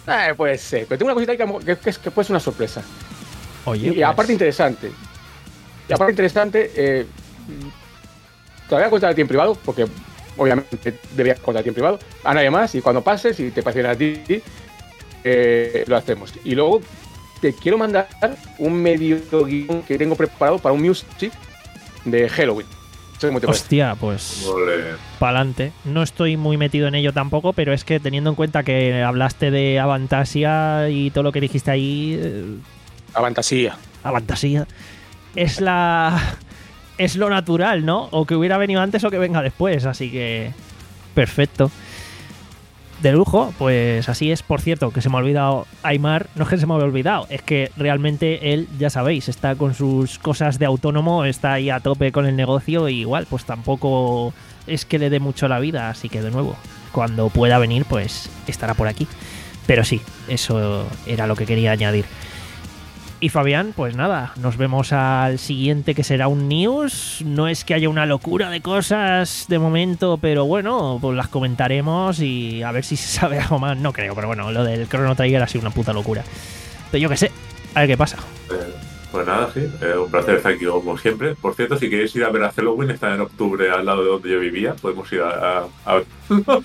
Eh, puede ser, pero tengo una cosita ahí que, que, que, que puede ser una sorpresa. Oye, y, pues... y aparte interesante. Y aparte interesante, eh, te voy a contar a ti en privado, porque obviamente debería contar a ti en privado, a nadie más, y cuando pases y te pareciera a ti, eh, lo hacemos. Y luego te quiero mandar un medio guión que tengo preparado para un music de Halloween. Hostia, pues Vale. pa'lante. No estoy muy metido en ello tampoco, pero es que teniendo en cuenta que hablaste de Avantasia y todo lo que dijiste ahí... Eh, Avantasia. Avantasia. Es la... es lo natural, ¿no? O que hubiera venido antes o que venga después, así que... Perfecto. De lujo, pues así es. Por cierto, que se me ha olvidado Aymar. No es que se me haya olvidado, es que realmente él, ya sabéis, está con sus cosas de autónomo, está ahí a tope con el negocio y igual, pues tampoco es que le dé mucho la vida, así que de nuevo, cuando pueda venir, pues estará por aquí. Pero sí, eso era lo que quería añadir. Y Fabián, pues nada, nos vemos al siguiente, que será un news. No es que haya una locura de cosas de momento, pero bueno, pues las comentaremos y a ver si se sabe algo más. No creo, pero bueno, lo del Chrono Trigger ha sido una puta locura. Pero yo qué sé, a ver qué pasa. Eh, pues nada, sí, eh, un placer estar aquí como siempre. Por cierto, si queréis ir a ver a Halloween, está en octubre al lado de donde yo vivía. Podemos ir a, a, a ver.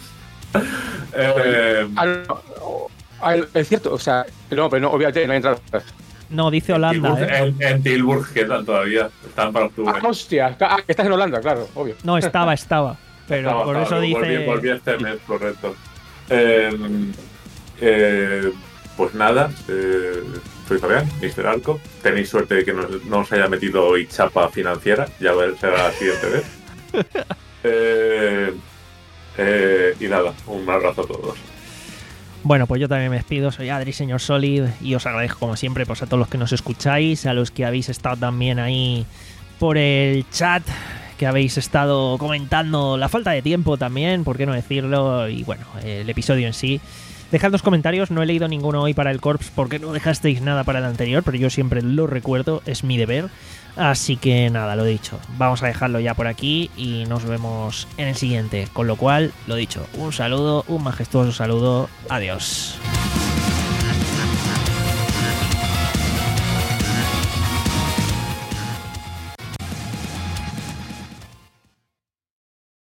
eh, Al, al, es cierto, o sea, no, pero no, obviamente no hay entradas. No, dice Holanda, Tilburg, ¿eh? En, en Tilburg quedan todavía. Están para octubre. Ah, hostia, ah, estás en Holanda, claro, obvio. No, estaba, estaba. Pero Estaba, por estaba, eso dice... Volví, volví este mes, correcto. Eh, eh, pues nada, eh, soy Fabián, mister Arco. Tenéis suerte de que no, no os haya metido hoy chapa financiera. Ya será la siguiente vez. Eh, eh, y nada, un abrazo a todos. Bueno, pues yo también me despido, soy Adri, señor Solid, y os agradezco como siempre pues a todos los que nos escucháis, a los que habéis estado también ahí por el chat, que habéis estado comentando la falta de tiempo también, por qué no decirlo, y bueno, el episodio en sí. Dejad los comentarios, no he leído ninguno hoy para el Corps porque no dejasteis nada para el anterior, pero yo siempre lo recuerdo, es mi deber. Así que nada, lo dicho, vamos a dejarlo ya por aquí y nos vemos en el siguiente. Con lo cual, lo dicho, un saludo, un majestuoso saludo, adiós.